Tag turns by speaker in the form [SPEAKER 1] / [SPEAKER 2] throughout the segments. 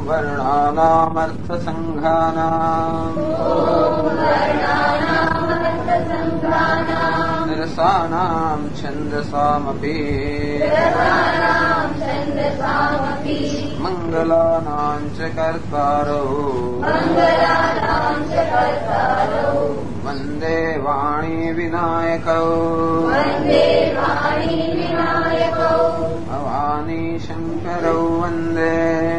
[SPEAKER 1] वर्णानामर्थसङ्घानाम् रसानां छन्दसामपि मङ्गलानां च कर्तारौ वन्दे वाणी विनायकौ भवानी शङ्करौ वन्दे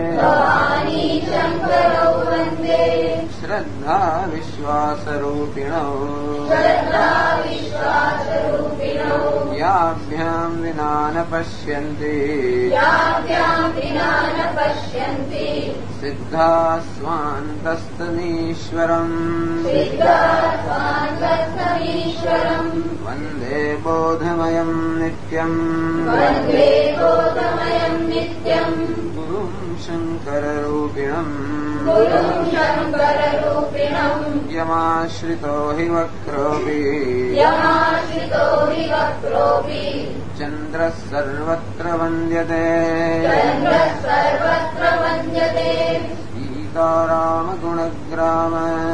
[SPEAKER 1] श्रद्धा विश्वासरूपिणौ याभ्यां विना न पश्यन्ति सिद्धा स्वान्तस्तमीश्वरम् वन्दे बोधमयं नित्यम् गुरुं शङ्कररूपिणम् यमाश्रितो हि वक्रोऽपि चन्द्रः सर्वत्र वन्द्यते सीतारामगुणग्राम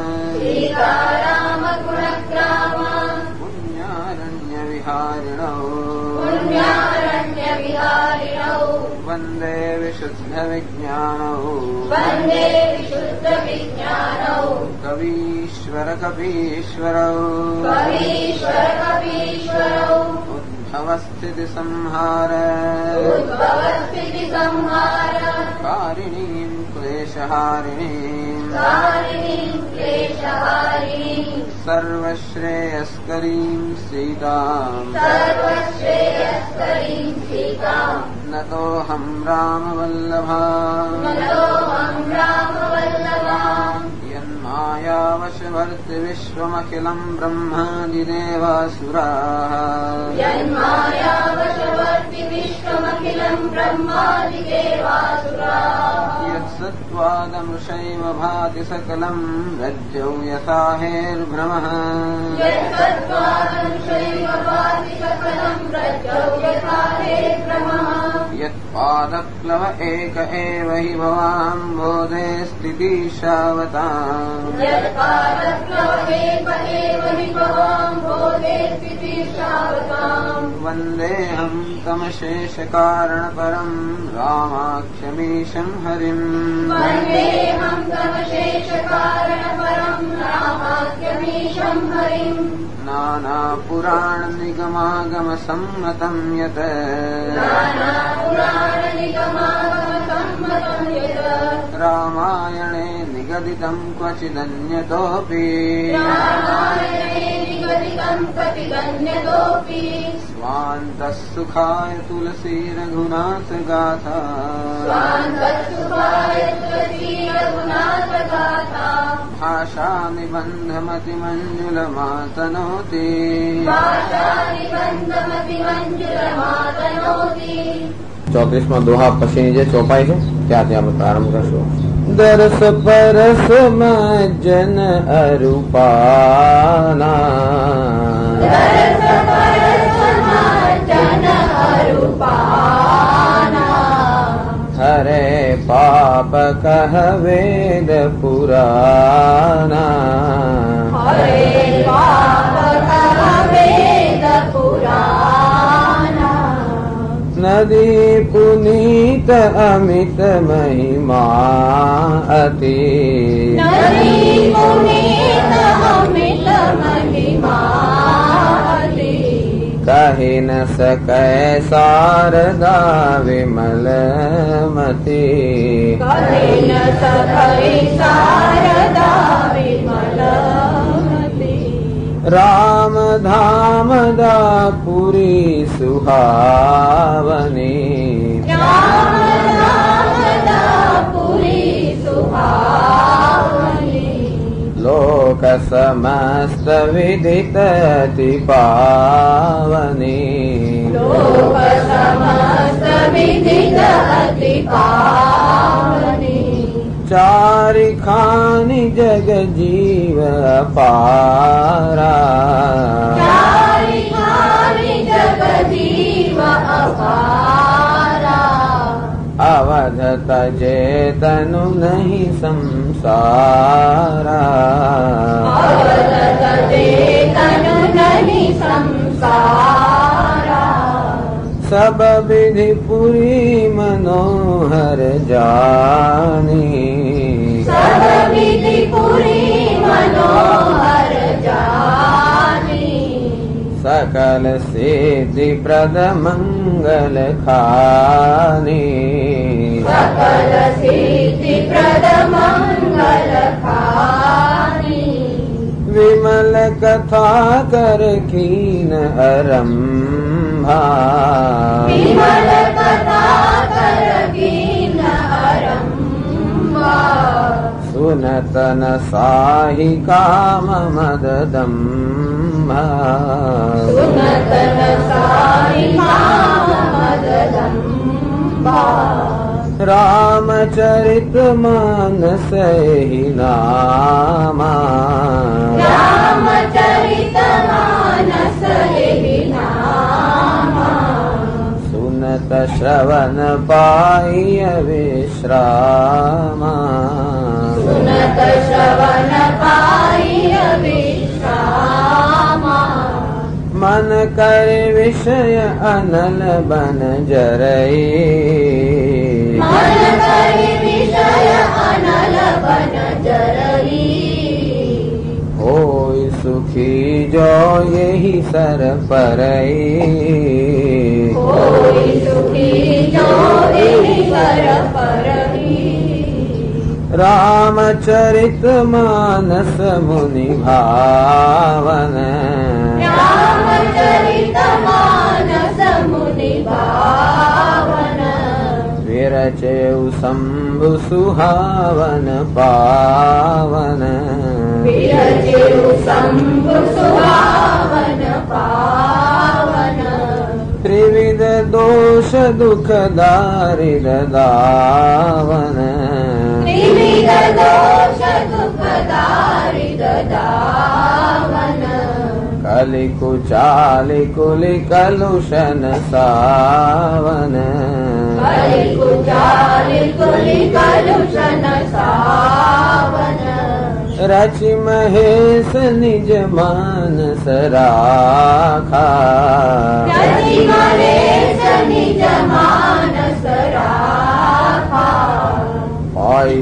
[SPEAKER 1] पुण्यारण्यविहारिणौ वन्दे विशुद्धविज्ञानौ कवीश्वरकपीश्वरौ उद्भवस्थितिसंहार कारिणीं क्लेशहारिणीं सर्वश्रेयस्करीं सीताम् नतोऽहं रामवल्लभा यन्मायावशवर्ति विश्वमखिलं ब्रह्मादिदेवासुराः यत्सत्त्वादमृषैव भाति सकलं रज्जौ यथा हेर्भ्रमः यत्पादप्लव एक एव हि भवाम्भोधे स्थितिशावताम् वन्देऽहं तमशेषकारणपरं रामाख्यमीशं हरिम् नानापुराणनिगमागमसम्मतं यत् रामायणे निगदितं क्वचिदन्यतोऽपि स्वान्तः सुखाय तुलसी रघुनाथ गाथा भाषा निबन्धमतिमञ्जुलमातनोति
[SPEAKER 2] ચોત્રીસમાં દોહા પછીની જે ચોપાઈ છે ત્યાંથી આપણે પ્રારંભ કરશું.
[SPEAKER 1] દરસ પરસ જન અરૂપાના હરે પાપ કહ વેદ પુરાના નદી પુનીત અમિત મહિમા અતિ કહી ન સકે શારદા વિમલમતી રામ ધામ દાપુરી સુહાવની લોક સમસ્ત વિદિત અતિ પાવની ચારિખાની જગ જીવ પારા અવન अवधत जे तनु नहीं संसारा,
[SPEAKER 3] अवधत जे तनु नहीं संसारा।
[SPEAKER 1] सब विधि पुरी मनोहर जानी,
[SPEAKER 3] सब विधि पुरी मनोहर जानी।
[SPEAKER 1] सकल सिद्धि प्रद मंगल खानी,
[SPEAKER 3] सकल सिद्धि प्रद मंगल खानी।
[SPEAKER 1] विमल कथा कर कीन आरंभा,
[SPEAKER 3] विमल कथा कर कीन आरंभा।
[SPEAKER 1] सुनत न साहि काम मद दम्भा,
[SPEAKER 3] सुनत न साहि काम मद दम्भा।
[SPEAKER 1] रामचरित मानस ही नामा,
[SPEAKER 3] रामचरित मानस ही नामा।
[SPEAKER 1] सुनत श्रवण पाई विश्रामा,
[SPEAKER 3] सुनत श्रवण पाई विश्रामा।
[SPEAKER 1] मन कर विषय अनल बन जरई,
[SPEAKER 3] मन कर विषय अनल बन जरई।
[SPEAKER 1] होय सुखी जो यही सर परई,
[SPEAKER 3] होय सुखी जो यही सर परई।
[SPEAKER 1] रामचरित मानस मुनि भावन,
[SPEAKER 3] रामचरित मानस मुनि भावन।
[SPEAKER 1] विरचेउ शंभु सुहावन पावन,
[SPEAKER 3] विरचेउ शंभु सुहावन पावन।
[SPEAKER 1] त्रिविध दोष दुख दारिद दावन,
[SPEAKER 3] त्रिविध दोष दुख दारिद दावन।
[SPEAKER 1] कलि कुचालि कुलि कलुषन सावन,
[SPEAKER 3] कलि कुचालि कुलि कलुषन सावन।
[SPEAKER 1] रचि महेश निज मानस राखा,
[SPEAKER 3] रचि महेश निज मानस राखा।
[SPEAKER 1] पाई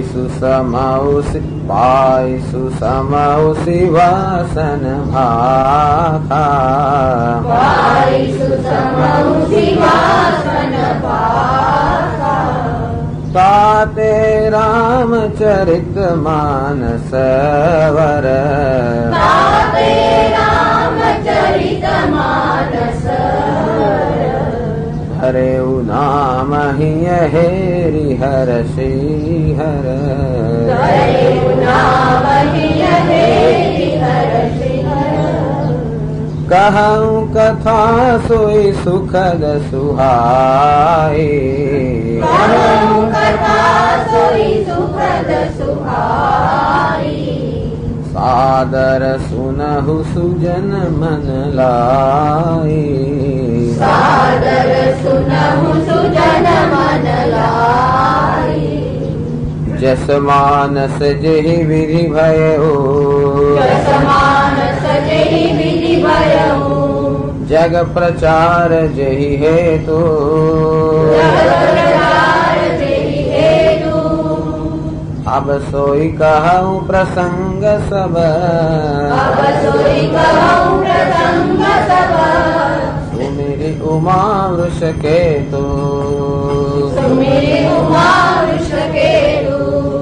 [SPEAKER 1] सुसमौ सिंहासन भाखा,
[SPEAKER 3] पाई सुसमौ सिंहासन भाखा।
[SPEAKER 1] ताते रामचरित मानस वर,
[SPEAKER 3] ताते रामचरित मानस वर।
[SPEAKER 1] हरेउ नाम ही हेरि हरषि हर,
[SPEAKER 3] हरेउ नाम ही हेरि हरषि हर।
[SPEAKER 1] कहूँ कथा सोई सुखद सुहाई,
[SPEAKER 3] कहूँ कथा सोई सुखद सुहाई।
[SPEAKER 1] सादर सुनहु सुजन मन लाई,
[SPEAKER 3] सादर सुनहु सुजन मन लाई।
[SPEAKER 1] जस मानस जेहि विधि भयउ,
[SPEAKER 3] जस मानस जेहि विधि भयउ।
[SPEAKER 1] जग प्रचार जेहि हेतु,
[SPEAKER 3] जग प्रचार जेहि हेतु।
[SPEAKER 1] अब सोई कहूँ प्रसंग सब,
[SPEAKER 3] अब सोई कहूँ प्रसंग सब।
[SPEAKER 1] सुमिरि उमा वृष केतु,
[SPEAKER 3] सुमिरि उमा वृष केतु।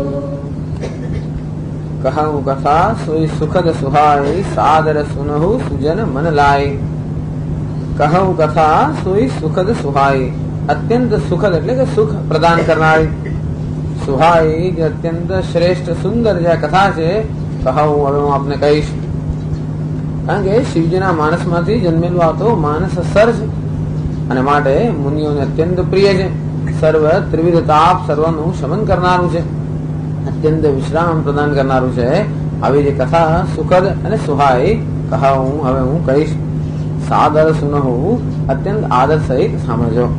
[SPEAKER 1] कहूँ कथा सोई सुखद सुहाई, सादर सुनहु सुजन मन लाई। कहूँ कथा सोई सुखद सुहाई, અત્યંત સુખદ એટલે કે સુખ પ્રદાન કરનારી. સુહાઈ જે અત્યંત શ્રેષ્ઠ સુંદર જે કથા છે, કહું હવે હું આપને કહીશ. કારણ કે શિવજીના માનસમાંથી જન્મેલું આ તો માનસ સર છે અને માટે મુનિઓને અત્યંત પ્રિય છે. સર્વ ત્રિવિધ તાપ સર્વનું શમન કરનારું છે, અત્યંત વિશ્રામ પ્રદાન કરનારું છે. આવી જે કથા સુખદ અને સુહાઈ કહું હવે હું કહીશ. સાદર સુનહું અત્યંત આદર સહિત સાંભળજો.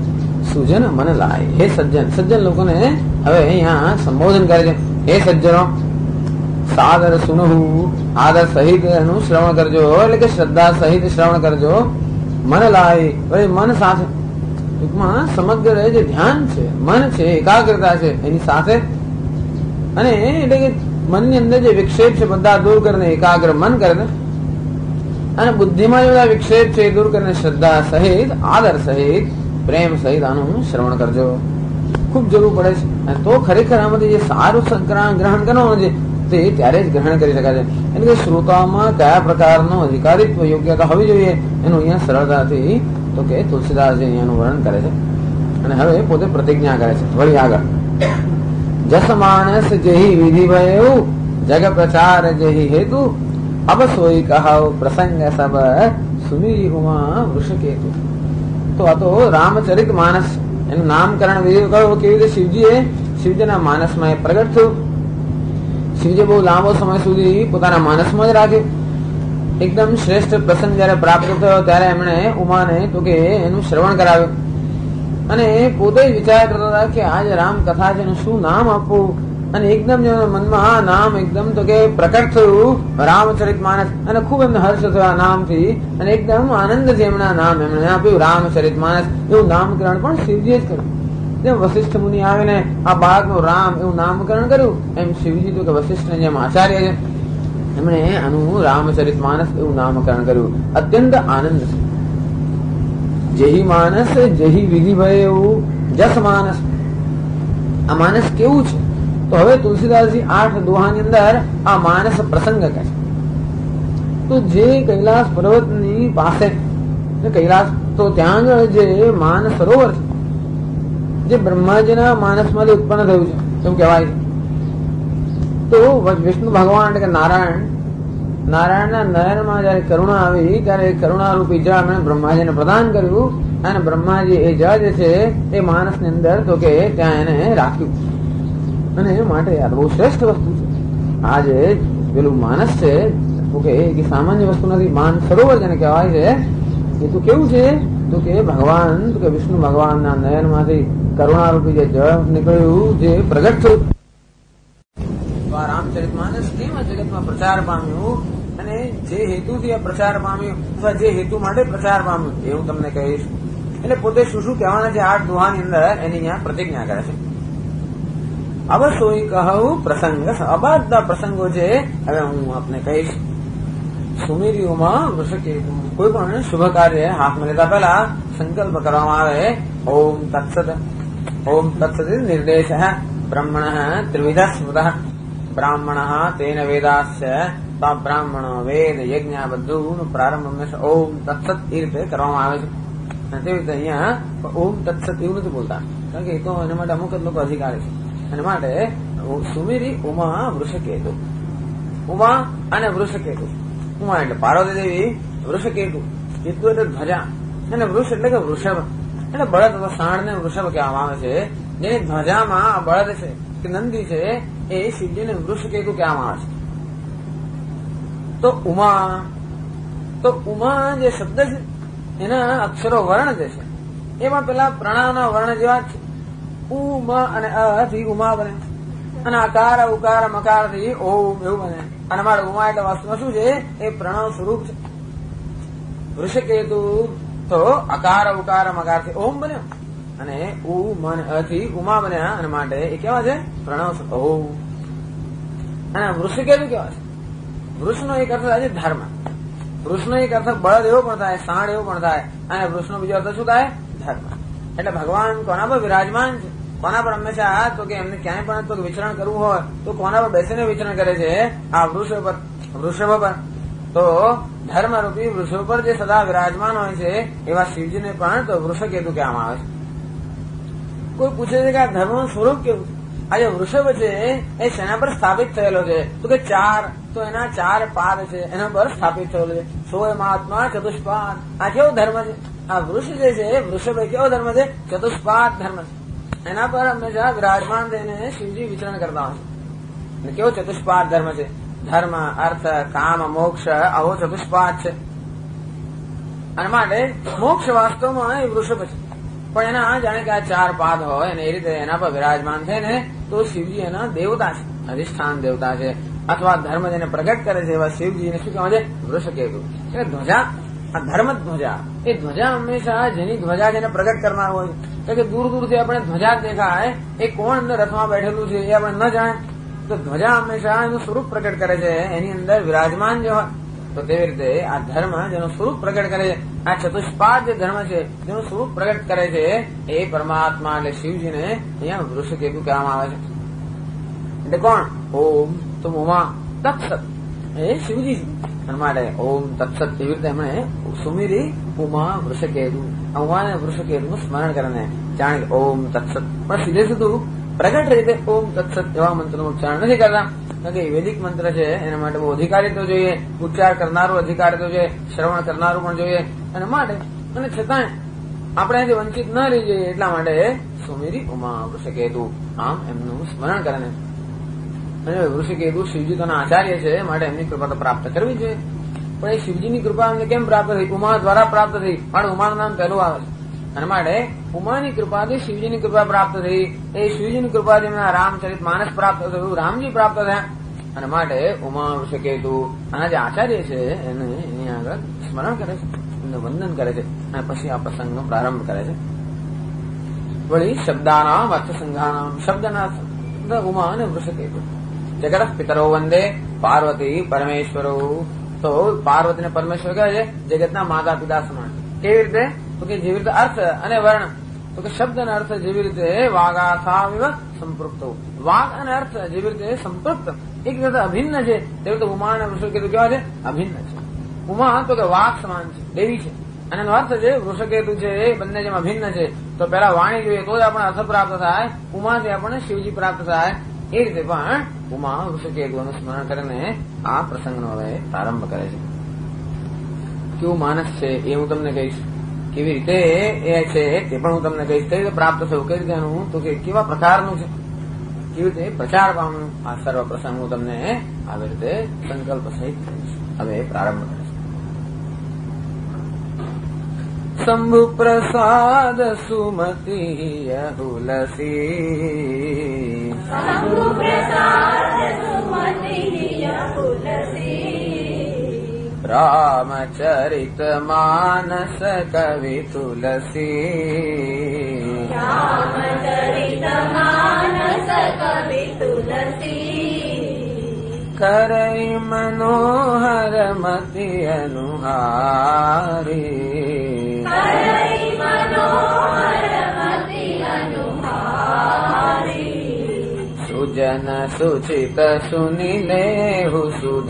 [SPEAKER 1] સુજન મન લાય. હે સજ્જન, સજ્જન લોકોને હવે અહીંયા સંબોધન કરે છે. હે સજ્જનો, સાદર સુનહુ, આદર સહિત એનું શ્રવણ કરજો, એટલે કે શ્રદ્ધા સહિત શ્રવણ કરજો. મન લાય, હવે મન સાથે, ટૂંકમાં સમગ્ર જે ધ્યાન છે, મન છે, એકાગ્રતા છે, એની સાથે, અને એટલે કે મનની અંદર જે વિક્ષેપ છે બધા દૂર કરીને એકાગ્ર મન કરીને, અને બુદ્ધિમાં જે બધા વિક્ષેપ છે એ દૂર કરીને શ્રદ્ધા સહિત, આદર સહિત, પ્રેમ સહિત આનું શ્રવણ કરજો. ખૂબ જરૂર પડે છે. અને તો ખરેખર આમાંથી જે સારું ગ્રહણ કરવાનું છે તે ત્યારે જ ગ્રહણ કરી શકાય છે. એટલે કે શ્રોતામાં કયા પ્રકારનો અધિકારીત્વ યોગ્યતા હોવી જોઈએ એનું અહીંયા સરળતાથી તો કે તુલસીદાસજી અહીંયાનું વર્ણન કરે છે. અને હવે પોતે પ્રતિજ્ઞા કરે છે. વળી આગળ, જસ માણસ જેહી વિધિ ભયઉ, જગ પ્રચાર જેહી હેતુ, અબ સોઈ કહાઉ પ્રસંગ સબ સુની ઉમા વૃષકેતુ. તો આ તો રામચરિત માનસ, એનું નામકરણ વિધિ કહ્યું કેવી રીતે શિવજીના માનસમાં એ પ્રગટ થયું. શિવજી બહુ લાંબો સમય સુધી પોતાના માનસમાં જ રાખ્યું. એકદમ શ્રેષ્ઠ પ્રસંગ જયારે પ્રાપ્ત થયો ત્યારે એમણે ઉમાને તો કે એનું શ્રવણ કરાવ્યું. અને પોતે જ વિચાર કરતા હતા કે આ જે રામ કથા છે એનું શું નામ આપવું. અને એકદમ મનમાં આ નામ એકદમ તો કે પ્રકટ થયું, રામચરિત માનસ. અને ખૂબ એમને હર્ષ થયો આ નામથી, અને એકદમ આનંદથી એમણે નામ એમણે આપ્યું રામચરિત માનસ. એવું નામકરણ પણ શિવજીએ જ કર્યું. જેમ વશિષ્ઠ મુનિ આવીને આ બાળકનું રામ એવું નામકરણ કર્યું, એમ શિવજી તો કે વશિષ્ઠ જેમ આચાર્ય છે એમણે આનું રામચરિત માનસ એવું નામકરણ કર્યું. અત્યંત આનંદ છે. જેહી માનસ જેહી વિધિ ભય એવું જસ માનસ. આ માનસ કેવું છે? તો હવે તુલસીદાસજી 8 દોહાની અંદર આ માનસ પ્રસંગ કહે છે. તો જે કૈલાસ પર્વતની પાસે કૈલાસ, તો ત્યાં આગળ જે માન સરોવર છે, જે બ્રહ્માજીના માનસમાંથી ઉત્પન્ન થયું છે એવું કહેવાય છે. તો વિષ્ણુ ભગવાન એટલે કે નારાયણના નયનમાં જયારે કરુણા આવી ત્યારે કરુણા રૂપી જળ એમણે બ્રહ્માજીને પ્રદાન કર્યું. અને બ્રહ્માજી એ જળ જે છે એ માનસની અંદર તો કે ત્યાં એને રાખ્યું. અને એ માટે આ બહુ શ્રેષ્ઠ વસ્તુ છે. આ જે પેલું માનસ છે તો કે એ સામાન્ય વસ્તુ નથી. માન સરોવર જેને કહેવાય છે એ તો કેવું છે? તો કે ભગવાન તો કે વિષ્ણુ ભગવાનના નયનમાંથી કરુણારૂપી જે જળ નીકળ્યું, જે પ્રગટ થયું. તો આ રામચરિત માનસ કેમ જગતમાં પ્રચાર પામ્યું, અને જે હેતુથી આ પ્રચાર પામ્યું અથવા જે હેતુ માટે પ્રચાર પામ્યું એ હું તમને કહીશ. એટલે પોતે શું શું કહેવાના છે 8 દોહાની અંદર એની અહીંયા પ્રતિજ્ઞા કરે છે. હવે સોઈ કહું પ્રસંગ, અબાધા પ્રસંગો છે હવે હું આપને કહીશ. સુમેરીઓમાં વૃષકેતુ, કોઈ પણ શુભ કાર્ય હાથમાં લેતા પહેલા સંકલ્પ કરવામાં આવે ઓમ તત્સત. ઓમ તત્સત નિર્દેશ બ્રહ્મણ ત્રિવિધ સ્મૃત બ્રાહ્મણ તેન વેદાસ્ય બ્રાહ્મણ વેદ યજ્ઞ બધું પ્રારંભ હંમેશા ઓમ તત્સત એ રીતે કરવામાં આવે છે. તેવી રીતે અહીંયા ઓમ તત્સત એવું નથી બોલતા, કારણ કે એ તો એના માટે અમુક જ લોકો અધિકારી છે. એના માટે સુમેરી ઉમા વૃષકેતુ, ઉમા અને વૃષકેતુ. ઉમા એટલે પાર્વતી દેવી, વૃષકેતુ કેતુ એટલે ધ્વજા, અને વૃષ એટલે કે વૃષભ એટલે બળદ અથવા સાણ ને વૃષભ કહેવામાં આવે છે. જેની ધ્વજામાં આ બળદ છે કે નંદી છે એ શિવજીને વૃષકેતુ કહેવામાં આવે છે. તો ઉમા જે શબ્દ છે એના અક્ષરો વર્ણ જે છે એમાં પેલા પ્રણાના વર્ણ જેવા જ છે. ઉમ અને અ થી ઉમા બને, અને અકાર ઉકાર મકાર થી ઓમ એવું બને. અને મારે ઉમા એટલે વાસ્તવમાં શું છે? એ પ્રણવ સ્વરૂપ છે. વૃષકેતુ તો અકાર ઉકાર મકાર થી ઓમ બન્યો, અને ઉમ અને અ થી ઉમા બન્યા, અને માટે એ કેવા છે? પ્રણવ ઓમ. અને વૃષકેતુ કેવા છે? વૃષનો એક અર્થ થાય છે ધર્મ. વૃષનો એક અર્થ બળદ એવો પણ થાય, સાણ એવો પણ થાય, અને વૃષનો બીજો અર્થ શું થાય? ધર્મ. એટલે ભગવાન કોના પર વિરાજમાન છે? કોના પર હંમેશા તો કે એમને ક્યાંય પણ તો વિચરણ કરવું હોય તો કોના પર બેસીને વિચરણ કરે છે? આ વૃષભ પર. તો ધર્મ રૂપી વૃષભ પર જે સદા વિરાજમાન હોય છે એવા શિવજીને પણ તો વૃષકેતુ કહેવામાં આવે છે. કોઈ પૂછે છે કે આ ધર્મનું સ્વરૂપ કેવું છે? આ જે વૃષભ છે એ શેના પર સ્થાપિત થયેલો છે? તો કે તો એના 4 પાદ છે એના પર સ્થાપિત થયેલો છે. સોય મહાત્મા ચતુષ્પાદ. આ કેવો ધર્મ છે? આ વૃષ જે છે વૃષભ એ કેવો ધર્મ છે? ચતુષ્પાદ ધર્મ છે. એના પર હંમેશા વિરાજમાન થઈને શિવજી વિચરણ કરતા હોય છે. કેવો ચતુષ્પાદ ધર્મ છે? ધર્મ, અર્થ, કામ, મોક્ષ આવો ચતુષ્પાદ છે. અને માટે મોક્ષ વાસ્તવમાં એ વૃષભ છે. પણ એના જાણે કે આ 4 પાદ હોય અને એ રીતે એના પર વિરાજમાન છે ને તો શિવજી એના દેવતા છે, અધિષ્ઠાન દેવતા છે, અથવા ધર્મ જેને પ્રગટ કરે છે એવા શિવજીને શું કહેવાય છે? વૃષકેતુ. એટલે ધ્વજા, આ ધર્મ ધ્વજા, એ ધ્વજા હંમેશા જેની ધ્વજા જેને પ્રગટ કરનાર હોય છે કે દૂર દૂરથી આપણે ધ્વજા દેખાય, એ કોણ અંદર રથમાં બેઠેલું છે એ આપણે ન જાણે, તો ધ્વજા હંમેશા એનું સ્વરૂપ પ્રગટ કરે છે, એની અંદર વિરાજમાન જે હોય. તો તેવી રીતે આ ધર્મ જેનું સ્વરૂપ પ્રગટ કરે છે, આ ચતુષ્પાદ જે ધર્મ છે જેનું સ્વરૂપ પ્રગટ કરે છે એ પરમાત્મા એટલે શિવજીને અહીંયા વૃષકેતુ કહેવામાં આવે છે. એટલે કોણ? ઓમ તો ઉમા તત્સત એ શિવજી છે. એના માટે ઓમ તત્સત એવી રીતે એમણે સુમીરી ઉમા વૃષકેતુ, ઉમા અને વૃષકેતુનું સ્મરણ કરીને જાણે કે ઓમ તત્સત, પણ સીધે સીધું પ્રગટ રીતે ઓમ તત્સત એવા મંત્રનું ઉચ્ચારણ નથી કરતા. કારણ કે વૈદિક મંત્ર છે એના માટે બહુ અધિકારી તો જોઈએ, ઉચ્ચાર કરનારું અધિકારી તો જોઈએ, શ્રવણ કરનારું પણ જોઈએ, અને માટે અને છતાંય આપણે વંચિત ન રહી જઈએ એટલા માટે સુમેરી ઉમા વૃષકેતુ આમ એમનું સ્મરણ કરીને. અને વૃષકેતુ શિવજી તો આચાર્ય છે માટે એમની કૃપા તો પ્રાપ્ત કરવી જોઈએ. પણ એ શિવજીની કૃપા એમને કેમ પ્રાપ્ત થઈ? ઉમા દ્વારા પ્રાપ્ત થઈ. પણ ઉમાનું નામ પહેલું આવે છે. અને માટે ઉમાની કૃપાથી શિવજીની કૃપા પ્રાપ્ત થઈ. એ શિવજીની કૃપાથી એમના રામચરિત માનસ પ્રાપ્ત થયું, રામજી પ્રાપ્ત થયા. અને માટે ઉમા વૃષકેતુ આના જે આચાર્ય છે એને એની આગળ સ્મરણ કરે છે, એમને વંદન કરે છે, અને પછી આ પ્રસંગનો પ્રારંભ કરે છે. વળી શબ્દાનામ અર્થસંઘાનામ, શબ્દના ઉમા અને વૃષકેતુ. જગત પિતરો વંદે પાર્વતી પરમેશ્વરો. તો પાર્વતી ને પરમેશ્વર કહે છે જગતના માતા પિતા સમાન. કેવી રીતે? તો કે જેવી રીતે અર્થ અને વર્ણ, તો કે શબ્દ અને અર્થ જેવી રીતે વાગાથાવિવ સંપૃક્તો, વાગ અને અર્થ જેવી રીતે સંપૃક્ત એક રીતે અભિન્ન છે, તેવી રીતે ઉમા અને વૃષકેતુ કેવા છે? અભિન્ન છે. ઉમા તો કે વાગ સમાન છે, દેવી છે, અને એનો અર્થ છે વૃષકેતુ છે એ બંને જેમ અભિન્ન છે. તો પેલા વાણી જોઈએ તો જ આપણને અર્થ પ્રાપ્ત થાય, ઉમાથી આપણને શિવજી પ્રાપ્ત થાય. એ રીતે પણ ઉમા વૃષકેતુનું સ્મરણ કરીને આ પ્રસંગનો હવે પ્રારંભ કરે છે. કેવું માનસ છે એ હું તમને કહીશ, કેવી રીતે એ છે તે પણ હું તમને કહીશ, કઈ રીતે પ્રાપ્ત થયું, કઈ રીતે એનું, તો કે કેવા પ્રકારનું છે, કેવી રીતે પ્રચાર પામ્યું, આ સર્વ પ્રસંગ હું તમને આવી રીતે સંકલ્પ સહિત કહીશ. હવે પ્રારંભ કરે છે. શંભુ પ્રસાદ સુમતી તુલસી,
[SPEAKER 3] શંભુ પ્રસાદ સુમતી તુલસી,
[SPEAKER 1] રામચરિત માનસ કવિ તુલસી,
[SPEAKER 3] રામચરિત માનસ કવિ તુલસી,
[SPEAKER 1] કરઈ મનોહર મતિ અનુહારી,
[SPEAKER 3] કરઈ મનોહર મતિ અનુહારી,
[SPEAKER 1] સુજન સુચિત સુનિલેહુ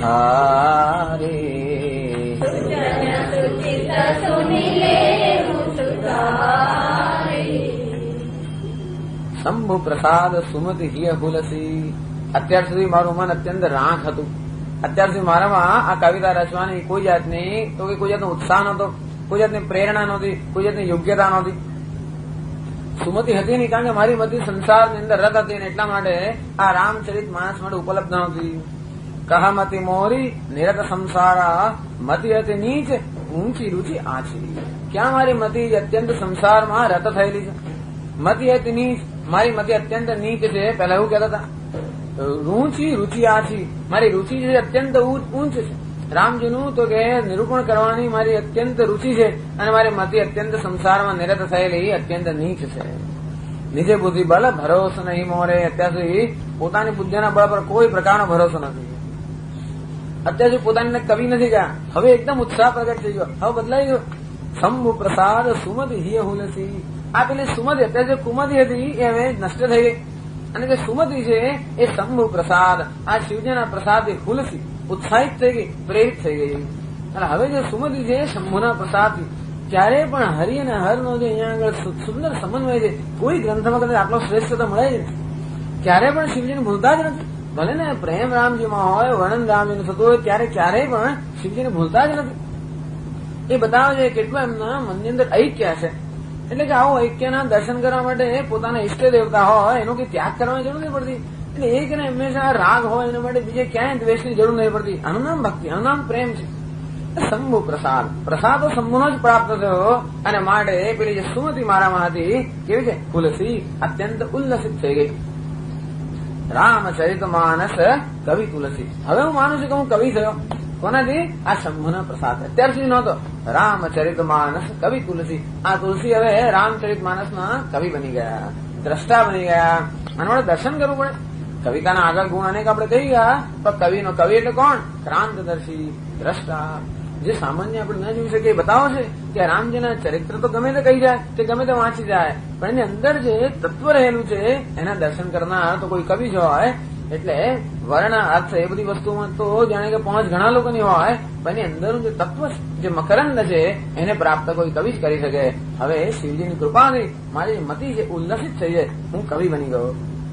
[SPEAKER 1] સુધારી,
[SPEAKER 3] સુજન સુચિત સુનિલેહુ સુધારી.
[SPEAKER 1] શંભુ પ્રસાદ સુમતિ હિય તુલસી. અત્યાર સુધી મારું મન અત્યંત રાખ હતું. અત્યાર સુધી મારામાં આ કવિતા રચવાની કોઈ જાતની તો કે કોઈ જાતનો ઉત્સાહ નહોતો, કોઈ જાતની પ્રેરણા નહોતી, કોઈ જાતની યોગ્યતા નહોતી. સુમતિ હતી નહીં, કારણ કે મારી મતિ સંસારની અંદર રત હતી ને એટલા માટે આ રામચરિત માનસ માટે ઉપલબ્ધ નહોતી. કહમતિ મોરી નિરત સંસારા, મતિ હતી નીચ ઊંચી રુચિ આછી. ક્યાં મારી મતિ અત્યંત સંસારમાં રત થયેલી છે? મતિ હતી નીચ, મારી મતિ અત્યંત નીચ છે. પહેલા એવું કહેતા હતા ઊંચી રુચિ આછી, મારી રુચિ છે અત્યંત ઊંચ છે. રામજીનું તો કે નિરૂપણ કરવાની મારી અત્યંત રુચિ છે, અને મારી મતિ અત્યંત સંસારમાં નિરત થયેલી અત્યંત નીચ છે. નિજે બુદ્ધિ બળ ભરોસો નહીં મોરે. અત્યાર સુધી પોતાની બુદ્ધિના બળ પર કોઈ પ્રકારનો ભરોસો નથી. અત્યાર સુધી પોતાને કવિ નથી ગયા, હવે એકદમ ઉત્સાહ પ્રગટ થઈ ગયો, હવે બદલાઈ ગયો. શંભુ પ્રસાદ સુમતિ હિય તુલસી. આ પેલી સુમતિ અત્યારે જે કુમતિ હતી એ હવે નષ્ટ થઈ ગઈ, અને જે સુમતિ છે એ શંભુ પ્રસાદ, આ શિવજીના પ્રસાદથી તુલસી ઉત્સાહિત થઈ ગઈ, પ્રેરિત થઈ ગઈ. અને હવે જે સુમતિ છે એ શંભુના પ્રસાદથી ક્યારે પણ હરિ અને હરનો જે અહીંયા આગળ સુંદર સમન્વય છે, કોઈ ગ્રંથમાં કદાચ આટલો શ્રેષ્ઠ તો મળે જ નથી. ક્યારે પણ શિવજીને ભૂલતા જ નથી. ભલે ને પ્રેમ રામજીમાં હોય, વર્ણન રામજીનું થતું હોય, ત્યારે ક્યારેય પણ શિવજીને ભૂલતા જ નથી. એ બતાવે છે કેટલું એમના મનની અંદર ઐક્ય છે. એટલે કે આવો ઐક્યના દર્શન કરવા માટે પોતાના ઈષ્ટ દેવતા હોય એનો કઈ ત્યાગ કરવાની જરૂર નહીં પડતી. એટલે એકને હંમેશા રાગ હોય એના માટે બીજે ક્યાંય દ્વેષની જરૂર નહીં પડતી. આનું નામ ભક્તિ, આનું નામ પ્રેમ છે. શંભુ પ્રસાદ, પ્રસાદો શંભુનો જ પ્રાપ્ત થયો અને માટે પેલી જે સુમતિ મારામાં હતી કેવી છે તુલસી અત્યંત ઉલ્લસિત થઈ ગઈ. રામચરિત માનસ કવિ તુલસી. હવે હું માનું છું કે હું કવિ થયો. કોનાથી? આ શંભુના પ્રસાદ. અત્યાર સુધી નહોતો. રામચરિત માનસ કવિ તુલસી. આ તુલસી હવે રામચરિત માનસના કવિ બની ગયા, દ્રષ્ટા બની ગયા. અને આપણે દર્શન કરવું પડે. કવિતાના આગળ ગુણ અનેક આપણે કહી ગયા, પણ કવિનો કવિ એટલે કોણ? ક્રાંતદર્શી, દ્રષ્ટા. જે સામાન્ય આપણે ન જોઈ શકીએ બતાવો છે કે રામજીના ચરિત્ર તો ગમે તે કહી જાય, તે ગમે તે વાંચી જાય, પણ એની અંદર જે તત્વ રહેલું છે એના દર્શન કરનાર તો કોઈ કવિ જ હોય. એટલે વર્ણ અર્થ એ બધી વસ્તુમાં તો જાણે કે પહોંચ ઘણા લોકોની હોય, પણ એની અંદરનું જે તત્વ જે મકરંદ છે એને પ્રાપ્ત કોઈ કવિ જ કરી શકે. હવે શિવજીની કૃપાથી મારી મતિ જે ઉલ્લસિત થઈ છે, હું કવિ બની ગયો.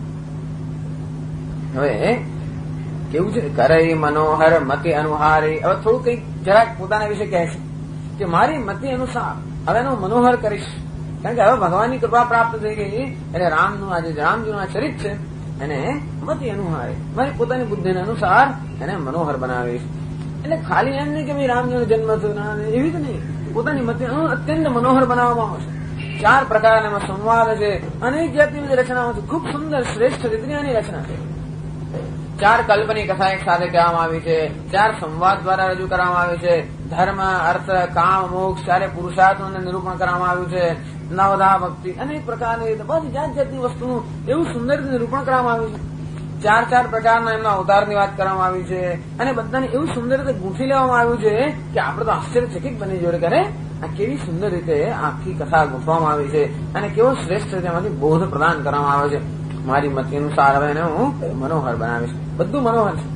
[SPEAKER 1] હવે કેવું છે? કરઈ મનોહર મતિ અનુહારી. હવે થોડું કઈક જરાક પોતાના વિશે કહે છે કે મારી મતિ અનુસાર હવે હું મનોહર કરીશ. કારણ કે હવે ભગવાનની કૃપા પ્રાપ્ત થઈ ગઈ એટલે રામનું આજે રામજીનું આ ચરિત્ર છે એને મતિ અનુહારી, મારી પોતાની બુદ્ધિના અનુસાર એને મનોહર બનાવીશ. એટલે ખાલી એમ નહીં કે ભાઈ રામજીનો જન્મ થયો એવી જ નહીં, પોતાની મતિ અત્યંત મનોહર બનાવવામાં આવશે. 4 પ્રકારના એમાં સંવાદ છે, અનેક જાતની બધી રચનાઓ છે, ખૂબ સુંદર શ્રેષ્ઠ રીતની રચના છે. 4 કલ્પની કથા એક સાથે કહેવામાં આવી છે, 4 સંવાદ દ્વારા રજૂ કરવામાં આવી છે. ધર્મ, અર્થ, કામ, મોક્ષ 4 પુરુષાર્થોને નિરૂપણ કરવામાં આવ્યું છે. નવધા ભક્તિ અનેક પ્રકારની બધી જાત જાતની વસ્તુનું એવું સુંદર નિરૂપણ કરવામાં આવ્યું છે. 4 પ્રકારના એમના અવતારની વાત કરવામાં આવી છે અને બધાને એવું સુંદર રીતે ગૂંથી લેવામાં આવ્યું છે કે આપણે તો આશ્ચર્યચકિત બની જોડે કરે આ કેવી સુંદર રીતે આખી કથા ગૂંથવામાં આવી છે અને કેવો શ્રેષ્ઠ રીતે એમાંથી બોધ પ્રદાન કરવામાં આવે છે. મારી મતિ અનુસાર હવે એને હું મનોહર બનાવીશ. બધું મનોહર છે.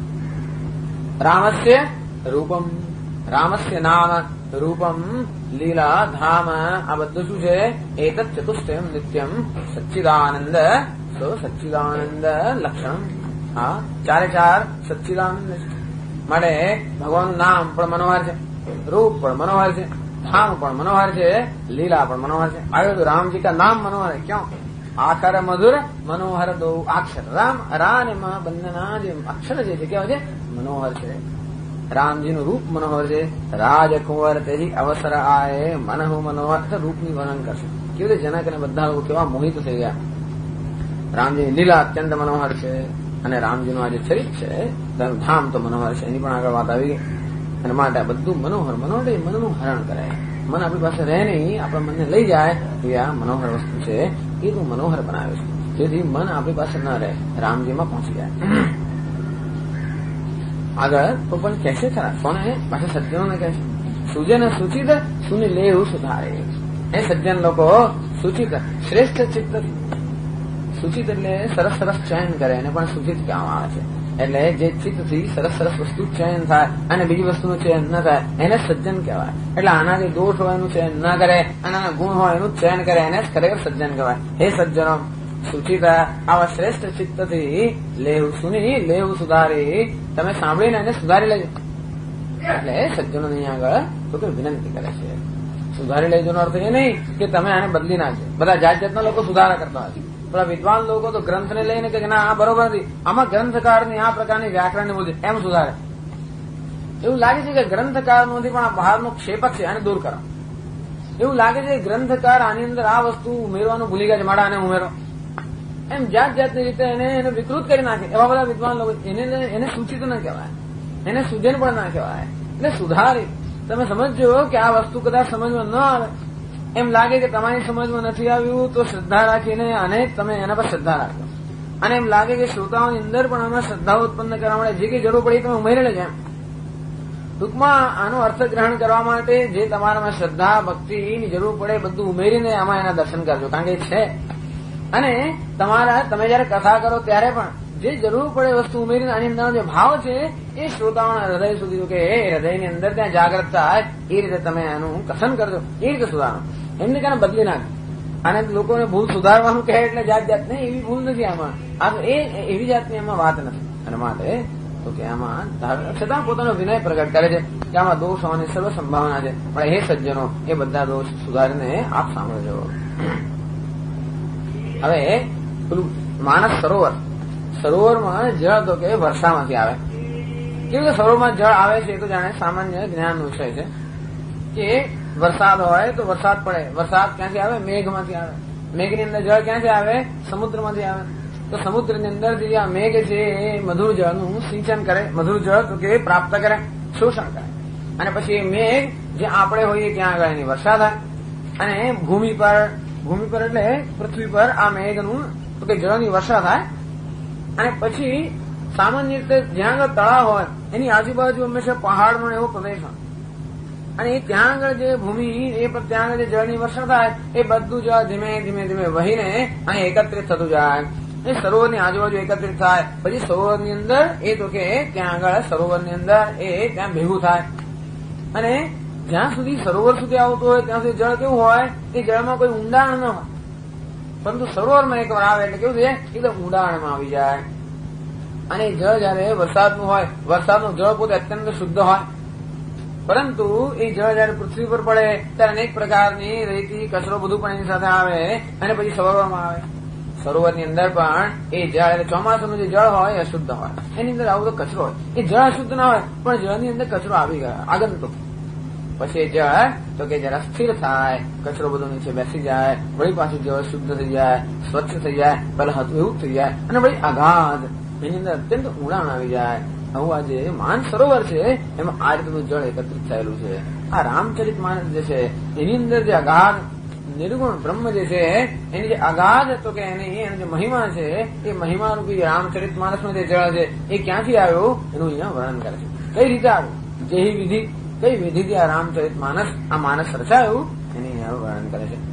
[SPEAKER 1] રામસ્ય રૂપમ, રામસ્ય નામ રૂપમ લીલા ધામ, આ બધું શું છે? એતત ચતુષ્ટયમ નિત્યમ સચ્ચિદાનંદ સચ્ચિદાનંદ લક્ષણ. હા, 4 સચ્ચિદાનંદ માટે ભગવાનનું નામ પણ મનોહર છે, રૂપ પણ મનોહર છે, ધામ પણ મનોહર છે, લીલા પણ મનોહર છે. આવ્યો તો રામજી કા નામ મનોહર है. क्यों? આખર મધુર મનોહર દો અક્ષર. રામ રા ને માં બંનેના જે અક્ષર જે છે કેવા છે? મનોહર છે. રામજીનું રૂપ મનોહર છે. રાજકુંવર તેથી અવસર આયે મનહુ મનોહર. રૂપની વર્ણન કરશે કેવી રીતે જનક અને બધા લોકો કેવા મોહિત થઈ ગયા. રામજીની લીલા અત્યંત મનોહર છે અને રામજીનું આ જે ચરિત્ર છે તેનું ધામ તો મનોહર છે, એની પણ આગળ વાત આવી ગઈ. અને માટે આ બધું મનોહર મનોહર મનનું હરણ કરે. મન આપણી પાસે રહે નહીં, આપણા મનને લઈ જાય એ આ મનોહર વસ્તુ છે, એ તું મનોહર બનાવે છે જેથી મન આપણી પાસે ન રહે, રામજીમાં પહોંચી જાય. આગળ તો પણ કહેશે ખરા, કોને? પાછા સજ્જનોને કહે છે. સુજન સૂચિત સુની લેવું સુધારે. એ સજ્જન લોકો સૂચિત શ્રેષ્ઠ ચિત્ત, સૂચિત એટલે સરસ સરસ ચયન કરે એને પણ સૂચિત કહેવામાં આવે છે. એટલે જે ચિત્તથી સરસ સરસ વસ્તુ ચયન થાય અને બીજી વસ્તુનું ચયન ન થાય એને સજ્જન કહેવાય. એટલે આના જે દોષ હોય એનું ચયન ન કરે, આના ગુણ હોય એનું ચયન કરે, એને જ ખરેખર સજ્જન કહેવાય. હે સજ્જનો સૂચિત આવા શ્રેષ્ઠ ચિત્તથી લેવું સુની લેવું સુધારી, તમે સાંભળીને એને સુધારી લેજો. એટલે સજ્જનોની આગળ તો કે વિનંતી કરે છે. સુધારી લેજો નો અર્થ એ નહીં કે તમે આને બદલી નાખજો. બધા જાત જાતના લોકો સુધારા કરતા હોય છે. પેલા વિદ્વાન લોકો તો ગ્રંથને લઈને કે ના આ બરોબર નથી, આમાં ગ્રંથકારની આ પ્રકારની વ્યાકરણની બુદ્ધિ એમ સુધારે. એવું લાગે છે કે ગ્રંથકારનું નથી પણ આ બહારનું ક્ષેપક છે, આને દૂર કરો. એવું લાગે છે કે ગ્રંથકાર આની અંદર આ વસ્તુ ઉમેરવાનું ભૂલી ગયા છે, મારા આને ઉમેરો. એમ જાત જાતની રીતે એને વિકૃત કરી નાખે. એવા બધા વિદ્વાન લોકો એને સૂચિત ન કહેવાય, એને સુજન પણ ના કહેવાય. એટલે સુધારી તમે સમજો કે આ વસ્તુ કદાચ સમજમાં ન આવે, એમ લાગે કે તમારી સમજમાં નથી આવ્યું તો શ્રદ્ધા રાખીને અને તમે એના પર શ્રદ્ધા રાખો. અને એમ લાગે કે શ્રોતાઓની અંદર પણ આમાં શ્રદ્ધા ઉત્પન્ન કરવા માટે જે કઈ જરૂર પડી તમે ઉમેરી લેજો. એમ ટૂંકમાં આનો અર્થ ગ્રહણ કરવા માટે જે તમારામાં શ્રદ્ધા ભક્તિની જરૂર પડે બધું ઉમેરીને આમાં એના દર્શન કરજો, કારણ કે છે. અને તમે જયારે કથા કરો ત્યારે પણ જે જરૂર પડે વસ્તુ ઉમેરીને આની અંદર જે ભાવ છે એ શ્રોતાઓના હૃદય સુધી કે એ હૃદયની અંદર ત્યાં જાગૃત થાય એ રીતે તમે એનું કથન કરજો, એ રીતે સુધારો. એમને કારણે બદલી નાખે. અને લોકોને ભૂલ સુધારવાનું કહે એટલે જાત જાત નહીં, એવી ભૂલ નથી આમાં. આ તો એવી જાતની આમાં વાત નથી. અને માટે તો કે આમાં છતાં પોતાનો વિનય પ્રગટ કરે છે કે આમાં દોષ હોવાની સર્વ સંભાવના છે, પણ હે સજ્જનો એ બધા દોષ સુધારીને આપ સાંભળજો. હવે પેલું માનસ સરોવરમાં જળ તો કે વર્ષામાંથી આવે. કેવું કે સરોવરમાં જળ આવે છે એ તો જાણે સામાન્ય જ્ઞાનનો વિષય છે કે વરસાદ હોય તો વરસાદ પડે. વરસાદ ક્યાંથી આવે? મેઘમાંથી આવે. મેઘની અંદર જળ ક્યાંથી આવે? સમુદ્રમાંથી આવે. તો સમુદ્રની અંદરથી જે આ મેઘ છે એ મધુર જળનું સિંચન કરે. મધુર જળ તો કે પ્રાપ્ત કરે, શોષણ કરે, અને પછી એ મેઘ જે આપણે હોઈએ ત્યાં આગળ એની વર્ષા થાય, અને ભૂમિ પર એટલે પૃથ્વી પર આ મેઘનું તો કે જળની વર્ષા થાય. અને પછી સામાન્ય રીતે જ્યાં આગળ તળાવ હોય એની આજુબાજુ હંમેશા પહાડનો એવો પ્રદેશ હોય, અને ત્યાં આગળ જે ભૂમિ એ ત્યાં આગળ જે જળની વર્ષા થાય એ બધું જળ ધીમે ધીમે ધીમે વહીને અહીં એકત્રિત થતું જાય. એ સરોવરની આજુબાજુ એકત્રિત થાય. પછી સરોવરની અંદર એ તો કે ત્યાં આગળ સરોવરની અંદર એ ત્યાં ભેગું થાય, અને જ્યાં સુધી સરોવર સુધી આવતું હોય ત્યાં સુધી જળ કેવું હોય? એ જળમાં કોઈ ઊંડાણ ન હોય, પરંતુ સરોવરમાં એકવાર આવે એટલે કેવું છે? એકદમ ઊંડાણમાં આવી જાય. અને જળ જયારે વરસાદનું હોય, વરસાદનું જળ પોતે અત્યંત શુદ્ધ હોય, પરંતુ એ જળ જયારે પૃથ્વી પર પડે ત્યારે અનેક પ્રકારની રેતી કચરો બધું પણ એની સાથે આવે, અને પછી સરોવરમાં આવે. સરોવરની અંદર પણ એ જળ એટલે ચોમાસાનું જે જળ હોય એ અશુદ્ધ હોય, એની અંદર આવો તો કચરો હોય. એ જળ અશુદ્ધ ના હોય પણ જળની અંદર કચરો આવી ગયો આગંતુક. પછી જળ તો કે જરા સ્થિર થાય, કચરો બધો નીચે બેસી જાય, વળી પાછું જળ શુદ્ધ થઈ જાય, સ્વચ્છ થઈ જાય, પહેલા હતું એવું થઈ જાય, અને વળી અગાધ એની અંદર અત્યંત ઊંડાણ આવી જાય. આવું આ જે માન સરોવર છે એમાં આ રીતનું જળ એકત્રિત થયેલું છે. આ રામચરિત માનસ જે છે એની અંદર જે અગાધ નિર્ગુણ બ્રહ્મ જે છે એની જે અગાધ તો કે એની જે મહિમા છે એ મહિમા રૂપી રામચરિત માનસમાં જે જળ છે એ ક્યાંથી આવ્યું એનું અહીંયા વર્ણન કરે છે. કઈ રીતે આવ્યું, જે વિધિ કઈ વિધિથી આ રામચરિત માનસ આ માનસ રચાયું એની અહીંયા વર્ણન કરે છે.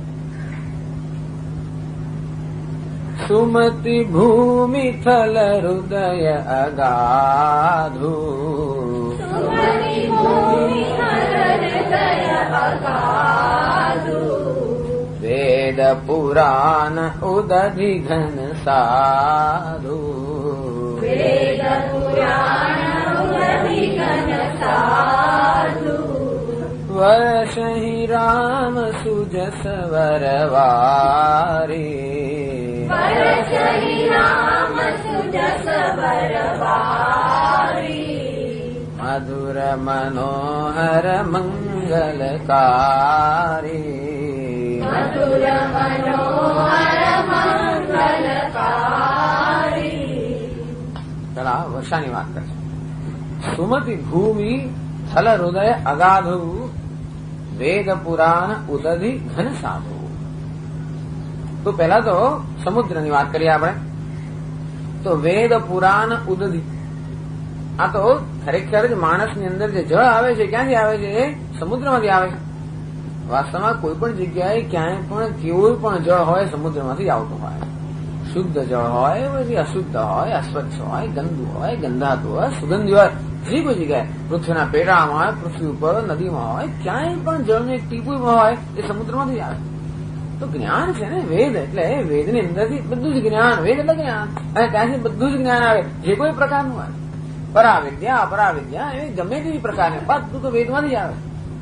[SPEAKER 1] સુમતિ ભૂમિ થલ હૃદય અગાધુ, વેદ પુરાણ ઉદધિ ઘન સાધુ, વર્ષ હિ રામ સુજસ વરવારી, મધુર મનોહર મંગલકારી, ચલા વર્ષાની વાત કરે છે. સુમતિ ભૂમિ થલ હૃદય અગાધુ, વેદ પુરાણ ઉદધિ ઘન સાધુ. તો પહેલા તો સમુદ્રની વાત કરીએ આપણે. તો વેદ પુરાણ ઉદધિ, આ તો ખરેખર જ માણસની અંદર જે જળ આવે છે ક્યાંથી આવે છે? સમુદ્રમાંથી આવે છે. વાસ્તવમાં કોઈ પણ જગ્યાએ ક્યાંય પણ કેવું પણ જળ હોય સમુદ્રમાંથી આવતું હોય. શુદ્ધ જળ હોય, પછી અશુદ્ધ હોય, અસ્વચ્છ હોય, ગંદુ હોય, ગંધાતું હોય, સુગંધી હોય, જે કોઈ જગ્યાએ પૃથ્વીના પેટામાં હોય, પૃથ્વી ઉપર, નદીમાં હોય, ક્યાંય પણ જળનું એક ટીપું હોય એ સમુદ્રમાંથી આવે. તો જ્ઞાન છે ને, વેદ એટલે વેદની અંદરથી બધું જ જ્ઞાન, વેદ એટલે જ્ઞાન, અને ત્યાંથી બધું જ જ્ઞાન આવે જે કોઈ પ્રકારનું હોય. પરાવિદ્યા અપરાવિદ્યા એવી ગમે તેવી પ્રકારની બધું તો વેદમાંથી આવે.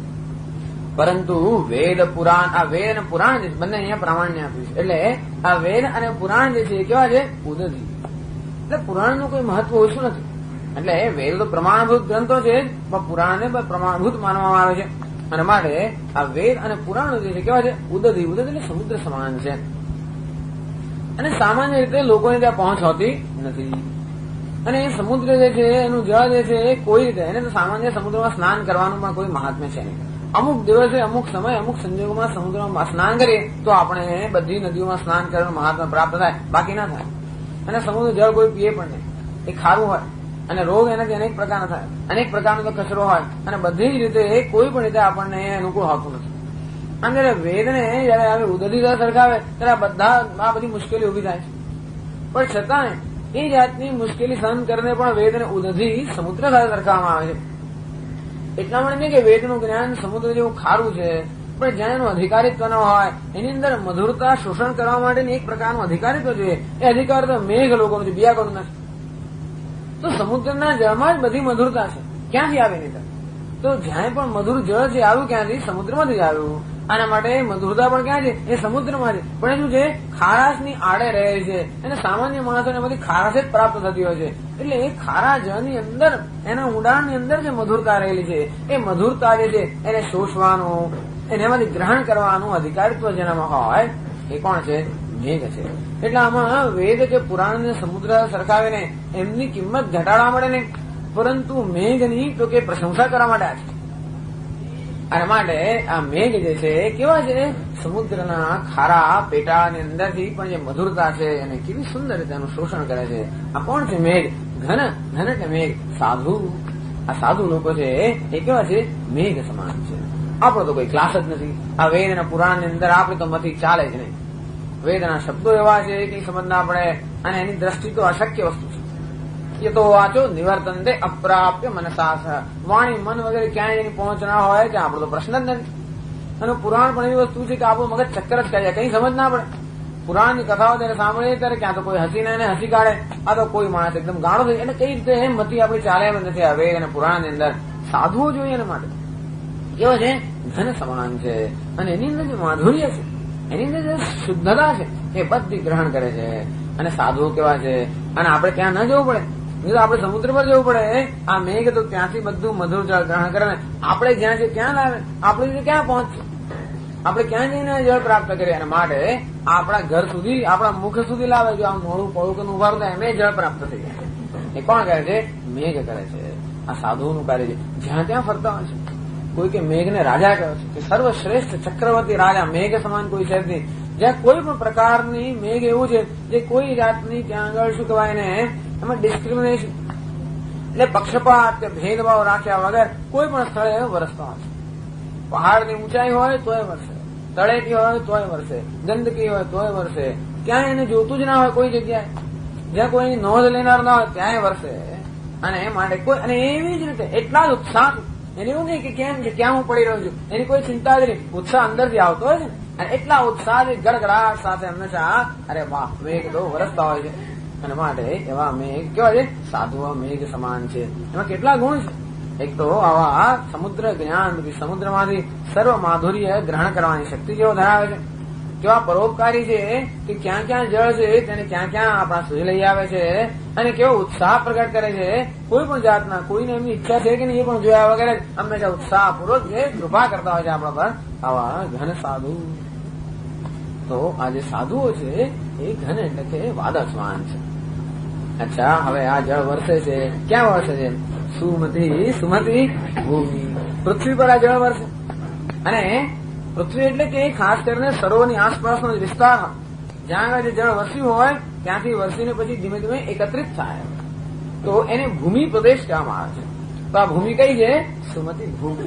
[SPEAKER 1] પરંતુ વેદ પુરાણ, આ વેદ અને પુરાણ જે બંને અહીંયા પ્રામાણ્ય આપ્યું છે. એટલે આ વેદ અને પુરાણ જે છે એ કેવા છે? ઉદધિ. એટલે પુરાણનું કોઈ મહત્વ ઓછું નથી. એટલે વેદ તો પ્રમાણભૂત ગ્રંથો છે, પણ પુરાણને પ્રમાણભૂત માનવામાં આવે છે. અને માટે આ વેદ અને પુરાણો જે છે કેવા છે? ઉદધિ. ઉદધિ એટલે સમુદ્ર સમાન છે, અને સામાન્ય રીતે લોકોને ત્યાં પહોંચ હોતી નથી. અને એ સમુદ્ર જે છે એનું જળ જે છે એ કોઈ રીતે એને તો સામાન્ય સમુદ્રમાં સ્નાન કરવાનું પણ કોઈ મહાત્મ્ય છે નહીં. અમુક દિવસે અમુક સમય અમુક સંજોગોમાં સમુદ્રમાં સ્નાન કરીએ તો આપણે બધી નદીઓમાં સ્નાન કરવાનું મહાત્મ્ય પ્રાપ્ત થાય, બાકી ના થાય. અને સમુદ્ર જળ કોઈ પીએ પણ નહીં, એ ખારું હોય, અને રોગ એનાથી અનેક પ્રકારના થાય, અનેક પ્રકારનો તો કચરો હોય, અને બધી જ રીતે કોઈ પણ રીતે આપણને અનુકૂળ હોતું નથી. અને જયારે વેદને જયારે આવે ઉદધિ સરખાવે ત્યારે બધા આ બધી મુશ્કેલી ઉભી થાય છે. પણ છતાં એ જાતની મુશ્કેલી સહન કરીને પણ વેદને ઉદધિ સમુદ્ર સાથે સરખાવવામાં આવે છે. એટલા માટે નહીં કે વેદનું જ્ઞાન સમુદ્ર જેવું ખારું છે, પણ જ્યાં એનું અધિકારીત્વ ન હોય, એની અંદર મધુરતા શોષણ કરવા માટેની એક પ્રકારનું અધિકારીત્વ જોઈએ. એ અધિકાર તો મેઘ લોકોનું છે, બીજા કોનું નથી. તો સમુદ્રના જળમાં જ બધી મધુરતા છે. ક્યાંથી આવે નહીં? તો જ્યાં પણ મધુર જળ છે આવ્યું ક્યાંથી? સમુદ્રમાંથી જ આવ્યું. આના માટે મધુરતા પણ ક્યાં છે? એ સમુદ્રમાં છે. પણ શું છે? ખારાશની આડે રહે છે. અને સામાન્ય માણસોને બધી ખારાશ જ પ્રાપ્ત થતી હોય છે. એટલે એ ખારા જળની અંદર, એના ઊંડાણની અંદર જે મધુરતા રહેલી છે, એ મધુરતા જે છે એને શોષવાનું, એને એમાંથી ગ્રહણ કરવાનું અધિકારીત્વ જેનામાં હોય એ કોણ છે? મેઘ છે. એટલે આમાં વેદ કે પુરાણ ને સમુદ્ર સરખાવીને એમની કિંમત ઘટાડવા માટે નહીં, પરંતુ મેઘની તો કે પ્રશંસા કરવા માટે છે. અને માટે આ મેઘ જે છે એ કેવા છે? સમુદ્રના ખારા પેટાની અંદરથી પણ જે મધુરતા છે એને કેવી સુંદર રીતે એનું શોષણ કરે છે. આ કોણ છે? મેઘ. ઘન. ઘન એટલે મેઘ. સાધુ. આ સાધુ લોકો છે એ કેવા છે? મેઘ સમાન છે. આપણો તો કોઈ ક્લાસ જ નથી. આ વેદ અને પુરાણ ની અંદર આપણે તો મથી ચાલે જ નહીં. વેદના શબ્દો એવા છે કે સમજ ના પડે, અને એની દ્રષ્ટિ તો અશક્ય વસ્તુ છે. એ તો વાંચો નિવર્તન દે અપ્રાપ્ય મનસાસ. વાણી મન વગેરે ક્યાંય એની પહોંચ ના હોય ત્યાં આપણો તો પ્રશ્ન જ નથી. અને પુરાણ પણ એવી વસ્તુ છે કે આપણું મગજ ચક્કર જ કાઢે, કઈ સમજ ના પડે. પુરાણની કથાઓ જયારે સાંભળીએ ત્યારે ક્યાં તો કોઈ હસીને એને હસી કાઢે, આ તો કોઈ માણસ એકદમ ગાળો થઈ. એટલે કઈ રીતે એમ મતી આપણી ચાલે એમ નથી. આ વેદ અને પુરાણ ની અંદર સાધુઓ જોઈએ એના માટે કેવો છે? ઘન સમાન છે. અને એની અંદર જે માધુર્ય છે, એની અંદર જે શુદ્ધતા છે એ બધી ગ્રહણ કરે છે. અને સાધુઓ કેવા છે? અને આપણે ત્યાં ન જવું પડે, આપણે સમુદ્ર પર જવું પડે. આ મેઘ તો ત્યાંથી બધું મધુર જળ ગ્રહણ કરે ને આપણે જ્યાં છે ત્યાં લાવે. આપણે રીતે ક્યાં પહોંચશે? આપણે ક્યાં જઈને જળ પ્રાપ્ત કરીએ? અને માટે આપણા ઘર સુધી, આપણા મુખ સુધી લાવે. જો આમ મોડું પડું ઉભા રહે એમ જળ પ્રાપ્ત થઈ જાય. એ કોણ કરે છે? મેઘ કરે છે. આ સાધુઓનું કાર્ય છે. જ્યાં ત્યાં ફરતા હોય છે. કોઈ કે મેઘને રાજા કહે છે કે સર્વશ્રેષ્ઠ ચક્રવર્તી રાજા મેઘ સમાન કોઈ છે જ નહીં. જ્યાં કોઈ પણ પ્રકારની મેઘ એવું છે જે કોઈ જાતની ત્યાં આગળ શું કહેવાય ને, એમાં ડિસ્ક્રિમિનેશન એટલે પક્ષપાત કે ભેદભાવ રાખ્યા વગર કોઈ પણ સ્થળે વરસતા હોય. પહાડની ઊંચાઈ હોય તોય વરસે, તળેટી હોય તોય વરસે, ગંદકી હોય તોય વરસે. ક્યાંય એને જોતું જ ના હોય કોઈ જગ્યાએ, જ્યાં કોઈ નોંધ લેનાર ના હોય ત્યાંય વરસે. અને એ માટે કોઈ, અને એવી જ રીતે એટલા જ ઉત્સાહ, એને એવું નહીં કે કેમ છે, ક્યાં હું પડી રહ્યો છું, એની કોઈ ચિંતા જ નહીં. ઉત્સાહ અંદરથી આવતો હોય છે અને એટલા ઉત્સાહથી ગડગડાટ સાથે હંમેશા અરે વાહ મેઘ તો વરસતા હોય છે. અને માટે એવા મેઘ કેવા છે? સાધુઓ મેઘ સમાન છે. એમાં કેટલા ગુણ છે? એક તો આવા સમુદ્ર જ્ઞાન, સમુદ્રમાંથી સર્વ માધુર્ય ગ્રહણ કરવાની શક્તિ જેવો ધરાવે છે. કેવા પરોપકારી છે કે ક્યાં ક્યાં જળ છે તેને ક્યાં ક્યાં આપણા સુધી લઈ આવે છે. અને કેવો ઉત્સાહ પ્રગટ કરે છે. કોઈ પણ જાતના, કોઈને એમની ઈચ્છા છે કે નહીં એ પણ જોયા વગર હંમેશા ઉત્સાહપૂર્વક જે કૃપા કરતા હોય છે આપણા પર આવા ઘન સાધુ. તો આ જે સાધુઓ છે એ ઘન એટલે કે વાદળ સમાન છે. અચ્છા, હવે આ જળ વરસે છે. ક્યાં વરસે છે? સુમતી સુમતી ભૂમિ. પૃથ્વી પર આ જળ વરસે. અને પૃથ્વી એટલે કે ખાસ કરીને સરોવરની આસપાસનો વિસ્તાર જ્યાં આગળ જે જળ વસ્યું હોય ત્યાંથી વરસીને પછી ધીમે ધીમે એકત્રિત થાય તો એને ભૂમિ પ્રદેશ કહેવામાં આવે છે. તો આ ભૂમિ કઈ છે? સુમતી ભૂમિ.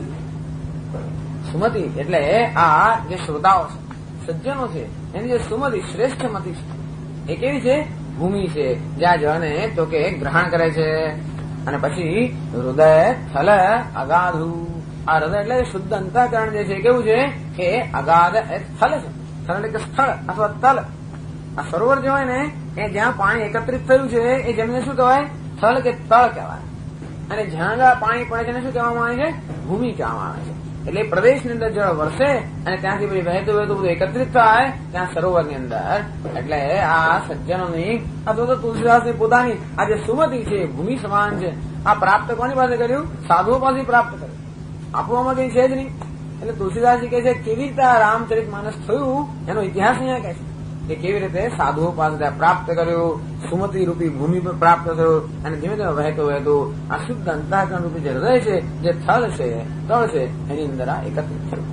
[SPEAKER 1] સુમતી એટલે આ જે શ્રોતાઓ છે, સજ્જનો છે, એની જે સુમતી શ્રેષ્ઠ મતી છે એ કેવી છે? ભૂમિ છે. જ્યાં જળને તો કે ગ્રહણ કરે છે. અને પછી હૃદય થલ અગાધુ. આ હૃદય એટલે શુદ્ધ અંતઃકરણ જે છે કેવું છે કે અગાધ સ્થળ છે. સ્થળ એટલે કે સ્થળ અથવા તલ. આ સરોવર જે હોય ને એ જ્યાં પાણી એકત્રિત થયું છે એ જમીને શું કહેવાય? સ્થળ કે તળ કહેવાય. અને જ્યાં પાણી પડે છે એને શું કહેવામાં આવે છે? ભૂમિ કહેવામાં આવે છે. એટલે પ્રદેશની અંદર જળ વરસે અને ત્યાંથી પછી વહેતું વહેતું બધું એકત્રિત થાય ત્યાં સરોવરની અંદર. એટલે આ સજ્જનોની અથવા તો તુલસીદાસની પોતાની આ જે સુમતિ છે ભૂમિ સમાન છે. આ પ્રાપ્ત કોની પાસે કર્યું? સાધુઓ પાસે પ્રાપ્ત કર્યું. આપણું કઈ છે જ નહીં. એટલે તુલસીદાસજી કહે છે કેવી રીતે આ રામચરિત માનસ થયું એનો ઇતિહાસ અહીંયા કહે છે કે કેવી રીતે સાધુઓ પાસે પ્રાપ્ત કર્યું, સુમતિ રૂપી ભૂમિ પર પ્રાપ્ત થયું અને ધીમે ધીમે વહેતું વહેતું આ શુદ્ધ અંતઃકરણ રૂપી જે હૃદય છે, જે થલ છે, તળ છે, એની અંદર આ એકત્રિત થયું.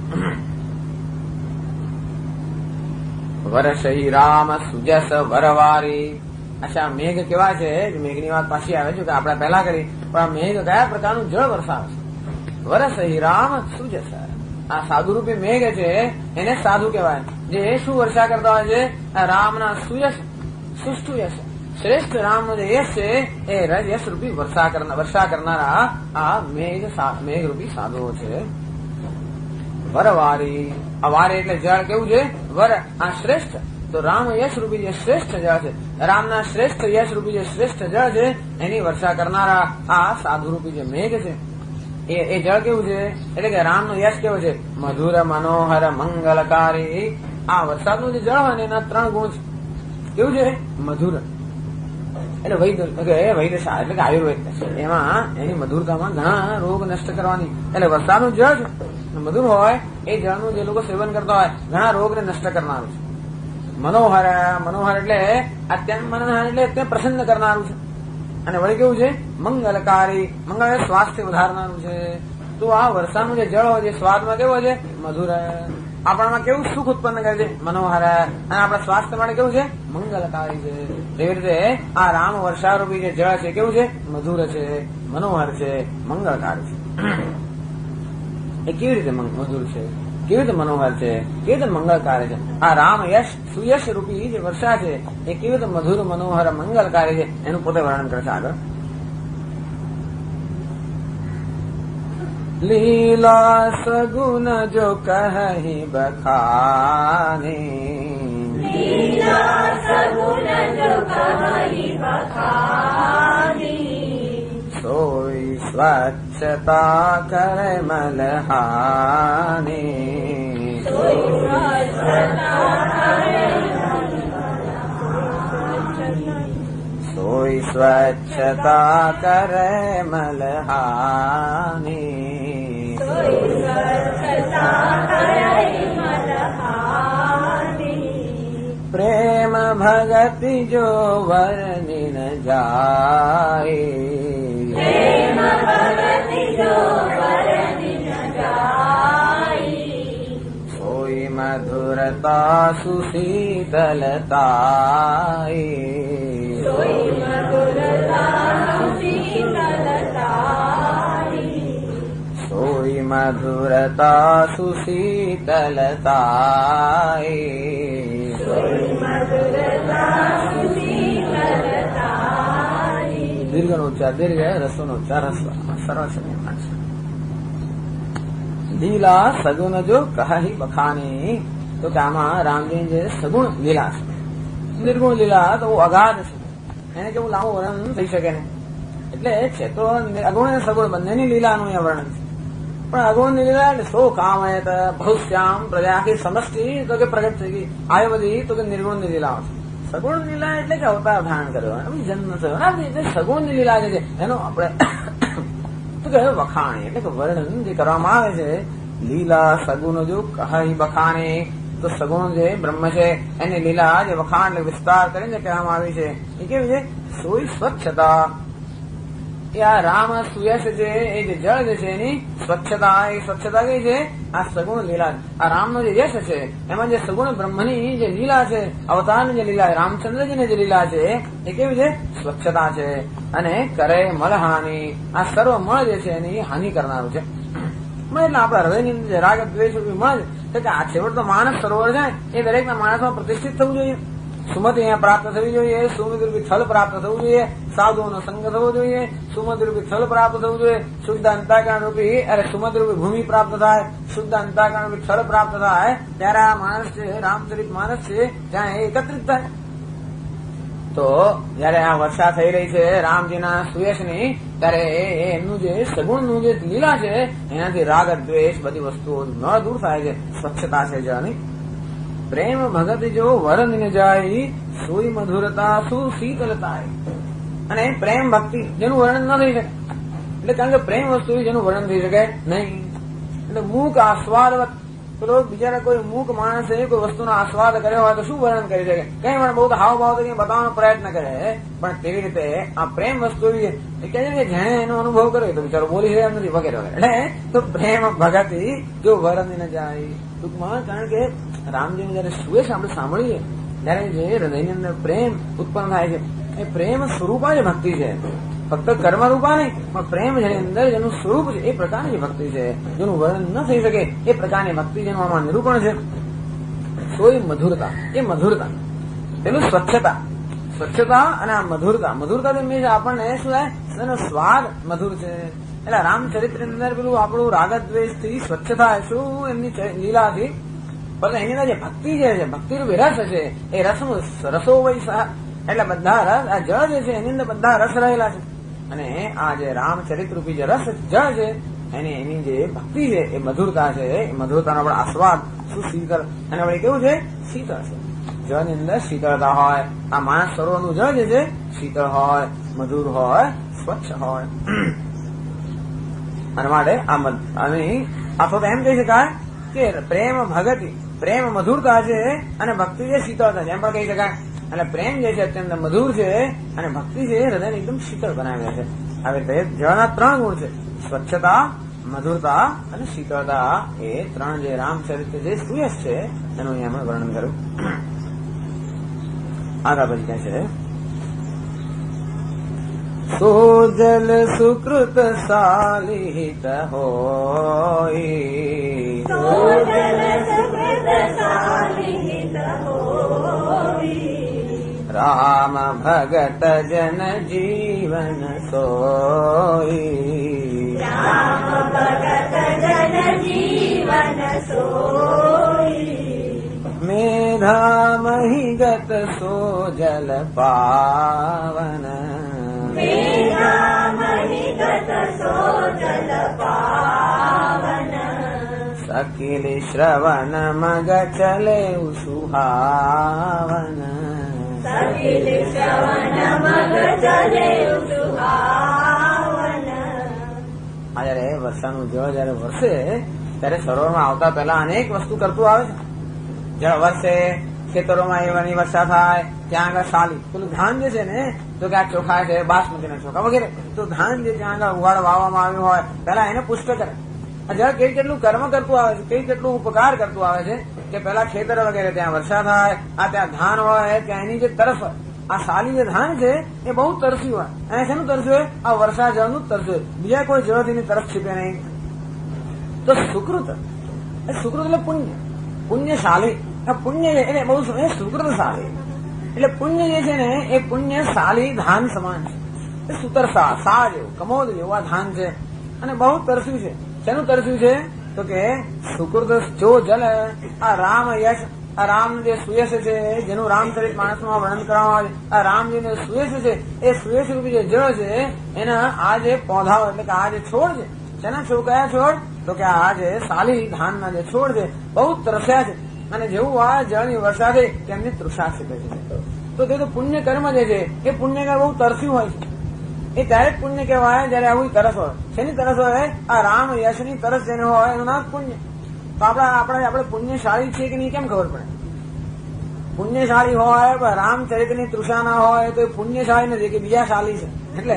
[SPEAKER 1] વરસહી રામ સુજસ વરવારી. અચ્છા, મેઘ કેવા છે? મેઘની વાત પાછી આવે છે કે આપણે પહેલા કરી, પણ આ મેઘ કયા પ્રકારનું જળ વરસાવે છે? વરસહી રામ સુજસ. આ સાધુ રૂપી મેઘ છે એને સાધુ કહેવાય. જે શું વર્ષા કરતા હોય છે? રામના સુયશ, સુષ્ઠુ યશ, શ્રેષ્ઠ રામનો જે યશ છે એ યશ રૂપી વર્ષા કરનારા આ મેઘ રૂપી સાધુઓ છે. વરવારી. આ વારી એટલે જળ કેવું છે? વર. આ શ્રેષ્ઠ. તો રામ યશ રૂપી જે શ્રેષ્ઠ જળ છે, રામના શ્રેષ્ઠ યશ રૂપી જે શ્રેષ્ઠ જળ છે એની વર્ષા કરનારા આ સાધુ રૂપી જે મેઘ છે એ જળ કેવું છે એટલે કે રામનો યશ કેવો છે? મધુર મનોહર મંગલકારી. આ વરસાદનું જે જળ હોય ને એના 3 ગુણ છે. કેવું છે? મધુર એટલે વૈદ એટલે કે આયુર્વેદ, એમાં એની મધુરતામાં ઘણા રોગ નષ્ટ કરવાની. એટલે વરસાદનું જળ છે મધુર હોય એ જળનું જે લોકો સેવન કરતા હોય ઘણા રોગને નષ્ટ કરનારું છે. મનોહર એટલે અત્યંત મનોહર એટલે અત્યંત પ્રસન્ન કરનારું છે. અને વળી કેવું છે? મંગલકારી. મંગળ સ્વાસ્થ્ય વધારનારું છે. તો આ વરસાદનું જે જળ હોય જે સ્વાદમાં કેવો છે? મધુર. આપણામાં કેવું સુખ ઉત્પન્ન કરે છે? મનોહર. અને આપણા સ્વાસ્થ્ય માટે કેવું છે? મંગલકારી છે. એવી રીતે આ રામ વર્ષારૂપી જે જળ છે કેવું છે? મધુર છે, મનોહર છે, મંગળકારી છે. એ કેવી રીતે મધુર છે, કેવી રીતે મનોહર છે, કેવી રીતે મંગળકારી છે? આ રામ યશ સુયશ રૂપી જે વર્ષા છે એ કેવી રીતે મધુર મનોહર મંગલકારી છે એનું પોતે વર્ણન કરે છે આગળ. લીલા સગુન જો કહી બખાને,
[SPEAKER 3] લીલા સગુન જો કહી બખાને,
[SPEAKER 1] સોઈ સ્વચ્છતા કરે મલહાને, સોઈ સ્વચ્છતા કરે મલહાને, પ્રેમ ભગતિ જો વર્ણિ ન જાય,
[SPEAKER 3] પ્રેમ ભગતિ જો વર્ણિ ન જાય,
[SPEAKER 1] સોઈ મધુરતા સુશીતલતા,
[SPEAKER 3] સોઈ મધુરતા સુશીતલતા,
[SPEAKER 1] સોઈ મધુરતા સુશીતલતા,
[SPEAKER 3] સોઈ મધુરતા સુશીતલતા.
[SPEAKER 1] દીર્ઘનો ઉચ્ચાર દીર્ઘ, રસોનો ઉચ્ચાર રસ્વ, સરળ છે. લીલા સગુણ જો કહી બખાની. તો કે આમાં રામજી જે સગુણ લીલા છે, નિર્ગુણ લીલા તો અગાધ છે, એને કેવું લાંબુ વર્ણન થઈ શકે ને. એટલે છે તો અગુણ અને સગુણ બંનેની લીલાનું અહીંયા વર્ણન છે. પણ અગુણની લીલા એટલે સો કામ બહુશ્યામ પ્રજા આખી સમષ્ટિ તો કે પ્રગટ થઈ ગઈ. આવ્યો બધી તો કે નિર્ગુણની લીલાઓ છે. સગુણ લીલા એટલે કે અવતાર ધારણ કર્યો, જન્મ થયો. સગુણની લીલા જે છે એનો આપણે તો કે વખાણી એટલે કે વર્ણન જે કરવામાં આવે છે. લીલા સગુણ જો કહી બખાને. તો સગુણ જે બ્રહ્મ છે એની લીલા જે વખાણ એટલે વિસ્તાર કરીને કહેવામાં આવી છે એ કેવી છે? સોઈ સ્વચ્છતા. એ આ રામ સુયશ છે એ જે જળ જે છે એની સ્વચ્છતા. એ સ્વચ્છતા કઈ છે? આ સગુણ લીલા. આ રામનો જે યશ છે એમાં જે સગુણ બ્રહ્મની જે લીલા છે, અવતારની જે લીલા, રામચંદ્રજીની જે લીલા છે એ કેવી છે? સ્વચ્છતા છે. અને કરે મલહાની. આ સર્વ મળ જે છે એની હાનિ કરનારું છે. એટલે આપણા હૃદયની અંદર જે રાગ દ્વેષ મળ છે કે આ છેવટ તો માણસ સરોવર છે એ દરેકના માણસમાં પ્રતિષ્ઠિત થવું જોઈએ. સુમતિ અહીંયા પ્રાપ્ત થવી જોઈએ, સુમદ્રુપી થલ પ્રાપ્ત થવું જોઈએ, સાધુઓનો સંગ થવો જોઈએ, સુમદ્રુપી થલ પ્રાપ્ત થવું જોઈએ, શુદ્ધ અંતઃકરણ રૂપી સુમદ્રુપી ભૂમિ પ્રાપ્ત થાય, શુદ્ધ અંતઃકરણ રૂપી થલ પ્રાપ્ત થાય, ત્યારે આ માણસ છે રામચરિત માણસ છે ત્યાં એ એકત્રિત થાય. તો જયારે આ વર્ષા થઈ રહી છે રામજીના સુયશની, ત્યારે એમનું જે સગુણનું જે લીલા છે એનાથી રાગ દ્વેષ બધી વસ્તુઓ ન દૂર થાય છે. સ્વચ્છતા છે જળની. પ્રેમ ભગત જો વર્ણિ જાય, સોઈ મધુરતા સુશીતલતા. અને પ્રેમ ભક્તિ જેનું વર્ણન ન થઈ શકે. એટલે કારણ કે પ્રેમ વસ્તુ જેનું વર્ણન થઈ શકે નહીં. એટલે મૂક આસ્વાદવત. પેલો બીજાને કોઈ મૂક માણસે કોઈ વસ્તુનો આસ્વાદ કર્યો હોય તો શું વર્ણન કરી શકે? કઈ પણ બહુ હાવ ભાવ તો બતાવવાનો પ્રયત્ન કરે. પણ તેવી રીતે આ પ્રેમ વસ્તુ એવી છે કે જેને એનો અનુભવ કર્યો તો બિચારો બોલી શકે એમ નથી વગેરે વગેરે. એટલે તો પ્રેમ ભગતિ જો વર્ણિ ન જાય. ટૂંકમાં કારણ કે રામજીને જયારે સુયશ આપણે સાંભળીએ ત્યારે જે હૃદયની અંદર પ્રેમ ઉત્પન્ન થાય છે એ પ્રેમ સ્વરૂપા જ ભક્તિ છે. ફક્ત કર્મ રૂપા નહીં પણ પ્રેમ જેની અંદર જેનું સ્વરૂપ છે એ પ્રકારની ભક્તિ છે. જેનું વર્ણન ન થઈ શકે એ પ્રકારની ભક્તિ જેનું આમાં નિરૂપણ છે. સોઈ મધુરતા. એ મધુરતા પેલું સ્વચ્છતા. સ્વચ્છતા અને આ મધુરતા. મધુરતા મીન્સ આપણને શું થાય? એનો સ્વાદ મધુર છે. એટલે રામચરિત્ર અંદર પેલું આપણું રાગદ્વેષ થી સ્વચ્છ થાય શું? એમની લીલાથી. પણ એની અંદર જે ભક્તિ જે છે, ભક્તિરૂપી રસ છે એ રસનું રસો વૈસા એટલે બધા રસ આ જળ જે છે એની અંદર બધા રસ રહેલા છે. અને આ જે રામચરિત રૂપી જે રસ જળ છે એની જે ભક્તિ છે એ મધુરતા છે, એ મધુરતાનો આપણે આસ્વાદ શું શીતળ, અને આપણે કેવું છે શીતળ છે. જળની અંદર શીતળતા હોય. આ માનસ સરોવરનું જળ જે છે શીતળ હોય, મધુર હોય, સ્વચ્છ હોય. અને માટે અથવા તો એમ કહી શકાય કે પ્રેમ ભગતિ, પ્રેમ મધુરતા છે અને ભક્તિ છે શીતળતા છે, એમ પણ કહી શકાય. એટલે પ્રેમ જે છે અત્યંત મધુર છે અને ભક્તિ છે હૃદયને એકદમ શીતળ બનાવે છે. આવી રીતે જળના 3 ગુણ છે, સ્વચ્છતા, મધુરતા અને શીતળતા. એ 3 જે રામચરિત્ર જે સુયશ છે એનું અહીંયા વર્ણન કર્યું. આગળ પછી કહે છે સોજલ સુકૃત સાલિત હોય, રામ ભગત જન જીવન સોઈ, મેધા મહિગત સોજલ પાવન, સકિલી શ્રવણ મગ ચલે સુહાવન, જયારે વર્ષાનું જળ જયારે વરસે ત્યારે સરોવરમાં આવતા પહેલા અનેક વસ્તુ કરતું આવે છે. જળ વરસે, ખેતરોમાં એવાની વર્ષા થાય, ત્યાં આગળ સાલી પેલું ધાન જે છે ને, તો કે આ ચોખા છે, બાસમતીના ચોખા વગેરે, તો ધાન જે ત્યાં આગળ ઉગાડ વાવવામાં આવ્યું હોય પહેલા એને પુષ્ટ કરે. જળ કઈ કેટલું કર્મ કરતું આવે છે, કઈ કેટલું ઉપકાર કરતું આવે છે કે પેલા ખેતર વગેરે ત્યાં વર્ષા થાય, આ ત્યાં ધાન હોય, ત્યાં એની જે તરફ આ સાલી જે ધાન છે એ બહુ તરસ્યું હોય. અને શેનું તરસ્યું હોય? આ વર્ષા જળનું જ તરસ્યું હોય, બીજા કોઈ જળ એની તરફ છીપે નહીં. તો સુકૃત, સુકૃત એટલે પુણ્ય, પુણ્યશાળી. પુણ્ય એટલે બહુ સુકૃતશાળી એટલે પુણ્ય જે છે ને એ પુણ્યશાળી ધાન સમાન છે. એ સુતરસા, સા જેવું, કમોદ જેવું આ ધાન છે અને બહુ તરસ્યું છે. શેનું તરસ્યું છે? તો કે સુકૃત જો જલ, આ રામ યશ, આ રામ જે સુયશ છે જેનું રામચરિત માનસમાં વર્ણન કરવામાં આવે છે, આ રામ જે સુયશ છે એ સુયશ રૂપી જે જળ છે એના આ જે પૌધાઓ એટલે કે આ જે છોડ છે, શેના છોડ, કયા છોડ? તો કે આ જે સાલી ધાનના જે છોડ છે બહુ તરસ્યા છે. અને જેવું આ જળની વર્ષા થઈ તેમની તૃષા છીપે છે. તો તે તો પુણ્ય કર્મ જે છે એ પુણ્ય કર્મ બહુ તરસ્યું હોય છે. એ ત્યારે જ પુણ્ય કહેવાય જયારે આવું તરસ હોય. શેની તરસ હોય? આ રામ યશની તરસ જેને હોય એનું નામ પુણ્ય. તો આપણે પુણ્યશાળી છીએ કે નહીં કેમ ખબર પડે? પુણ્યશાળી હોય, રામચરિત્રની તૃષા ના હોય તો એ પુણ્યશાળી નથી કે બીજા શાળી છે. એટલે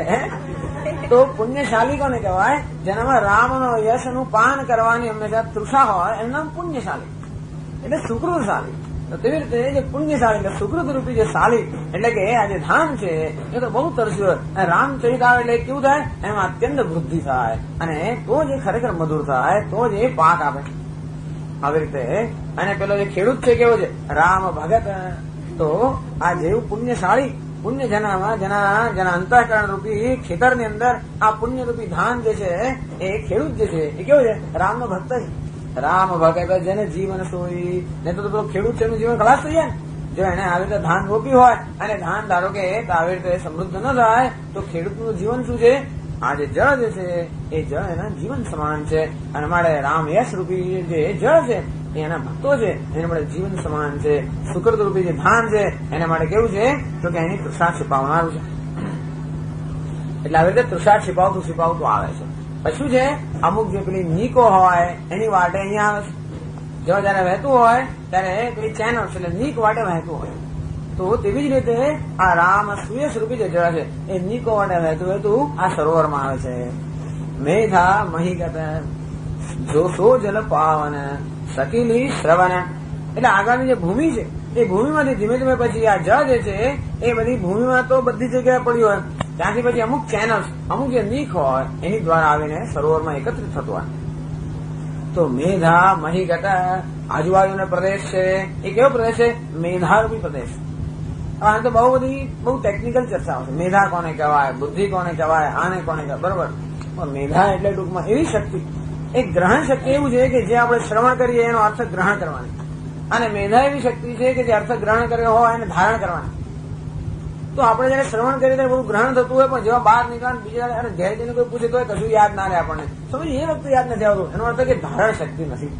[SPEAKER 1] તો પુણ્યશાળી કોને કહેવાય? જેનામાં રામનો યશનું પાન કરવાની હંમેશા તૃષા હોય એનું નામ પુણ્યશાળી, એટલે સુકૃતશાળી. તો તેવી રીતે જે પુણ્યશાળી એટલે સુકૃત રૂપી જે શાળી એટલે કે આ જે ધાન છે એ તો બહુ તરસ્યું હોય. રામચરિત આવે એટલે કેવું થાય? એમાં અત્યંત વૃદ્ધિ થાય અને તો જે ખરેખર મધુર થાય, તો જ એ પાક આપે. આવી રીતે અને પેલો જે ખેડૂત છે કેવો છે? રામ ભગત. તો આ જેવું પુણ્યશાળી, પુણ્ય જેના અંતઃકરણ રૂપી ખેતરની અંદર આ પુણ્ય રૂપી ધાન જે છે એ ખેડૂત જે છે એ કેવો છે? રામનો ભક્ત છે. રામ ભગત જેને જીવન સોઈ. નહીં તો ખેડૂત છે એનું જીવન ખલાસ થઈ જાય ને. જો એને આવી રીતે ધાન રોપી હોય અને ધાન ધારો કે આવી રીતે સમૃદ્ધ ન થાય તો ખેડૂતનું જીવન શું છે? આ જે જળ જે છે એ જળ એના જીવન સમાન છે. અને માટે રામ યશ રૂપી જે જળ છે એ એના ભક્તો છે એના માટે જીવન સમાન છે. સુકૃત રૂપી જે ધાન છે એના માટે કેવું છે? તો કે એની તૃષા छिपाવનારું છે. એટલે આવી રીતે તૃષા छिपाવતું આવે છે. પછી છે અમુક જે પેલી નીકો હોય એની વાટે અહીંયા આવે છે. જો જયારે વહેતું હોય ત્યારે પેલી ચેનલ એટલે નીક વાટે વહેતું હોય. તો તેવી જ રીતે આ રામ સુયશ રૂપી જે જળ છે એ નીકો વાટે વહેતું આ સરોવરમાં આવે છે. મેધા મહિગત જો સો જલ પાવન સકિલી શ્રવણ. એટલે આગળની જે ભૂમિ છે એ ભૂમિમાંથી ધીમે ધીમે પછી આ જળ જે છે એ બધી ભૂમિમાં તો બધી જગ્યાએ પડ્યું હોય. ત્યાંથી પછી અમુક ચેનલ્સ, અમુક જે નીક હોય એની દ્વારા આવીને સરોવરમાં એકત્રિત થતું હોય. તો મેધા મહિગત આજુબાજુનો પ્રદેશ છે એ કેવો પ્રદેશ છે? મેધારૂપી પ્રદેશ. આને તો બહુ ટેકનિકલ ચર્ચાઓ છે. મેધા કોને કહેવાય, બુદ્ધિ કોને કહેવાય, આને કોને કહેવાય, બરોબર. મેધા એટલે ટૂંકમાં એવી શક્તિ, એક ગ્રહણ શક્તિ એવું છે કે જે આપણે શ્રવણ કરીએ એનો અર્થ ગ્રહણ કરવાની. અને મેધા એવી શક્તિ છે કે જે અર્થ ગ્રહણ કર્યો હોય એને ધારણ કરવાની. તો આપણે જયારે શ્રવણ કરીએ ત્યારે બધું ગ્રહણ થતું હોય, પણ જેવા બહાર નીકળે બીજા અને ઘેર જઈને કોઈ પૂછે તો કશું યાદ ના રહે આપણને. સમજ એ વખતે યાદ નથી આવતું. એનો અર્થ કે ધારણ શક્તિ નથી.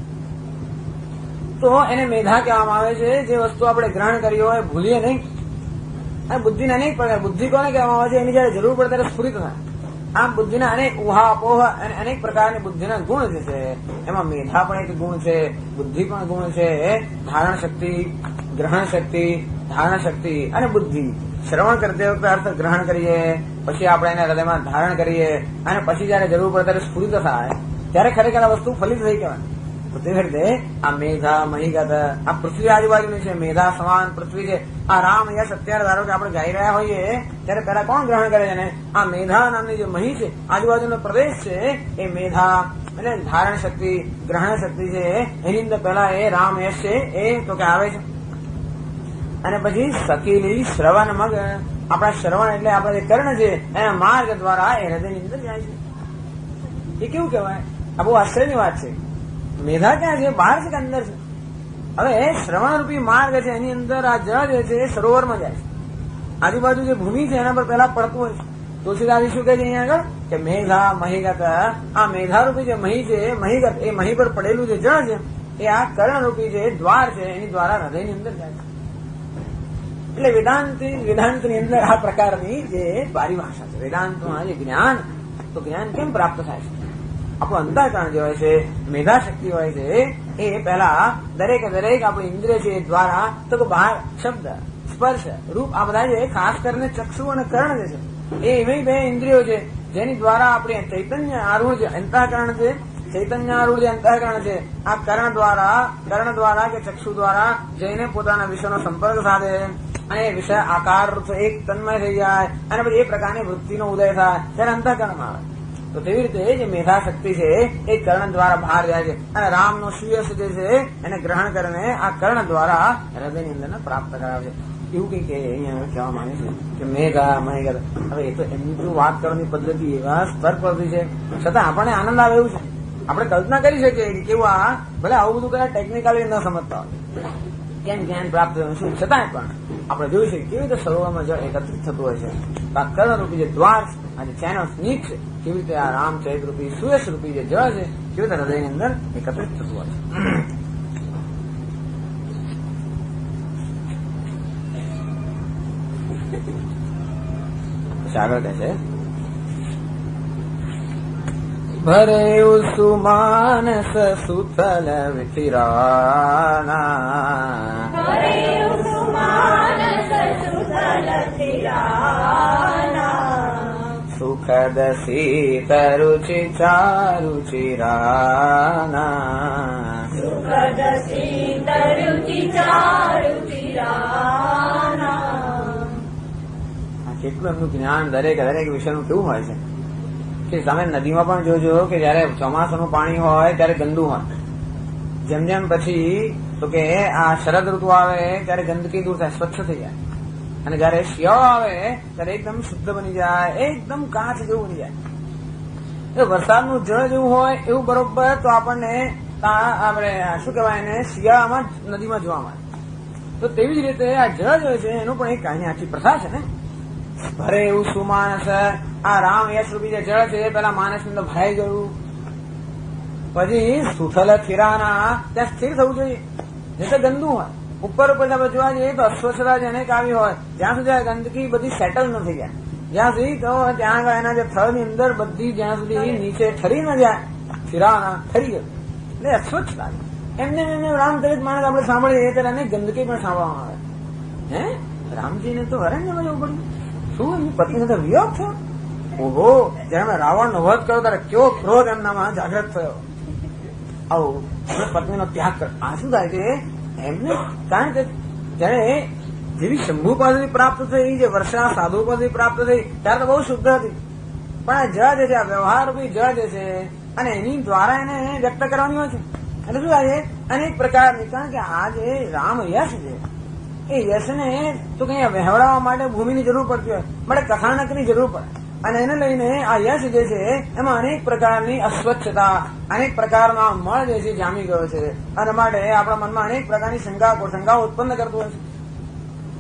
[SPEAKER 1] તો એને મેધા કહેવામાં આવે છે. જે વસ્તુ આપણે ગ્રહણ કરી હોય ભૂલીએ નહીં. અને બુદ્ધિના અનેક પ્રકાર. બુદ્ધિ કોને કહેવામાં આવે છે? એની જયારે જરૂર પડે ત્યારે સ્ફુરિત થાય. આમ બુદ્ધિના અનેક ઉહા અપોહ અને અનેક પ્રકારની બુદ્ધિના ગુણ જે છે એમાં મેધા પણ એક ગુણ છે, બુદ્ધિ પણ ગુણ છે, ધારણ શક્તિ, ગ્રહણ શક્તિ, ધારણ શક્તિ અને બુદ્ધિ. શ્રવણ કરતી વખતે અર્થ ગ્રહણ કરીએ, પછી આપણે એને હૃદયમાં ધારણ કરીએ અને પછી જયારે જરૂર પડે ત્યારે સ્ફુરિત થાય ત્યારે ખરેખર આ વસ્તુ ફલિત થઈ કહેવાય. તો તે રીતે આ મેધા મહીગત આ પૃથ્વી આજુબાજુની છે. મેધા સમાન પૃથ્વી છે. આ રામ યશ અત્યારે ધારો કે આપણે ગાઈ રહ્યા હોઈએ ત્યારે પેલા કોણ ગ્રહણ કરે છે? આ મેધા નામની જે મહી છે, આજુબાજુનો પ્રદેશ છે, એ મેધા એટલે ધારણ શક્તિ, ગ્રહણ શક્તિ છે. એની અંદર પેલા એ રામ યશ છે એ તો કે આવે છે. અને પછી સખીલી શ્રવણ મગ, આપણા શ્રવણ એટલે આપણા જે કર્ણ છે એના માર્ગ દ્વારા એ હૃદયની અંદર જાય છે. એ કેવું કહેવાય? આ બહુ આશ્ચર્યની વાત છે. મેધા ક્યાં છે? બહાર છે કે અંદર છે? હવે શ્રવણ રૂપી માર્ગ છે એની અંદર આ જળ જે છે એ સરોવરમાં જાય છે. આજુબાજુ જે ભૂમિ છે એના પર પેલા પડતું હોય છે. તુલસીદાસ શું કહે છે અહીંયા આગળ કે મેધા મહીગત, આ મેધા રૂપી જે મહી છે મહીગત, એ મહી પર પડેલું જે જળ છે એ આ કર્ણ રૂપી જે દ્વાર છે એની દ્વારા હૃદયની અંદર જાય છે. એટલે વેદાંતની અંદર આ પ્રકારની જે પારિભાષા છે. વેદાંતમાં જે જ્ઞાન, તો જ્ઞાન કેમ પ્રાપ્ત થાય છે? આપણું અંતઃકરણ જે હોય છે, મેધા શક્તિ હોય છે, એ પહેલા દરેક આપણી ઇન્દ્રિય છે એ દ્વારા તો બહાર શબ્દ, સ્પર્શ, રૂપ આ બધા છે. ખાસ કરીને ચક્ષુ અને કર્ણ જે છે એ એવી બે ઇન્દ્રિયો છે જેની દ્વારા આપણે ચૈતન્ય આરૂઢ જે અંતઃકરણ છે, ચૈતન્ય આરૂઢ જે અંતઃકરણ છે, આ કર્ણ દ્વારા કે ચક્ષુ દ્વારા જઈને પોતાના વિષયનો સંપર્ક સાધે અને એ વિષય આકાર એક તન્મય થઈ જાય અને પછી એ પ્રકારની વૃત્તિનો ઉદય થાય ત્યારે અંતઃકરણમાં આવે. તો તેવી રીતે જે મેધા શક્તિ છે એ કર્ણ દ્વારા બહાર જાય છે અને રામનો સુયશ જે છે એને ગ્રહણ કરીને આ કર્ણ દ્વારા હૃદયની અંદર પ્રાપ્ત કરાવે છે. એવું કઈ કે અહીંયા કહેવા માંગે છે કે મેઘા મહેગત. હવે એ તો એમની તો વાત કરવાની પદ્ધતિ એવા સ્તર પરથી છે, છતાં આપણને આનંદ આવે એવું છે. આપણે કલ્પના કરી શકીએ કે કેવું આ ભલે આવું બધું કદાચ ટેકનિકલી ન સમજતા હોય કેમ જ્ઞાન પ્રાપ્ત થયું શું, છતાંય પણ આપણે જોયું છે કેવી રીતે સરોવરમાં જળ એકત્રિત થતું હોય છે. આ કર્ણરૂપી જે દ્વાર અને ચેનલ સ્નીક છે, કેવી રીતે આ રામચરિત રૂપી સુયશ રૂપી જે જળ છે કેવી રીતે હૃદયની અંદર એકત્રિત થતું હોય છે. આગળ કહે છે ભરે સુમાનસ સુથલ વિચિરાના, સુખદ શીત રુચિ ચારુચિરાના, કેટલું એમનું જ્ઞાન દરેક વિષયનું કેવું હોય છે કે તમે નદીમાં પણ જોજો કે જયારે ચોમાસાનું પાણી હોય ત્યારે ગંદુ હોય. જેમ જેમ પછી તો કે આ શરદ ઋતુ આવે ત્યારે ગંદકી દૂર થાય, સ્વચ્છ થઈ જાય. અને જયારે શિયાળો આવે ત્યારે એકદમ શુદ્ધ બની જાય, એકદમ કાચ જેવું બની જાય. વરસાદનું જળ જેવું હોય એવું બરોબર તો આપણને આપણે શું કહેવાય એને શિયાળામાં નદીમાં જોવા મળે. તો તેવી જ રીતે આ જળ જે છે એનું પણ એક કાંઈ આખી પ્રથા છે ને. ભરે એવું સુમાનસ, આ રામ યશ રૂપી જે જળ છે પેલા માણસ ની ભરાઈ ગયું. પછી સુથલ થીરાના, ત્યાં સ્થિર થવું જોઈએ. જે ગંદુ હોય ઉપર આપણે જોવા જઈએ તો અસ્વચ્છતા જેને આવી હોય જ્યાં સુધી ગંદકી બધી સેટલ ન થઈ જાય, જ્યાં સુધી તો ત્યાં આગળ એના જે થળ ની અંદર બધી જ્યાં સુધી નીચે ઠરી ન જાય, થીરાના ઠરી ગયું એટલે અસ્વચ્છતા. એમને રામચરિત માણસ આપણે સાંભળીએ ત્યારે અનેક ગંદકી પણ સાંભળવામાં આવે. હે રામજીને તો અરણ્યમાં જવું પડ્યું, શું એમની પત્ની સાથે વિયોગ થયો? ઓહો, જયારે રાવણ નો વધ કર્યો ત્યારે કેવો ક્રોધ એમનામાં જાગૃત થયો. આવું પત્નીનો ત્યાગ કર. આ શું થાય છે એમને? કારણ કે જયારે જેવી શંભુ પાસેથી પ્રાપ્ત થઈ, જે વર્ષા સાધુ પાસેથી પ્રાપ્ત થઈ ત્યારે તો બહુ શુદ્ધ હતી. પણ આ જળ જે છે, આ વ્યવહાર રૂપી જળ જે છે અને એની દ્વારા એને વ્યક્ત કરવાની હોય છે. એટલે શું થાય છે અનેક પ્રકારની. કારણ કે આ જે રામ યશ છે એ યશને તો કઈ વહેવડાવવા માટે ભૂમિની જરૂર પડતી હોય, માટે કથાનકની જરૂર પડે. અને એને લઈને આ યશ જે છે એમાં અનેક પ્રકારની અસ્વચ્છતા, અનેક પ્રકારનો મળ જે છે જામી ગયો છે અને માટે આપણા મનમાં અનેક પ્રકારની શંકાઓ ઉત્પન્ન કરતું હોય છે.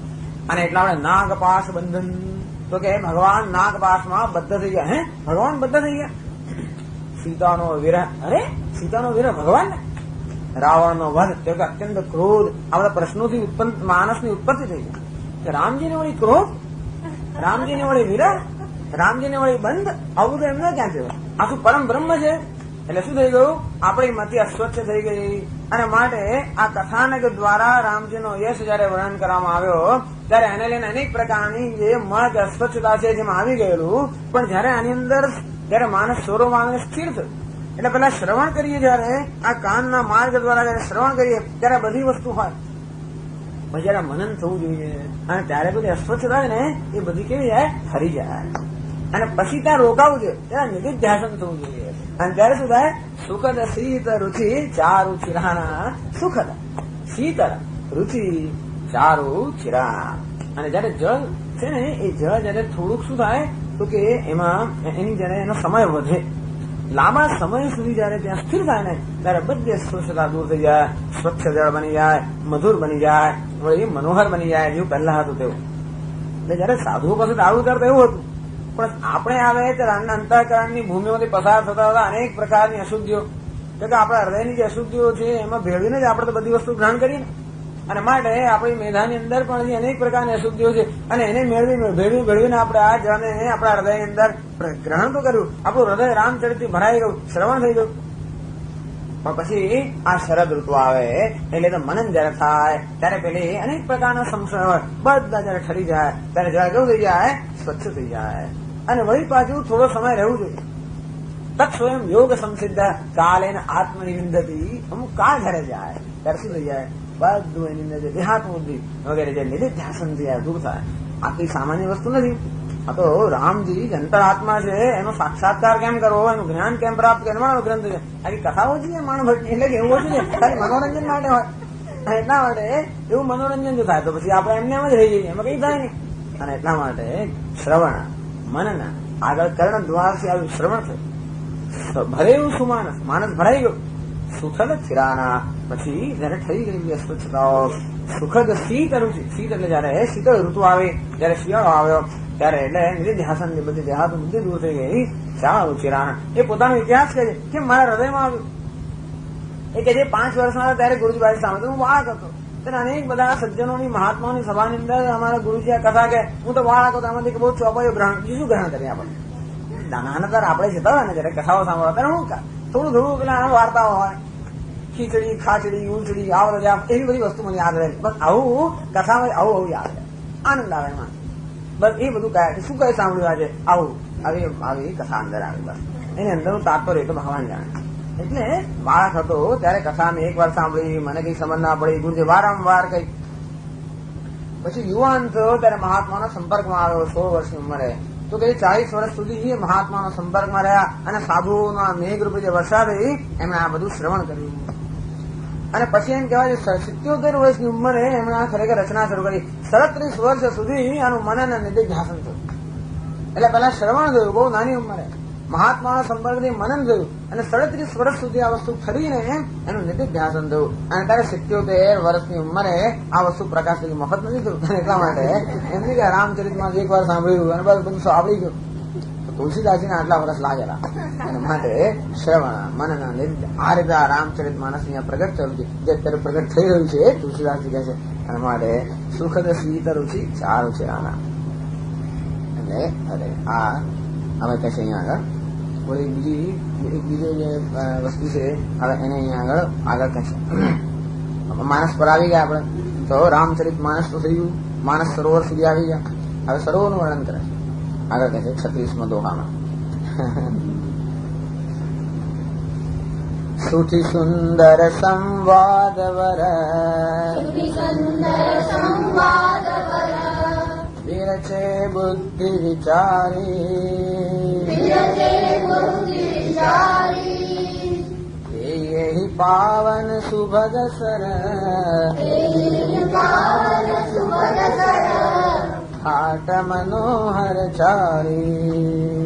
[SPEAKER 1] અને એટલા વડે નાગપાશ બંધન, તો કે ભગવાન નાગપાશમાં બદ્ધ થઈ ગયા. હે, ભગવાન બદ્ધ થઈ ગયા? સીતાનો વિરહ, અરે સીતાનો વિરહ ભગવાન ને, રાવણનો વધ, તો કે અત્યંત ક્રોધ, આ બધા પ્રશ્નોથી ઉત્પન્ન માણસની ઉત્પત્તિ થઈ ગઈ. કે રામજીને વળી ક્રોધ, રામજીને વળી વિરહ, રામજીને વળી બંધ, આવું તો એમને ક્યાં છે? આ શું પરમ બ્રહ્મ છે? એટલે શું થઈ ગયું? આપણી મતિ અસ્વચ્છ થઈ ગઈ. અને માટે આ કથાનક દ્વારા રામજીનો યશ જયારે વર્ણન કરવામાં આવ્યો ત્યારે એને લઈને અનેક પ્રકારની જે મત અસ્વચ્છતા છે જેમાં આવી ગયેલું, પણ જયારે આની અંદર જયારે માણસ સ્વરોમાં આવીને સ્થિર થયું, એટલે પેલા શ્રવણ કરીએ, જયારે આ કાનના માર્ગ દ્વારા જયારે શ્રવણ કરીએ ત્યારે બધી વસ્તુ હોય, પછી જયારે મનન થવું જોઈએ, અને ત્યારે બધી અસ્વચ્છતા હોય ને એ બધી કેવી જાય? હરી જાય. અને પછી ત્યાં રોકાવું જોઈએ, ત્યારે નિધિધ્યાસન થવું જોઈએ. અને ત્યારે શું થાય? સુખદ શીત રુચિ ચારુ ચિરાના, સુખદ શીતળ રુચિ ચારુ ચિરા. અને જયારે જળ છે ને, એ જળ જયારે થોડુંક શું થાય તો કે એમાં એની જયારે એનો સમય વધે, લાંબા સમય સુધી જયારે ત્યાં સ્થિર થાય ને, ત્યારે બધી અસ્વચ્છતા દૂર થઈ જાય, સ્વચ્છ જળ બની જાય, મધુર બની જાય, વળી મનોહર બની જાય, જેવું પહેલા હતું તેવું. એટલે જયારે સાધુઓ પાસે આવું કરતા એવું હતું, પણ આપણે આવે ત્યારે અંતઃકરણની ભૂમિઓથી પસાર થતા હતા અનેક પ્રકારની અશુદ્ધિઓ, કે આપણા હૃદયની જે અશુદ્ધિઓ છે એમાં ભેળવીને જ આપણે તો બધી વસ્તુ ગ્રહણ કરીએ ને. અને માટે આપણી મેધાની અંદર પણ અનેક પ્રકારની અશુદ્ધિઓ છે, અને એને ભેળવીને આપણે આ જળને આપણા હૃદયની અંદર ગ્રહણ તો કર્યું, આપણું હૃદય રામચરિતથી ભરાઈ ગયું, શ્રવણ થઈ ગયું. પણ પછી આ શરદ ઋતુ આવે એટલે તો મનન જયારે થાય ત્યારે પેલી અનેક પ્રકારના સંશય હોય બધા જયારે ઠરી જાય ત્યારે જયારે કેવું થઈ જાય? સ્વચ્છ થઈ જાય. અને વળી પાછું થોડો સમય રહેવું જોઈએ. તત્ સ્વયં યોગ સંસિદ્ધ કાલેન આત્મનિવિંદતી. અમુક કાળ જયારે જાય ત્યારે શું થઈ જાય? બધું એની અંદર જે દેહાત્મ બુદ્ધિ વગેરે જે નિધિધ્યાસન થી દૂર થાય. આ કઈ સામાન્ય વસ્તુ નથી. આ તો રામજી જ અંતરાત્મા છે, એનો સાક્ષાત્કાર કેમ કરવો, એનું જ્ઞાન કેમ પ્રાપ્ત કરવાનો ગ્રંથ છે. આખી કથાઓ છે માનવ ભટ્ટની, એટલે કે એવું ઓછું છે, ખાલી મનોરંજન માટે હોય. એટલા માટે એવું મનોરંજન જો થાય તો પછી આપણે એમને એમ જ રહી જઈએ, એમાં કઈ થાય નહીં. અને એટલા માટે શ્રવણ મનન આગળ કર્ણ દ્વારથી આવ્યું શ્રવણ થયું, ભરેલું સુમાનસ, માનસ ભરાઈ ગયો. સુખદ ચિરાના, પછી જયારે થઈ ગઈ અસ્વચ્છતાઓ, સુખદ શીત ઋતુ, શીત એટલે જયારે શીતળ ઋતુ આવે, જયારે શિયાળો આવ્યો ત્યારે એટલે નિધિધ્યાસન ની બધી દેહાત બુદ્ધિ દૂર થઈ ગઈ. ચાલો ચિરાના એ પોતાનો ઇતિહાસ કહે છે કે મારા હૃદયમાં આવ્યું. એ કે જે 5 વર્ષના હતા ત્યારે ગુરુજી સાંભળતો, હું બાળક હતો ત્યારે અનેક બધા સજ્જનોની મહાત્માઓની સભાની અંદર અમારા ગુરુજી આ કથા કે હું તો બાળક હતો, એમાંથી બહુ ચોપાઈઓ ગ્રહણ, બીજું ગ્રહણ કરીએ આપણે. નાના ત્યારે આપણે જતા હોય ને જયારે કથાઓ સાંભળવા ત્યારે હું થોડું થોડું પેલા વાર્તાઓ હોય, ખીચડી ખાચડી ઉલચડી આવો એવી બધી વસ્તુ મને યાદ રહે. બસ આવું કથામાં આવું યાદ રહે, આનંદ આવે એમાં. બસ એ બધું કહે શું કઈ સાંભળ્યું આજે આવું આવી કથા અંદર આવે. બસ એની અંદરનું તાત્પર્ય તો ભગવાન જાણે. એટલે બાળક હતો ત્યારે કથા મેં 1 વાર સાંભળી, મને કઈ સમજ ના પડી, ગુરુજી વારંવાર કઈ. પછી યુવાન થયો ત્યારે મહાત્માના સંપર્કમાં આવ્યો 16 વર્ષની ઉંમરે, તો કે 40 વર્ષ સુધી મહાત્માના સંપર્કમાં રહ્યા અને સાધુઓના મેઘરૂપે જે વર્ષા રહી એમણે આ બધું શ્રવણ કર્યું. અને પછી એમ કહેવાય 77 વર્ષની ઉંમરે એમણે આ ખરેખર રચના શરૂ કરી. 37 વર્ષ સુધી આનું મનન અને નિધિધ્યાસન થયું. એટલે પેલા શ્રવણ થયું બહુ નાની ઉંમરે, મહાત્માના સંપર્કથી મનન થયું, અને 37 વર્ષ સુધી આ વસ્તુ ખરીને એનું નિધિધ્યાસન થયું. અને ત્યારે 77 વર્ષની ઉંમરે આ વસ્તુ પ્રકાશ થઈ, મફત નથી થયું. એટલા માટે એમની કે રામચરિતમાં 1 વાર સાંભળ્યું અને બધું આવડી ગયું. તુલસીદાસજીને આટલા વર્ષ લાગેલા. એના માટે શ્રવણ મનન આ રીતે આ રામચરિત માનસ અહીંયા પ્રગટ થયું છે, જે અત્યારે પ્રગટ થઈ રહ્યું છે તુલસીદાસજી કહે છે. એના માટે સુખદ શીત રુચિ ચારુ છે આના. એટલે અરે આ હવે કહે છે અહીંયા આગળ કોઈ બીજો જે વસ્તુ છે હવે એને અહીંયા આગળ કહે છે. માનસ પર આવી ગયા આપણે તો રામચરિત માનસ તો થઈ ગયું, માનસ સરોવર સુધી આવી ગયા. હવે સરોવરનું વર્ણન કરે છે આગળ કહે છે 36મા દોહામાં. સુઠી સુંદર સંવાદ વર વિરચે બુદ્ધિ વિચારી યહી પાવન સુભગ સર હાટ મનોહર ચારી.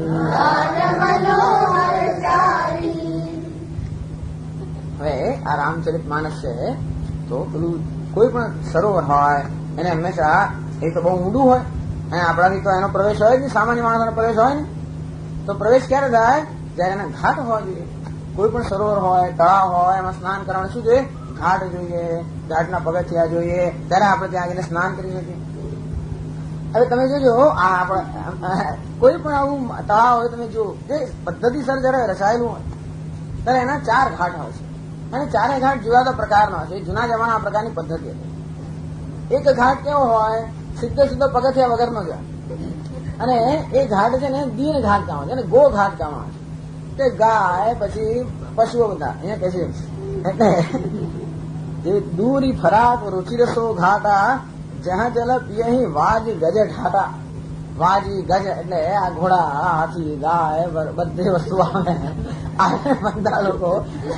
[SPEAKER 1] હવે આ રામચરિત માનસ છે તો પેલું કોઈ પણ સરોવર હોય એને હંમેશા એ તો બહુ ઊંડું હોય અને આપણાથી તો એનો પ્રવેશ હોય જ નહીં, સામાન્ય માણસનો પ્રવેશ હોય ને. તો પ્રવેશ ક્યારે થાય? જયારે એના ઘાટ હોવા જોઈએ. કોઈ પણ સરોવર હોય, તળાવ હોય, એમાં સ્નાન કરવાનું શું જોઈએ? ઘાટ જોઈએ, ઘાટના પગથિયા જોઈએ, ત્યારે આપણે ત્યાં આવીને સ્નાન કરી શકીએ. હવે તમે જોજો, આ આપણા કોઈ પણ આવું તળાવ હોય, તમે જુઓ, જે પદ્ધતિસર જયારે રચાયેલું હોય ત્યારે એના 4 ઘાટ હોય છે. અને 4 ઘાટ જુદા જુદા પ્રકારના હોય છે. જૂના જમાના આ પ્રકારની પદ્ધતિ હતી. એક ઘાટ કેવો હોય? સીધો પગથિયા વગરનો જાય. અને એ ઘાટ છે ને દીન ઘાટ કહેવાય છે, ગો ઘાટ કહેવાય છે. કે ગાય પછી પશુઓ બધા અહીંયા કહે છે એટલે જે દૂરી ફરાક રુચિરસો ઘાટા જहाँ જલ પિયહી વાજ ગજ ઠાટા. વાજી ગજ એટલે આ ઘોડા, હાથી, ગાય બધી વસ્તુ આવે બધા લોકો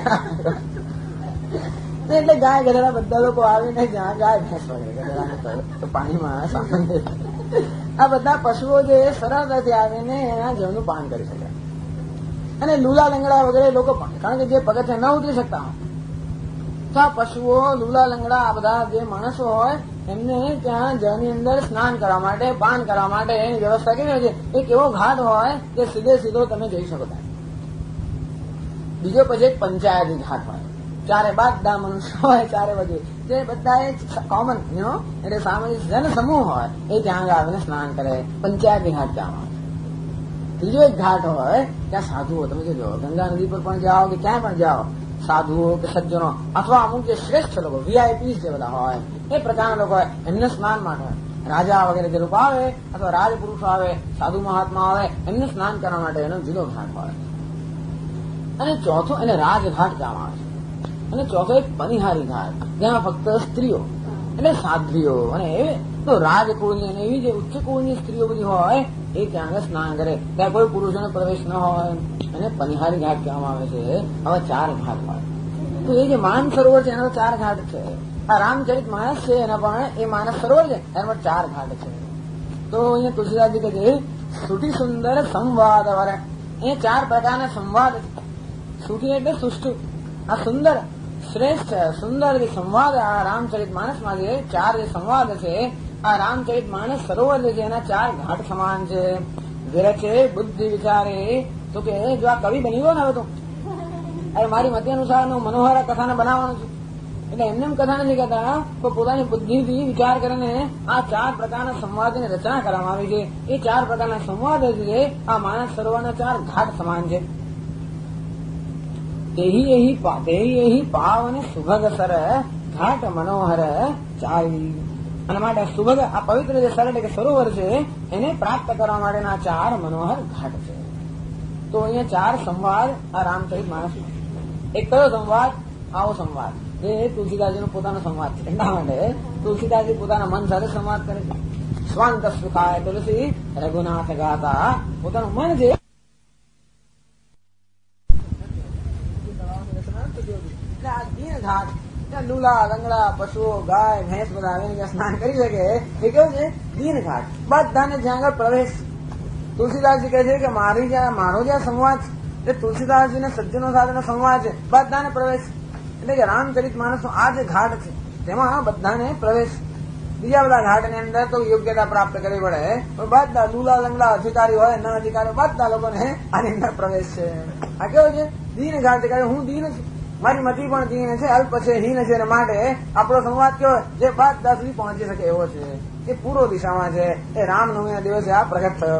[SPEAKER 1] એટલે ગાય ગધેડા બધા લોકો આવીને જ્યાં ગાય ભેંસ વગેરે તો પાણીમાં સામાન્ય આ બધા પશુઓ જે સરળતાથી આવીને એના જળનું પાન કરી શકે. અને લૂલા લંગડા વગેરે લોકો પણ, કારણ કે જે પગથિયા ન ઉતરી શકતા હોય તો આ પશુઓ, લૂલા લંગડા, આ બધા જે માણસો હોય એમને ત્યાં જળની અંદર સ્નાન કરવા માટે, પાન કરવા માટે એની વ્યવસ્થા કેવી હોય છે? એક એવો ઘાટ હોય કે સીધો તમે જઈ શકો ત્યાં. બીજો પછી એક પંચાયતી ઘાટ હોય. 4 બધા મનુષ્ય હોય, 4 બાજુ જે બધા કોમન એટલે સામાજિક જન સમૂહ હોય એ ત્યાં આવીને સ્નાન કરે. પંચાયતી ઘાટ ત્યાં હોય. ત્રીજો એક ઘાટ હોય ત્યાં સાધુઓ, તમે જોજો ગંગા નદી પર પણ જાઓ કે ક્યાં પણ જાઓ, સાધુઓ કે સજ્જનો અથવા અમુક જે શ્રેષ્ઠ લોકો, VIP જે બધા હોય એ પ્રકારના લોકો હોય, એમને સ્નાન માટે હોય. રાજા વગેરે જે લોકો આવે અથવા રાજપુરુષો આવે, સાધુ મહાત્મા આવે, એમને સ્નાન કરવા માટે એનો જુદો ઘાટ હોય. અને ચોથો એને રાજઘાટ કહેવામાં આવે છે. અને ચોથો એક પનિહારી ઘાટ, જ્યાં ફક્ત સ્ત્રીઓ એટલે સાધ્વીઓ અને એ તો રાજકુળની અને એવી જે ઉચ્ચ કુળની સ્ત્રીઓ બધી હોય એ ત્યાં આગળ સ્નાન કરે. ત્યાં કોઈ પુરુષોનો પ્રવેશ ન હોય. અને પનિહારી ઘાટ કહેવામાં આવે છે. હવે 4 ઘાટ હોય. તો એ જે માન સરોવર છે એના 4 ઘાટ છે. આ રામચરિત માનસ છે એના પણ એ માનસ સરોવર છે એના પર 4 ઘાટ છે. તો અહીંયા તુલસીદાસજી કહે છે સુટી સુંદર સંવાદ વરે. એ 4 પ્રકારના સંવાદ છે. સુટી એટલે સુષ્ટુ, આ સુંદર શ્રેષ્ઠ સુંદર જે સંવાદ આ રામચરિત માનસમાં જે 4 જે સંવાદ છે, આ રામચરિત માનસ સરોવર જે છે એના 4 ઘાટ સમાન છે. વિરચે બુદ્ધિ વિચારે, તો કે જો આ કવિ બની ગયો ને હવે તો મારી મતે અનુસાર મનોહર કથાને બનાવવાનું છે. એટલે એમને કથા નથી કહેતા, તો પોતાની બુદ્ધિથી વિચાર કરીને આ 4 પ્રકારના સંવાદની રચના કરવામાં આવી છે. એ 4 પ્રકારના સંવાદ છે આ માનસ સરોવરના 4 ઘાટ સમાન છે. તેહી એહી પાવ અને સુભગ સર ઘાટ મનોહર ચારી. અને માટે સુભગ આ પવિત્ર જે સર એટલે કે સરોવર છે એને પ્રાપ્ત કરવા માટેના 4 મનોહર ઘાટ છે. તો અહીંયા 4 સંવાદ આ રામચરિત માનસ. એક કયો સંવાદ? આવો સંવાદ જે તુલસીદાસજીનો પોતાનો સંવાદ છે. એટલા માટે તુલસીદાસજી પોતાના મન સાથે સંવાદ કરે છે. સ્વાંત સુખાય તુલસી રઘુનાથ ગાતા. પોતાનું મન છે ઘાટ, ત્યાં લૂલા લંગડા પશુઓ, ગાય ભેંસ બધા આવીને સ્નાન કરી શકે. એ કેવું છે? દીન ઘાટ. બધાને જ્યાં આગળ પ્રવેશ. તુલસીદાસજી કહે છે કે મારો જ્યાં સંવાદ છે એ તુલસીદાસજી ને સજ્જનો સાથેનો સંવાદ છે. બધાને પ્રવેશ એટલે કે રામચરિત માનસનો આ જે ઘાટ છે તેમાં બધાને પ્રવેશ. બીજા બધા ઘાટની અંદર તો યોગ્યતા પ્રાપ્ત કરવી પડે. બધા લૂલા લંગડા અધિકારી હોય, ન અધિકારી બધા લોકોને આની અંદર પ્રવેશ છે. આ કેવો છે? દીન ઘાટ છે. હું દીન છું, મારી મતિ પણ દીન છે, અલ્પ છે, હીન છે. માટે આપણો સંવાદ કેવો જે 5-10 સુધી પહોંચી શકે એવો છે. એ પૂર્વ દિશામાં છે. એ રામનવમીના દિવસે આ પ્રગટ થયો.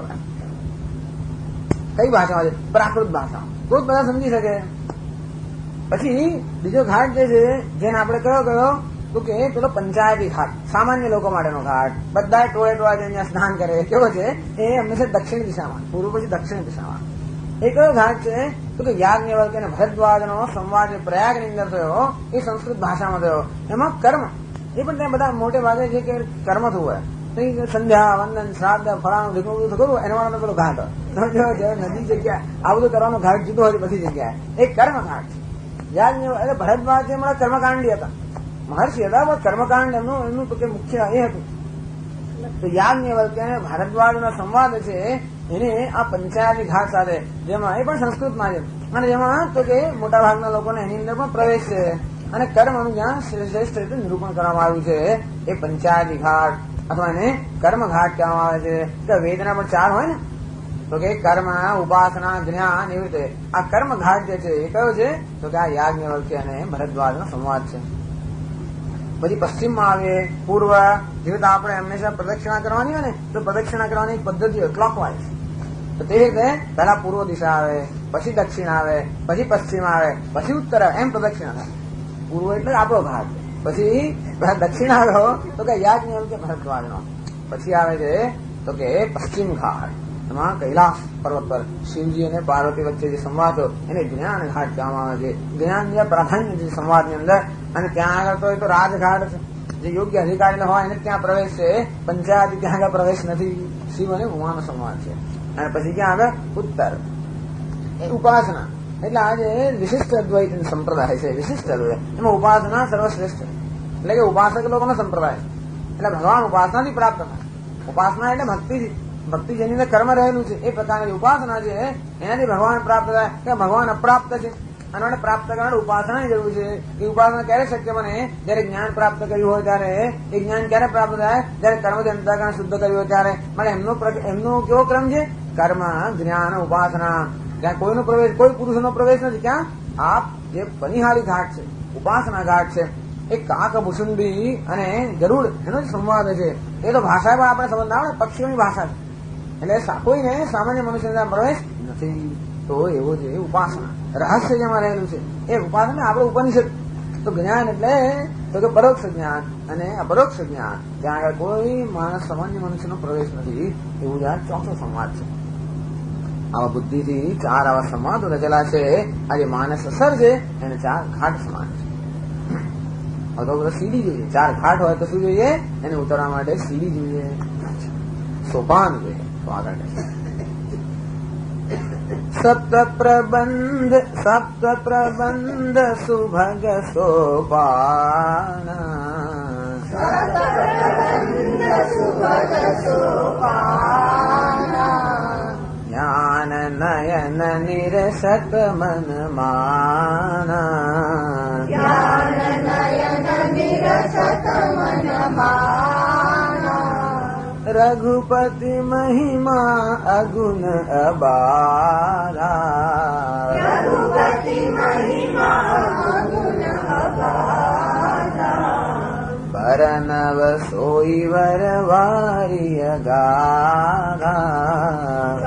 [SPEAKER 1] કઈ ભાષામાં છે? પ્રાકૃત ભાષા. તો જ બધા સમજી શકે. પછી બીજો ઘાટ જે છે જેને આપણે કયો તો કે પેલો પંચાયતી ઘાટ, સામાન્ય લોકો માટેનો ઘાટ. બધા ટોળે ટોળા જઈને સ્નાન કરે. કેવો છે? એ હંમેશા દક્ષિણ દિશામાં, પૂર્વ પછી દક્ષિણ દિશામાં. એ કયો ઘાટ છે તો કે યાજ્ઞવલ્ક અને ભરદ્વાજનો સંવાદ પ્રયાગની અંદર થયો એ સંસ્કૃત ભાષામાં થયો. એમાં કર્મ એ પણ ત્યાં બધા મોટે ભાગે છે કે કર્મ થયું હોય. સંધ્યા વંદન શ્રાદ્ધ ફળાનું ભીખું કરવું એના માટે પેલો ઘાટ હોય. નદી જગ્યા આ બધું કરવાનો ઘાટ જુદો હોય બધી જગ્યાએ. એ કર્મ ઘાટ છે. યાજ્ઞવલ્ક એટલે ભરદ્વાજ હમણાં કર્મકાંડી હતા, મહર્ષિ હતા, પણ કર્મકાંડ એમનું મુખ્ય એ હતું. તો યાજ્ઞવલ્ક અને ભારદ્વાજનો સંવાદ છે એને આ પંચાયતી ઘાટ સાથે, જેમાં એ પણ સંસ્કૃતમાં છે અને જેમાં તો કે મોટા ભાગના લોકોને એની અંદર પણ પ્રવેશ છે અને કર્મનું જ્યાં શ્રેષ્ઠ રીતે નિરૂપણ કરવામાં આવ્યું છે એ પંચાયતી ઘાટ. અથવા એને કર્મ ઘાટ કહેવામાં આવે છે. તો વેદના પણ 4 હોય ને, તો કે કર્મ, ઉપાસના, જ્ઞાન, એવી રીતે આ કર્મ ઘાટ જે છે એ કયો છે? તો કે આ યાજ્ઞવલ્ક્ય અને ભરદ્વાજનો સંવાદ છે. પછી પશ્ચિમમાં આવીએ, પૂર્વ. જેવી રીતે આપણે હંમેશા પ્રદક્ષિણા કરવાની હોય ને, તો પ્રદક્ષિણા કરવાની પદ્ધતિ હોય ક્લોકવાઇઝ. તો તે રીતે પહેલા પૂર્વ દિશા આવે, પછી દક્ષિણ આવે, પછી પશ્ચિમ આવે, પછી ઉત્તર આવે, એમ પ્રદક્ષિણા થાય. પૂર્વ એટલે આપણો ઘાટ, પછી દક્ષિણ આવ્યો તો કે યાજ્ઞવલ્ક્ય ભરદ્વાજનો, પછી આવે છે તો કે પશ્ચિમ ઘાટ. એમાં કૈલાસ પર્વત પર શિવજી અને પાર્વતી વચ્ચે જે સંવાદ હતો એને જ્ઞાન ઘાટ કહેવામાં આવે છે. જ્ઞાન પ્રાધાન્ય છે સંવાદની અંદર. અને ત્યાં આગળ તો એ તો રાજઘાટ છે, જે યોગ્ય અધિકારી હોય એને ત્યાં પ્રવેશ છે. પંચાયત ત્યાં આગળ પ્રવેશ નથી. શિવ અને ઉમાનો સંવાદ છે. અને પછી ક્યાં આગળ? ઉત્તર એ ઉપાસના. એટલે આ જે વિશિષ્ટ અદ્વૈત સંપ્રદાય છે, વિશિષ્ટ અદ્વૈત, એમાં ઉપાસના સર્વશ્રેષ્ઠ, એટલે કે ઉપાસક લોકોનો સંપ્રદાય. એટલે ભગવાન ઉપાસનાથી પ્રાપ્ત થાય. ઉપાસના એટલે ભક્તિથી, ભક્તિ જેની અંદર કર્મ રહેલું છે એ પ્રકારની ઉપાસના છે, એનાથી ભગવાન પ્રાપ્ત થાય. કે ભગવાન અપ્રાપ્ત છે અને માટે પ્રાપ્ત કરવા ઉપાસનાની જરૂર છે. એ ઉપાસના ક્યારે શક્ય બને? જયારે જ્ઞાન પ્રાપ્ત કર્યું હોય ત્યારે. એ જ્ઞાન ક્યારે પ્રાપ્ત થાય? જયારે કર્મથી અંતઃકરણ શુદ્ધ કર્યું હોય ત્યારે. માટે એમનો કેવો ક્રમ છે? કર્મ, જ્ઞાન, ઉપાસના. ત્યાં કોઈનો પ્રવેશ, કોઈ પુરુષનો પ્રવેશ નથી. ક્યાં? આપ જે પનિહારી ઘાટ છે, ઉપાસના ઘાટ છે, એ કાક, ભુસુંડી અને ગરુડ એનો જ સંવાદ છે. એ તો ભાષા પણ આપણે સમજ ના આવે, પક્ષીઓની ભાષા છે. એટલે કોઈને સામાન્ય મનુષ્યને પ્રવેશ નથી. તો એવો છે ઉપાસના, રહસ્ય જેમાં રહેલું છે એ ઉપાસના. આપણે ઉપનિષદ તો જ્ઞાન એટલે તો કે પરોક્ષ જ્ઞાન અને અપરોક્ષ જ્ઞાન. ત્યાં આગળ કોઈ માણસ, સામાન્ય મનુષ્યનો પ્રવેશ નથી. એવું જ ચોથો સંવાદ છે. આવા બુદ્ધિથી 4 આવા સંવાદો રચેલા છે. આ જે માનસ અસર છે એને 4 ઘાટ સમાન છે. હવે તો બધા સીડી જોઈએ. 4 ઘાટ હોય તો શું જોઈએ? એને ઉતરવા માટે સીડી જોઈએ, સોપાન જોઈએ. તો આગળ સપ્ત પ્રબંધ સુભગ સોપાન, જ્ઞાન નયન નિરસત મન માના, રઘુપતિ મહિમા અગુણ અબારા, પરનવ સોઈ વર વારિય ગારા,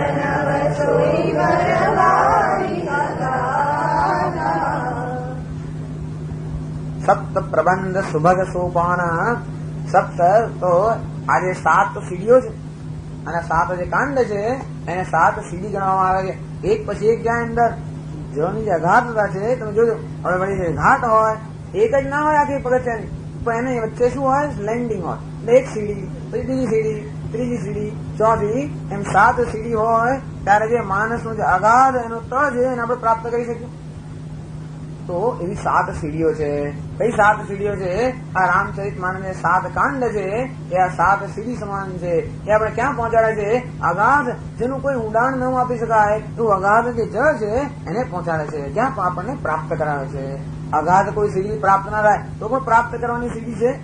[SPEAKER 1] સપ્ત પ્રબંધ સુભગ સોપાના. સપ્ત તો આજે 7 સીડીઓ છે અને 7 જે કાંડ છે એને 7 સીડી ગણવામાં આવે છે. એક પછી એક જાય અંદર. જેની જે અઘાતતા છે તમે જોજો. હવે વળી ઘાટ હોય એક જ ના હોય આખી પગથિયાની, પણ એને વચ્ચે શું હોય? લેન્ડિંગ હોય. એક સીડી, પછી બીજી સીડી, ત્રીજી સીડી, ચોથી, એમ 7 સીડી હોય ત્યારે જે માણસનો જે અગાધ એનો તળ છે એને આપણે પ્રાપ્ત કરી શકીએ. તો એવી 7 સીડીઓ છે. કઈ 7 સીડીઓ છે? આ રામચરિત માનસ 7 કાંડ છે એ આ 7 સીડી સમાન છે. એ આપણે ક્યાં પહોંચાડે છે? અગાધ, જેનું કોઈ ઉડાણ ન આપી શકાય એવું અગાધ જે જળ છે એને પહોંચાડે છે. ત્યાં આપણને પ્રાપ્ત કરાવે છે. અગાધ કોઈ સીડી પ્રાપ્ત ના થાય તો પણ પ્રાપ્ત કરવાની સીડી છે.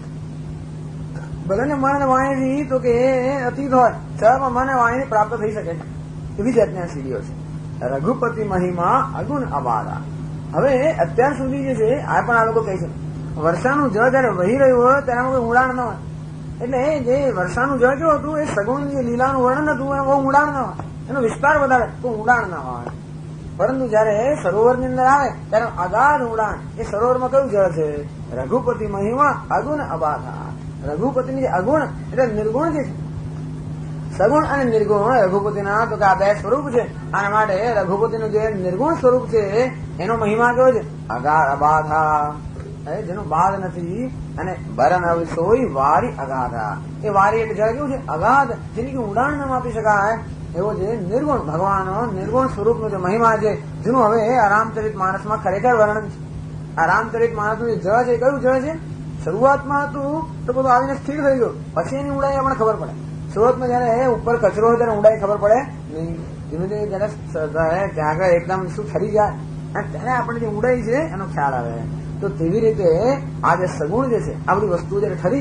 [SPEAKER 1] ભલે ને મન વાણીથી તો કે એ અતીત હોય છતાં મન વાણી પ્રાપ્ત થઈ શકે છે. એવી જાતની સીડીઓ છે. રઘુપતિ મહિમા અગુણ અબારા. હવે અત્યાર સુધી જે છે આ પણ આ લોકો કહે છે વર્ષાનું જળ જયારે વહી રહ્યું હોય તેનામાં કોઈ ઉડાણ ન હોય. એટલે જે વર્ષાનું જળ કેવું હતું એ સગુણ જે લીલાનું વર્ણન હતું એમાં બહુ ઉડાણ ન હોય, એનો વિસ્તાર વધારે તો ઉડાણ ના હોય. પરંતુ જયારે સરોવરની અંદર આવે ત્યારે અગાધ ઉડાણ. એ સરોવરમાં કયું જળ છે? રઘુપતિ મહિમા અગુણ અબાધા. રઘુપતિની જે અગુણ એટલે નિર્ગુણ જે છે, સગુણ અને નિર્ગુણ રઘુપતિના તો કે આ 2 સ્વરૂપ છે. આના માટે રઘુપતિનું જે નિર્ગુણ સ્વરૂપ છે એનો મહિમા કેવો છે? અગાધ અબાધા, જેનો બાદ નથી. અને ભરન સોઈ વારી અગાધા. એ વારી એટલે જળ કેવું છે? અગાધ, જેની ઉડાણ ન આપી શકાય એવો જે નિર્ગુણ ભગવાનનો નિર્ગુણ સ્વરૂપનો જે મહિમા છે જેનું હવે આ રામચરિત માનસમાં ખરેખર વર્ણન છે. આ રામચરિત માનસનું જે જળ છે કયું જળ છે? શરૂઆતમાં હતું તો બધું આવીને સ્થિર થઈ ગયું, પછી એની ઊંડાઈ આપણને ખબર પડે. શરૂઆતમાં જયારે ઉપર કચરો હોય ત્યારે ઊંડાઈ ખબર પડે નહીં. ધીમે ધીમે જયારે ત્યાં આગળ એકદમ શું ઠરી જાય અને ત્યારે આપણને જે ઊંડાઈ છે એનો ખ્યાલ આવે. તો તેવી રીતે આ જે સગુણ જે છે આ બધી વસ્તુઓ જયારે ઠરી જાય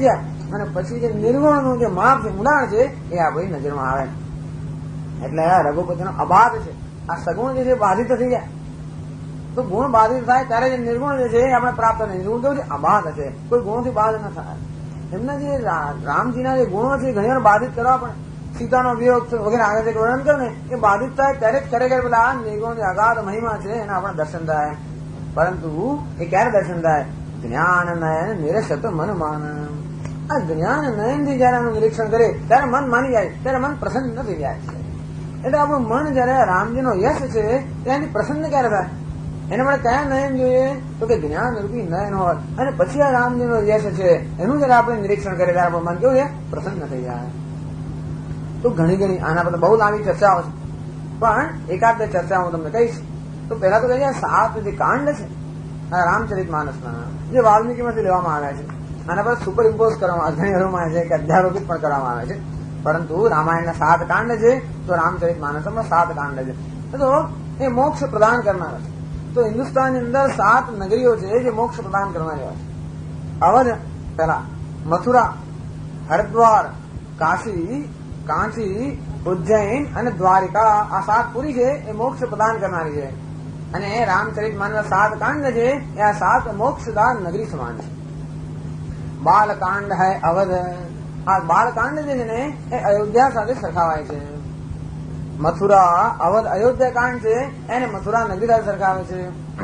[SPEAKER 1] અને પછી જે નિર્ગુણનું જે માપ છે, મૂલાણ છે, એ આપણી નજરમાં આવે. એટલે રઘુપતિનો અબાધ છે. આ સગુણ જે છે બાધિત થઈ જાય. તો ગુણ બાધિત થાય ત્યારે જે નિર્ગુણ જે છે એ આપણે પ્રાપ્ત નહીં. નિર્ગુણ કેવું છે? અબાધ છે. કોઈ ગુણોથી બાધ ન થાય. એમના જે રામજીના જે ગુણો છે ઘણી વાર બાધિત કરવા પણ સીતાનો વિયોગ વગેરે આગળ જે વર્ણન કરે ને એ બાધિત થાય ત્યારે જ ખરેખર પેલા આ નિર્ગુણ જે અગાધ મહિમા છે એના આપણે દર્શન થાય. પરંતુ એ ક્યારે દર્શન થાય? જ્ઞાન નયન નિરસત મન માન. આ જ્ઞાન નયન થી જયારે આનું નિરીક્ષણ કરે ત્યારે મન માની જાય, ત્યારે મન પ્રસન્ન થઈ જાય છે. એટલે આપણું મન જયારે રામજીનો યશ છે ત્યાંથી પ્રસન્ન ક્યારે થાય? એના માટે કયા નયન જોઈએ? તો કે જ્ઞાન રૂપી નયન હોય. અને પછી આ રામજીનો યશ છે એનું જયારે આપણે નિરીક્ષણ કરીએ ત્યારે આપણું મન કેવું છે? પ્રસન્ન થઈ જાય. તો ઘણી આના પર બહુ લાંબી ચર્ચાઓ છે, પણ એકાદ બે ચર્ચા હું તમને કહીશ. તો પહેલા તો કહીએ 7 જે કાંડ છે રામચરિત માનસના, જે વાલ્મીકીમાંથી લેવામાં આવ્યા છે, આના પર સુપર ઇમ્પોઝ કરવામાં ઘણી હરોમાં છે કે અધ્યારોપિત પણ કરવામાં આવે છે. પરંતુ રામાયણના 7 કાંડ છે, તો રામચરિત માનસમાં 7 કાંડ છે. તો એ મોક્ષ પ્રદાન કરનાર છે. તો હિન્દુસ્તાનની અંદર 7 નગરીઓ છે જે મોક્ષ પ્રદાન કરનારી હોય છે. અવધ પહેલા, મથુરા, હરિદ્વાર, કાશી, કાંચી, ઉજ્જૈન અને દ્વારિકા, આ 7 પુરી છે એ મોક્ષ પ્રદાન કરનારી છે. અને રામચરિત માનસ 7 કાંડ છે એ આ 7 મોક્ષદાન નગરી સમાન છે. બાલકાંડ હૈ અવધ. આ બાલકાંડ જે છે ને એ અયોધ્યા સાથે સરખાવાય છે. મથુરા, અવધ, અયોધ્યા કાંડ છે એને મથુરા નગરી સાથે સરખાવે છે.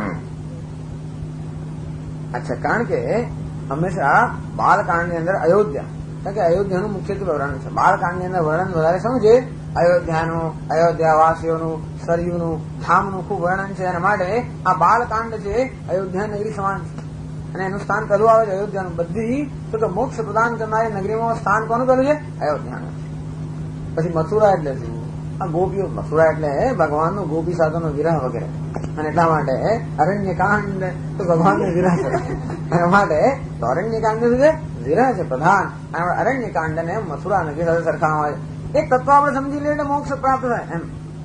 [SPEAKER 1] અચ્છા, કારણ કે હંમેશા બાલકાંડ ની અંદર અયોધ્યા, કારણ કે અયોધ્યાનું મુખ્યત્વે વર્ણન છે. બાળકાંડ ની અંદર વર્ણન વધારે શું છે? અયોધ્યાનું, અયોધ્યાવાસીઓનું, સરયુનું, ધામનું ખૂબ વર્ણન છે. એના માટે આ બાલકાંડ છે અયોધ્યા નગરી સમાન છે. અને એનું સ્થાન કયું આવે છે? અયોધ્યાનું. બધી તો મોક્ષ પ્રદાન કરનારી નગરીમાં સ્થાન કોનું કર્યું છે? અયોધ્યાનું. પછી મથુરા એટલે શું? આ ગોપીઓ. મથુરા એટલે ભગવાનનું ગોપી સાથેનો વિરહ વગેરે. અને એટલા માટે અરણ્યકાંડ તો ભગવાનનો વિરહ છે. એના માટે તો અરણ્યકાંડ શું છે? વિરહ છે પ્રધાન. અરણ્યકાંડ ને મથુરા નગરી સાથે સરખાવવામાં આવે છે. એક તત્વ આપણે સમજી લઈએ એટલે મોક્ષ પ્રાપ્ત થાય એમ.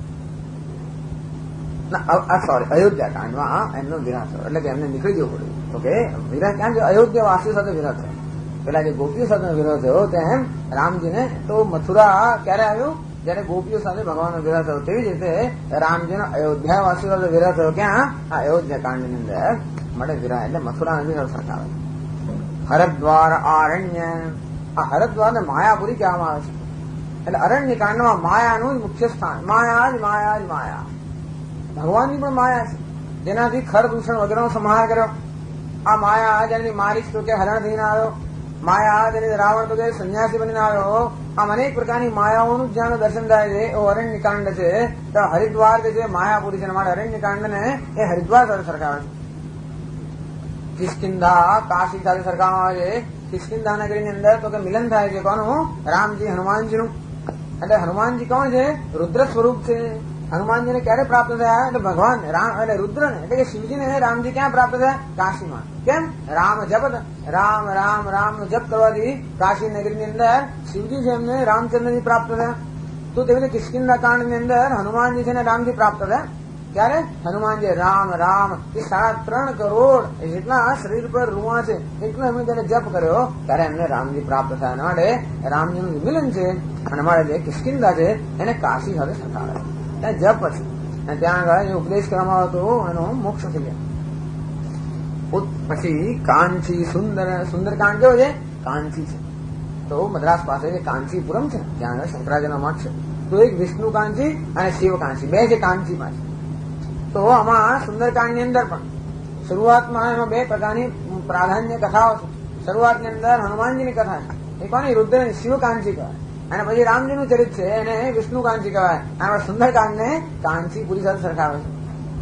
[SPEAKER 1] સોરી, અયોધ્યા કાંડમાં એમનો વિરહ થયો એટલે કે એમને નીકળી જવું પડ્યું. ઓકે, વિરહ ક્યાં છે? અયોધ્યા વાસીઓ સાથે વિરહ થયો. પેલા જે ગોપીઓ સાથે વિરહ થયો તેમ રામજીને તો મથુરા ક્યારે આવ્યું? જયારે ગોપીઓ સાથે ભગવાનનો વિરહ થયો. તેવી જ રીતે રામજીનો અયોધ્યા વાસીઓ સાથે વિરહ થયો. ક્યાં? આ અયોધ્યા કાંડ ની અંદર મળે વિરહ. એટલે મથુરા નદી સરખાવે. હરદ્વાર આરણ્ય. આ હરદ્વાર ને માયાપુરી કહેવામાં આવે છે. એટલે અરણ્ય કાંડમાં માયાનું જ મુખ્ય સ્થાન. માયા જ માયા જ માયા. ભગવાનની પણ માયા છે જેનાથી ખર દૂષણ વગેરેનો સંહાર કર્યો. આ માયા જેની મારીચ તો કે હરણ થઈને આવ્યો. માયા જેની રાવણ તો કે સંન્યાસી બનીને આવ્યો. આમ અનેક પ્રકારની માયાઓનું જ્યાં દર્શન થાય છે એવો અરણ્ય કાંડ છે. તો હરિદ્વાર જે છે માયાપુરી છે. માટે અરણ્ય કાંડ ને એ હરિદ્વાર સાથે સરખાવે છે. કિષ્કિંધા કાશી સાથે સરખાવવામાં આવે છે. કિષ્કિંધા નગરીની અંદર તો કે મિલન થાય છે કોનું? રામજી હનુમાનજીનું. એટલે હનુમાનજી કોણ છે? રુદ્ર સ્વરૂપ છે. હનુમાનજીને ક્યારે પ્રાપ્ત થયા? એટલે ભગવાન રામ એટલે રુદ્રને એટલે કે શિવજીને રામજી ક્યાં પ્રાપ્ત થયા? કાશીમાં. કેમ? રામ જપ, રામ રામ રામ નો જપ કરવાથી કાશી નગરીની અંદર શિવજી છે એમને રામચંદ્રજી પ્રાપ્ત થયા. તો તેવી રીતે કિષ્કિંધા કાંડ ની અંદર હનુમાનજી છે ને રામજી પ્રાપ્ત થયા. ક્યારે? હનુમાનજી રામ રામ એ 3.5 કરોડ જેટલા શરીર પર રૂવા છે એટલો એમને જયારે જપ કર્યો ત્યારે એમને રામજી પ્રાપ્ત થયા. એના માટે રામજીનું મિલન છે. અને અમારે જે કિષ્કિંધા છે એને કાશી સાથે સરખાવે છે. ત્યાં જપ છે અને ત્યાં આગળ જે ઉપદેશ કરવામાં આવ્યો હતો એનો મોક્ષ થઈ ગયા. પછી કાંચી સુંદર. સુંદરકાંડ કેવો છે? કાંચી છે. તો મદ્રાસ પાસે જે કાંચીપુરમ છે ત્યાં આગળ શંકરાચાર્યનો મઠ છે. તો એક વિષ્ણુ કાંચી અને શિવ કાંચી બે છે કાંચીમાં છે. તો આમાં સુંદરકાંડ ની અંદર પણ શરૂઆતમાં એમાં 2 પ્રકારની પ્રાધાન્ય કથાઓ છે. શરૂઆતની અંદર હનુમાનજીની કથા છે. એ કોની? રુદ્રની શિવ કાંચી કહેવાય. અને પછી રામજીનું ચરિત્ર છે એને વિષ્ણુ કાંચી કહેવાય. અને સુંદરકાંડ ને કાંચીપુરી સાથે સરખાવે છે.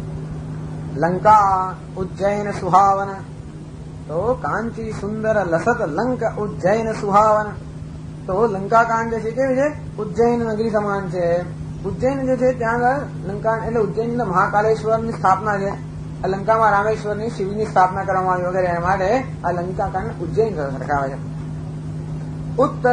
[SPEAKER 1] લંકા ઉજ્જૈન સુહાવન. તો કાંચી સુંદર લસત લંક ઉજ્જૈન સુહાવન. તો લંકા કાંડ જે છે કેવી છે? ઉજ્જૈન નગરી સમાન છે. ઉજ્જૈન જે છે ત્યાં આગળ લંકા એટલે ઉજ્જૈન મહાકાલેશ્વરની સ્થાપના છે. લંકામાં રામેશ્વરની શિવની સ્થાપના કરવામાં આવી વગેરે. એના માટે આ લંકા કાંડ ઉજ્જૈન સરખાવે છે. ઉત્તર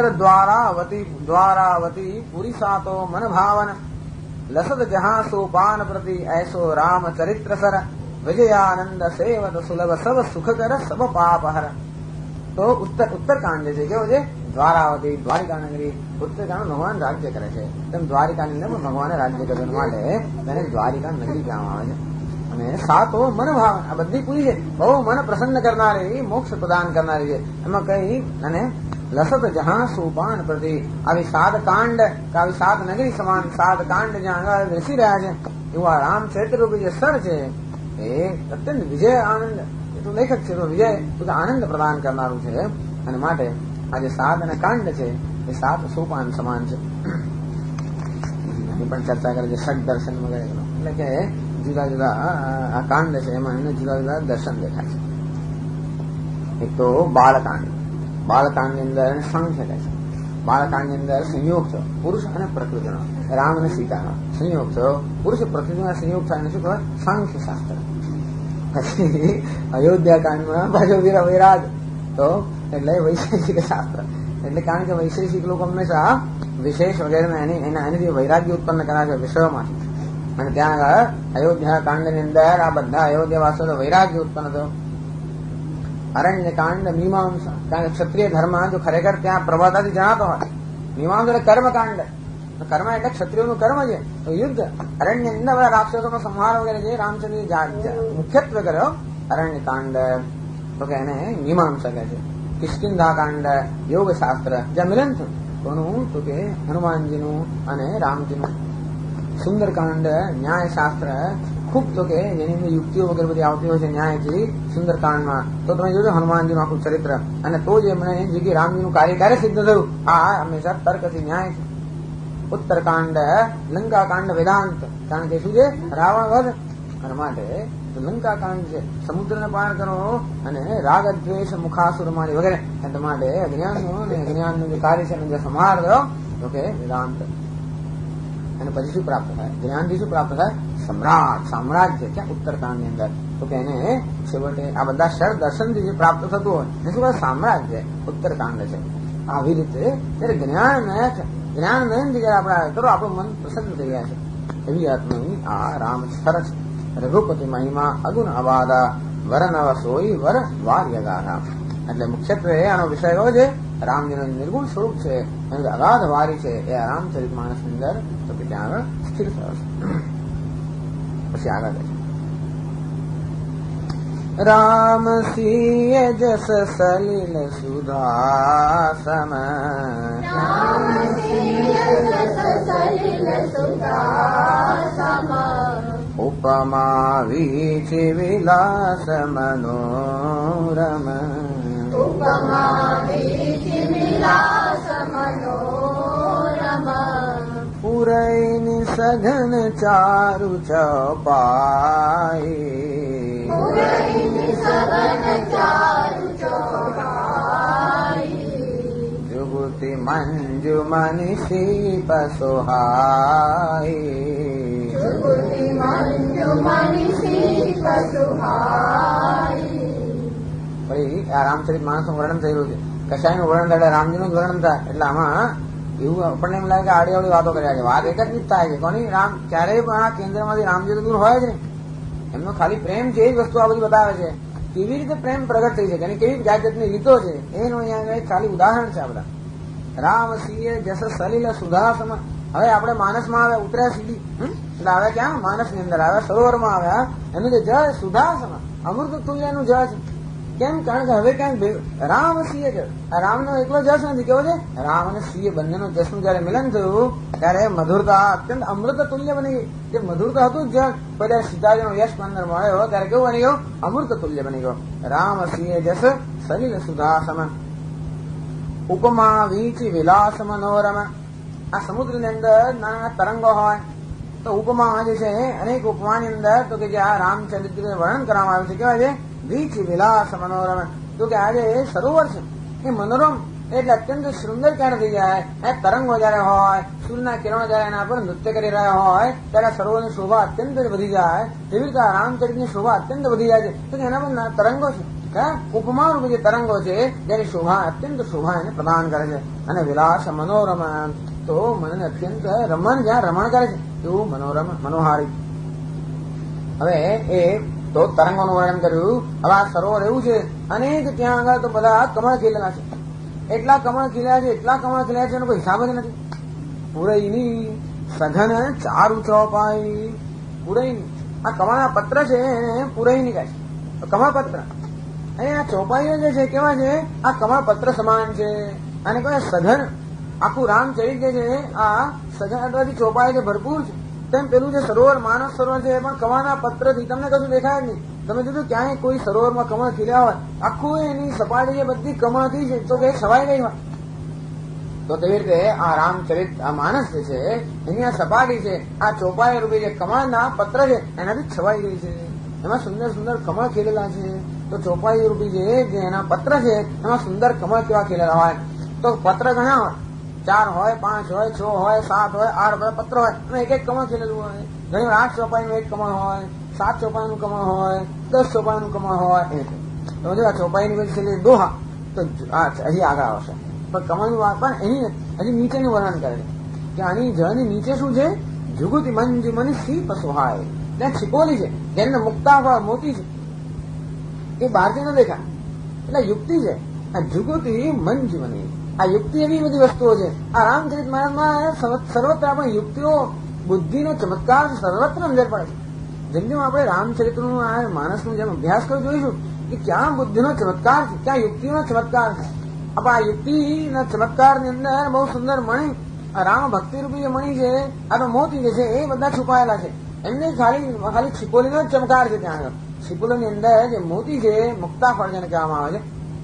[SPEAKER 1] દ્વારાવતી પુરી સાતો મન ભાવન. લસદ જહા સોપાન પ્રતિ ऐसो राम चरित्र सर. विजयानंद सेवत सुलभ सब सुख कर सब पाप हर. તો ઉત્તરકાંડ જે છે કેવો છે? દ્વારાવતી, દ્વારિકા નગરી, ઉત્તરકાંડ ભગવાન રાજ્ય કરે છે. તેમ દ્વારિકાની અંદર પણ ભગવાને રાજ્ય કર્યું માટે તેને દ્વારિકા નગરી કહેવામાં આવે છે. અને સાતો મન ભાવ, આ બધી પૂરી છે. બહુ મન પ્રસન્ન કરનારી, મોક્ષ પ્રદાન કરનારી છે. એમાં કઈ અને લસત જહાં સોપાન પ્રતિ, આવી 7 કાંડ, આવી 7 નગરી સમાન 7 કાંડ જ્યાં આગળ બેસી રહ્યા છે, એવું આ રામચરિત્ર રૂપી જે સ્થળ છે એ અત્યંત વિજય આનંદ, એ તો લેખક છે તો વિજય તો આનંદ પ્રદાન કરનારું છે. અને માટે આ જે 7 અને કાંડ છે એ 7 સોપાન સમાન છે. પણ ચર્ચા કરે છે ષડ દર્શન વગેરે, એટલે કે જુદા જુદા આ કાંડ છે એમાં એમને જુદા જુદા દર્શન દેખાય છે. એક તો બાળકાંડ, બાળકાંડ ની અંદર સંખ્ય કહે છે. બાળકાંડ ની અંદર સંયોગ થયો પુરુષ અને પ્રકૃતિનો, રામ અને સીતાનો સંયોગ થયો, પુરુષ પ્રકૃતિનો સંયોગ થાય શું કહેવાય? સાંખ્ય શાસ્ત્ર. પછી અયોધ્યા કાંડમાં પાછો વૈરાગ તો એટલે વૈશેષિક શાસ્ત્ર. એટલે કારણ કે વૈશેષિક લોકો હંમેશા વિશેષ વગેરે એનાથી વૈરાગ્ય ઉત્પન્ન કર્યા છે વિષયોમાંથી. અને ત્યાં આગળ અયોધ્યા કાંડ ની અંદર આ બધા અયોધ્યાવાસીઓ વૈરાગ્ય ઉત્પન્ન થયો. અરણ્ય કાંડ મીમાંસા, કારણ કે ક્ષત્રિય ધર્મ જો ખરેખર ત્યાં પ્રબળતાથી જણાતો હોય. મીમાંસા એટલે કર્મકાંડ, કર્મ એટલે ક્ષત્રિયોનું કર્મ છે તો યુદ્ધ. અરણ્ય અંદર બધા રાક્ષસોનો સંહાર વગેરે છે રામચંદ્ર મુખ્યત્વે કર્યો. અરણ્ય કાંડ તો કે એને મીમાંસા કહે છે. કિષ્કિંધા કાંડ યોગ શાસ્ત્ર, જ્યાં મિલન થયું કોનું તો કે હનુમાનજીનું અને રામજીનું. સુંદરકાંડ ન્યાય શાસ્ત્ર, ખૂબ તો કે જેની અંદર યુક્તિઓ વગેરે બધી આવતી હોય છે ન્યાયથી સુંદરકાંડમાં. તો તમે જોજો હનુમાનજીનું આખું ચરિત્ર, અને તો જે મને જગ્યાએ રામજીનું કાર્ય સિદ્ધ થયું, આ હંમેશા તર્કથી ન્યાય છે. ઉત્તરકાંડ લંકાકાંડ વેદાંત, કારણ કે શું છે? રાવણ વધ. અને માટે લંકાકાંડ છે સમુદ્રને પાર કરો અને રાગ દ્વેષ મુખાસુર મારી વગેરે. એટલા માટે અજ્ઞાનનું જે કાર્ય છે એને જે સંહાર થયો તો કે વેદાંત. અને પછી શું પ્રાપ્ત થાય? જ્ઞાનથી શું પ્રાપ્ત થાય? સમ્રાટ, સામ્રાજ્ય. ક્યાં? ઉત્તરકાંડ ની અંદર. તો કે એને છેવટે આ બધા ષડ દર્શનથી જે પ્રાપ્ત થતું હોય એ શું કહે? સામ્રાજ્ય ઉત્તરકાંડ છે. આવી રીતે ત્યારે જ્ઞાનથી જયારે આપણે કરો આપણું મન પ્રસન્ન થઈ ગયા છે. એવી આત્માની આ રામ સ્થળ છે. રઘુપતિ મહિમા અગુણ અવાદા વરનવ સોઈ વર વાર્યગારા. એટલે મુખ્યત્વે આનો વિષય એવો છે રામજીનું નિર્ગુણ સ્વરૂપ છે, અગાધ વારી છે. એ રામચરિત માનસ ની અંદર તો કે ત્યાં આગળ સ્થિર થયો છે. પછી આગળ રામ સિંહ જસ સલિલ સુધાસમ, ઉપમા વીચિ વિલાસ મનોરમ, પુરૈની સઘન ચારુ ચપાઈ, જુગુતિ મંજુ મનિષી પસુહાઈ, પછી આ રામચરિત માણસનું વર્ણન થયેલું છે. કશાયનું વર્ણન એટલે રામજીનું જ વર્ણન થાય. એટલે આમાં એવું આપણને એમ લાગે કે આડી આવડી વાતો કર્યા છે. વાત એક જ થાય છે કોની? રામ ક્યારેય પણ આ કેન્દ્રમાંથી રામજી તો દૂર હોય જ નહીં. એમનો ખાલી પ્રેમ છે એ જ વસ્તુ આ બધી બતાવે છે. કેવી રીતે પ્રેમ પ્રગટ થઈ શકે અને કેવી જાત જાતની રીતો છે એનું અહીંયા ખાલી ઉદાહરણ છે આ બધા. રામ સિંહ જસ સલિલ સુધાસમ. હવે આપણે માનસમાં આવે ઉતર્યા સીધી, એટલે આવે ક્યાં? માનસ ની અંદર આવે, સરોવરમાં આવ્યા. એનું જે જળ સુધાસમ, અમૃત તુલ્યનું જળ છે. કેમ? કારણ કે હવે ક્યાંક રામ સિંહ છે. રામનો એકલો જશ નથી, કેવો છે? રામ અને સિંહ બંનેનો જશનું જયારે મિલન થયું ત્યારે મધુરતા અત્યંત અમૃત તુલ્ય બની ગઈ. જે મધુરતા હતું જ જયારે સીતાજીનો યશ અંદર મળ્યો ત્યારે કેવું બની ગયો? અમૃત તુલ્ય બની ગયો. રામ સિંહ જસ સલિલ સુધાસમ, ઉપમા વીચિ વિલાસ મનોરમ. આ સમુદ્ર ની અંદર નાના તરંગો હોય તો ઉપમા જે છે અનેક ઉપમાની અંદર તો કે જે આ રામચરિત્ર વર્ણન કરવામાં આવ્યું છે કેવાય છે વીચિ વિલાસ મનોરમ. તો કે આ જે સરોવર છે એ મનોરમ એટલે અત્યંત સુંદર ક્યારે થઈ જાય? એ તરંગો જયારે હોય, સૂર્યના કિરણો જયારે એના પર નૃત્ય કરી રહ્યા હોય ત્યારે સરોવરની શોભા અત્યંત વધી જાય. એવી રીતે આ રામચરિતની શોભા અત્યંત વધી જાય છે. તો એના પર તરંગો છે, ઉપમા રૂપે જે તરંગો છે જેની શોભા અત્યંત શોભા એને પ્રદાન કરે છે. અને વિલાસ મનોરમ તો મનને અત્યંત રમણ જ્યાં રમણ કરે છે એવું મનોરમ મનોહારી. હવે એ તો તરંગોનું વર્ણન કર્યું. હવે આ સરોવર એવું છે અનેક ત્યાં આગળ તો બધા કમળ ખીલેલા છે. એટલા કમળ ખીલ્યા છે, એટલા કમળ ખીલ્યા છે એનો કોઈ હિસાબ જ નથી. પુરઈની સઘન ચારુ ચોપાઈ, પુરઈની આ કમળના પત્ર છે એને પુરઈની કહે છે, કમળપત્ર. અને આ ચોપાઈઓ જે છે કેવા છે, આ કમળપત્ર સમાન છે. અને કહે સઘન, આખું રામચરિત જે છે આ સઘન અથવાથી ચોપાઈ છે, ભરપૂર છે. તેમ પેલું જે સરોવર માનસ સરોવર છે એ પણ કમળના પત્રથી તમને કશું દેખાય જ નહીં. તમે જોજો ક્યાંય કોઈ સરોવરમાં કમળ ખીલ્યા હોય, આખું એની સપાટી જે બધી કમળથી છે તો કે છવાઈ ગઈ હોય. તો તેવી રીતે આ રામચરિત આ માનસ જે છે એની આ સપાટી છે, આ ચોપાઈ રૂપી જે કમળના પત્ર છે એનાથી છવાઈ ગઈ છે. એમાં સુંદર સુંદર કમળ ખીલેલા છે. તો ચોપાઈ રૂપી જે એના પત્ર છે એમાં સુંદર કમળ કેવા ખીલેલા હોય. તો પત્ર ઘણા હોય, 4 હોય, 5 હોય, 6 હોય, 7 હોય, 8 હોય પત્ર હોય અને એક એક કમળ ખીલેલું હોય. ઘણી વાર 8 ચોપાઈનું એક કમળ હોય, 7 ચોપાઈનું કમળ હોય, 10 ચોપાઈનું કમળ હોય. તો આ ચોપાઈની પછી દોહા તો હજી આગળ આવશે. પણ કમળની વાત પણ એની હજી નીચેનું વર્ણન કરે છે કે આની જળની નીચે શું છે, જુગુતિ મંજી મની સી પસુહાય, ત્યાં છીપોલી છે જેમને મુક્તા મોતી છે એ બહારથી ન દેખાય એટલે યુક્તિ છે. આ જુગુતિ મન જીવની આ યુક્તિ એવી બધી વસ્તુઓ છે. આ રામચરિત માનસમાં સર્વત્ર આપણે યુક્તિઓ બુદ્ધિનો ચમત્કાર સર્વત્ર નજર પડે છે. જેમ જેમ આપણે રામચરિત્રનું આ માનસનું જેમ અભ્યાસ કરી જોઈશું કે ક્યાં બુદ્ધિનો ચમત્કાર છે, ક્યાં યુક્તિનો ચમત્કાર છે. આપણે આ યુક્તિના ચમત્કારની અંદર બહુ સુંદર મણી, રામ ભક્તિ રૂપી જે મણી છે, આ તો મોતી જે છે એ બધા છુપાયેલા છે. એમને ખાલી છીપોલીનો જ ચમકાર છે. ત્યાં આગળ છીપોલીની અંદર જે મોતી છે મુક્તા ફળ જેને કહેવામાં આવે છે.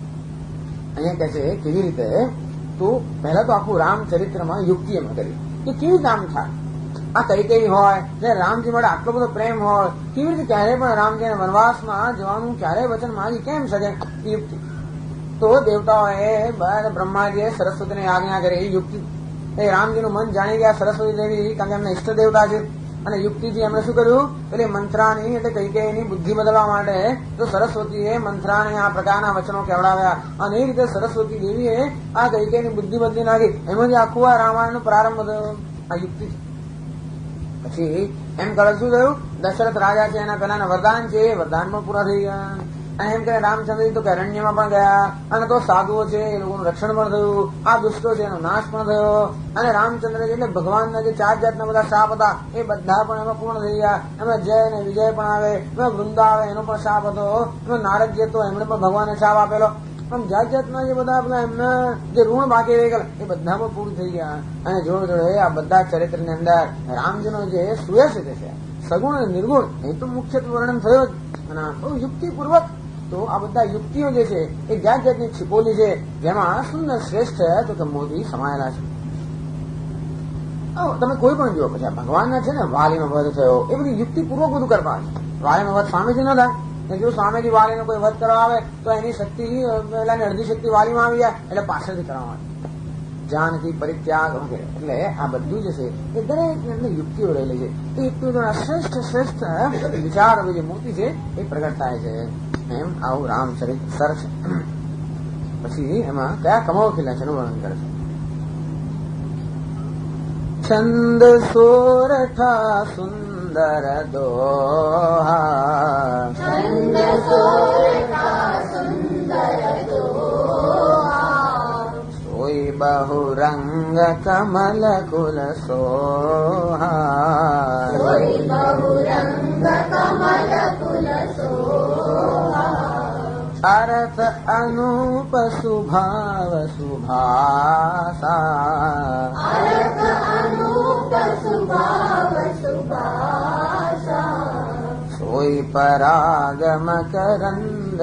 [SPEAKER 1] અહીંયા કહે છે કેવી રીતે, તો પહેલા તો આખું રામચરિત્રમાં યુક્તિ એમાં કરી કે કેવી રીતે આમ થાય. આ કઈ હોય જે રામજી માટે આટલો બધો પ્રેમ હોય, કેવી રીતે ક્યારેય પણ રામજીને વનવાસમાં જવાનું ક્યારેય વચન માંગી કેમ શકે, યુક્તિ. તો દેવતાઓએ બ્રહ્માજીએ સરસ્વતીને આજ્ઞા કરી યુક્તિ. એ રામજીનું મન જાણી ગયા સરસ્વતી દેવી, કારણ કે એમના ઇષ્ટ દેવતા છે. અને યુક્તિથી એમણે શું કર્યું, પેલી મંત્રાની એટલે કૈકેયીની બુદ્ધિ બદલવા માટે તો સરસ્વતીએ મંત્રાને આ પ્રકારના વચનો કહેવડાવ્યા. અને એ રીતે સરસ્વતી દેવીએ આ કૈકેયીની બુદ્ધિ બદલી નાખી. એમાંથી આખું આ રામાયણનો પ્રારંભ થયો આ યુક્તિ. પછી એમ કરે શું થયું, દશરથ રાજા છે એના પેલાના વરદાન છે એ વરદાન પણ પૂરા થઈ ગયા. અને એમ કહે રામચંદ્રજી તો અરણ્યમાં પણ ગયા અને તો સાધુઓ છે એ લોકોનું રક્ષણ પણ થયું, આ દુષ્ટો છે એનો નાશ પણ થયો. અને રામચંદ્રજી એટલે ભગવાનના જે 4 જાતના બધા શાપ હતા એ બધા પણ એમાં પૂર્ણ થઈ ગયા. એમાં જય અને વિજય પણ આવે, એમાં વૃંદા આવે એનો પણ શાપ હતો, એમાં નારદજી હતો એમણે પણ ભગવાનને શાપ આપેલો. આમ જાત જાતના જે બધા એમના જે ઋણ બાકી રહી ગયા એ બધા પણ પૂરું થઈ ગયા. અને જોડે જોડે આ બધા ચરિત્રની અંદર રામજીનો જે સુયશ છે સગુણ અને નિર્ગુણ એ તો મુખ્યત્વે વર્ણન થયો જ. અને બહુ યુક્તિપૂર્વક તો આ બધા યુક્તિઓ જે છે એ જાત જાતની છીપોલી છે જેમાં સુંદર શ્રેષ્ઠ તો કે મોતી સમાયેલા છે. તમે કોઈ પણ જુઓ, પછી ભગવાનના છે ને વાલીનો વધ થયો એ બધી યુક્તિપૂર્વક બધું કરવા છે. વાલીનો વધ સ્વામીજી ન થાય. જો સ્વામીજી વાલીનો કોઈ વધ કરવા આવે તો એની શક્તિ પેલાની અડધી શક્તિ વાલીમાં આવી જાય એટલે પાછળથી કરવા જાનકી પરિત્યાગ વગેરે. એટલે આ બધું જે છે એ દરેક અંદર યુક્તિઓ રહેલી છે. એ યુક્તિઓ દ્વારા શ્રેષ્ઠ વિચાર જે મોતી છે એ પ્રગટ થાય છે. એમ આવું રામચરિત સર છે. પછી એમાં કયા કમળ ખીલ્યા છે એનું વર્ણન કરે છે. છંદ સોરઠા સુંદર દોહા,
[SPEAKER 3] છંદ સોરઠા સુંદર દોહા,
[SPEAKER 1] સોઈ બહુ રંગ કમલ કુલ સોહા,
[SPEAKER 3] સોઈ બહુ રંગ કમલ કુલ સોહા,
[SPEAKER 1] અર્થ અનુપ સુભાવ સુભાસા,
[SPEAKER 3] અર્થ અનુપ સુભાવ સુભાસા,
[SPEAKER 1] સોઈ પરાગ મકરંદ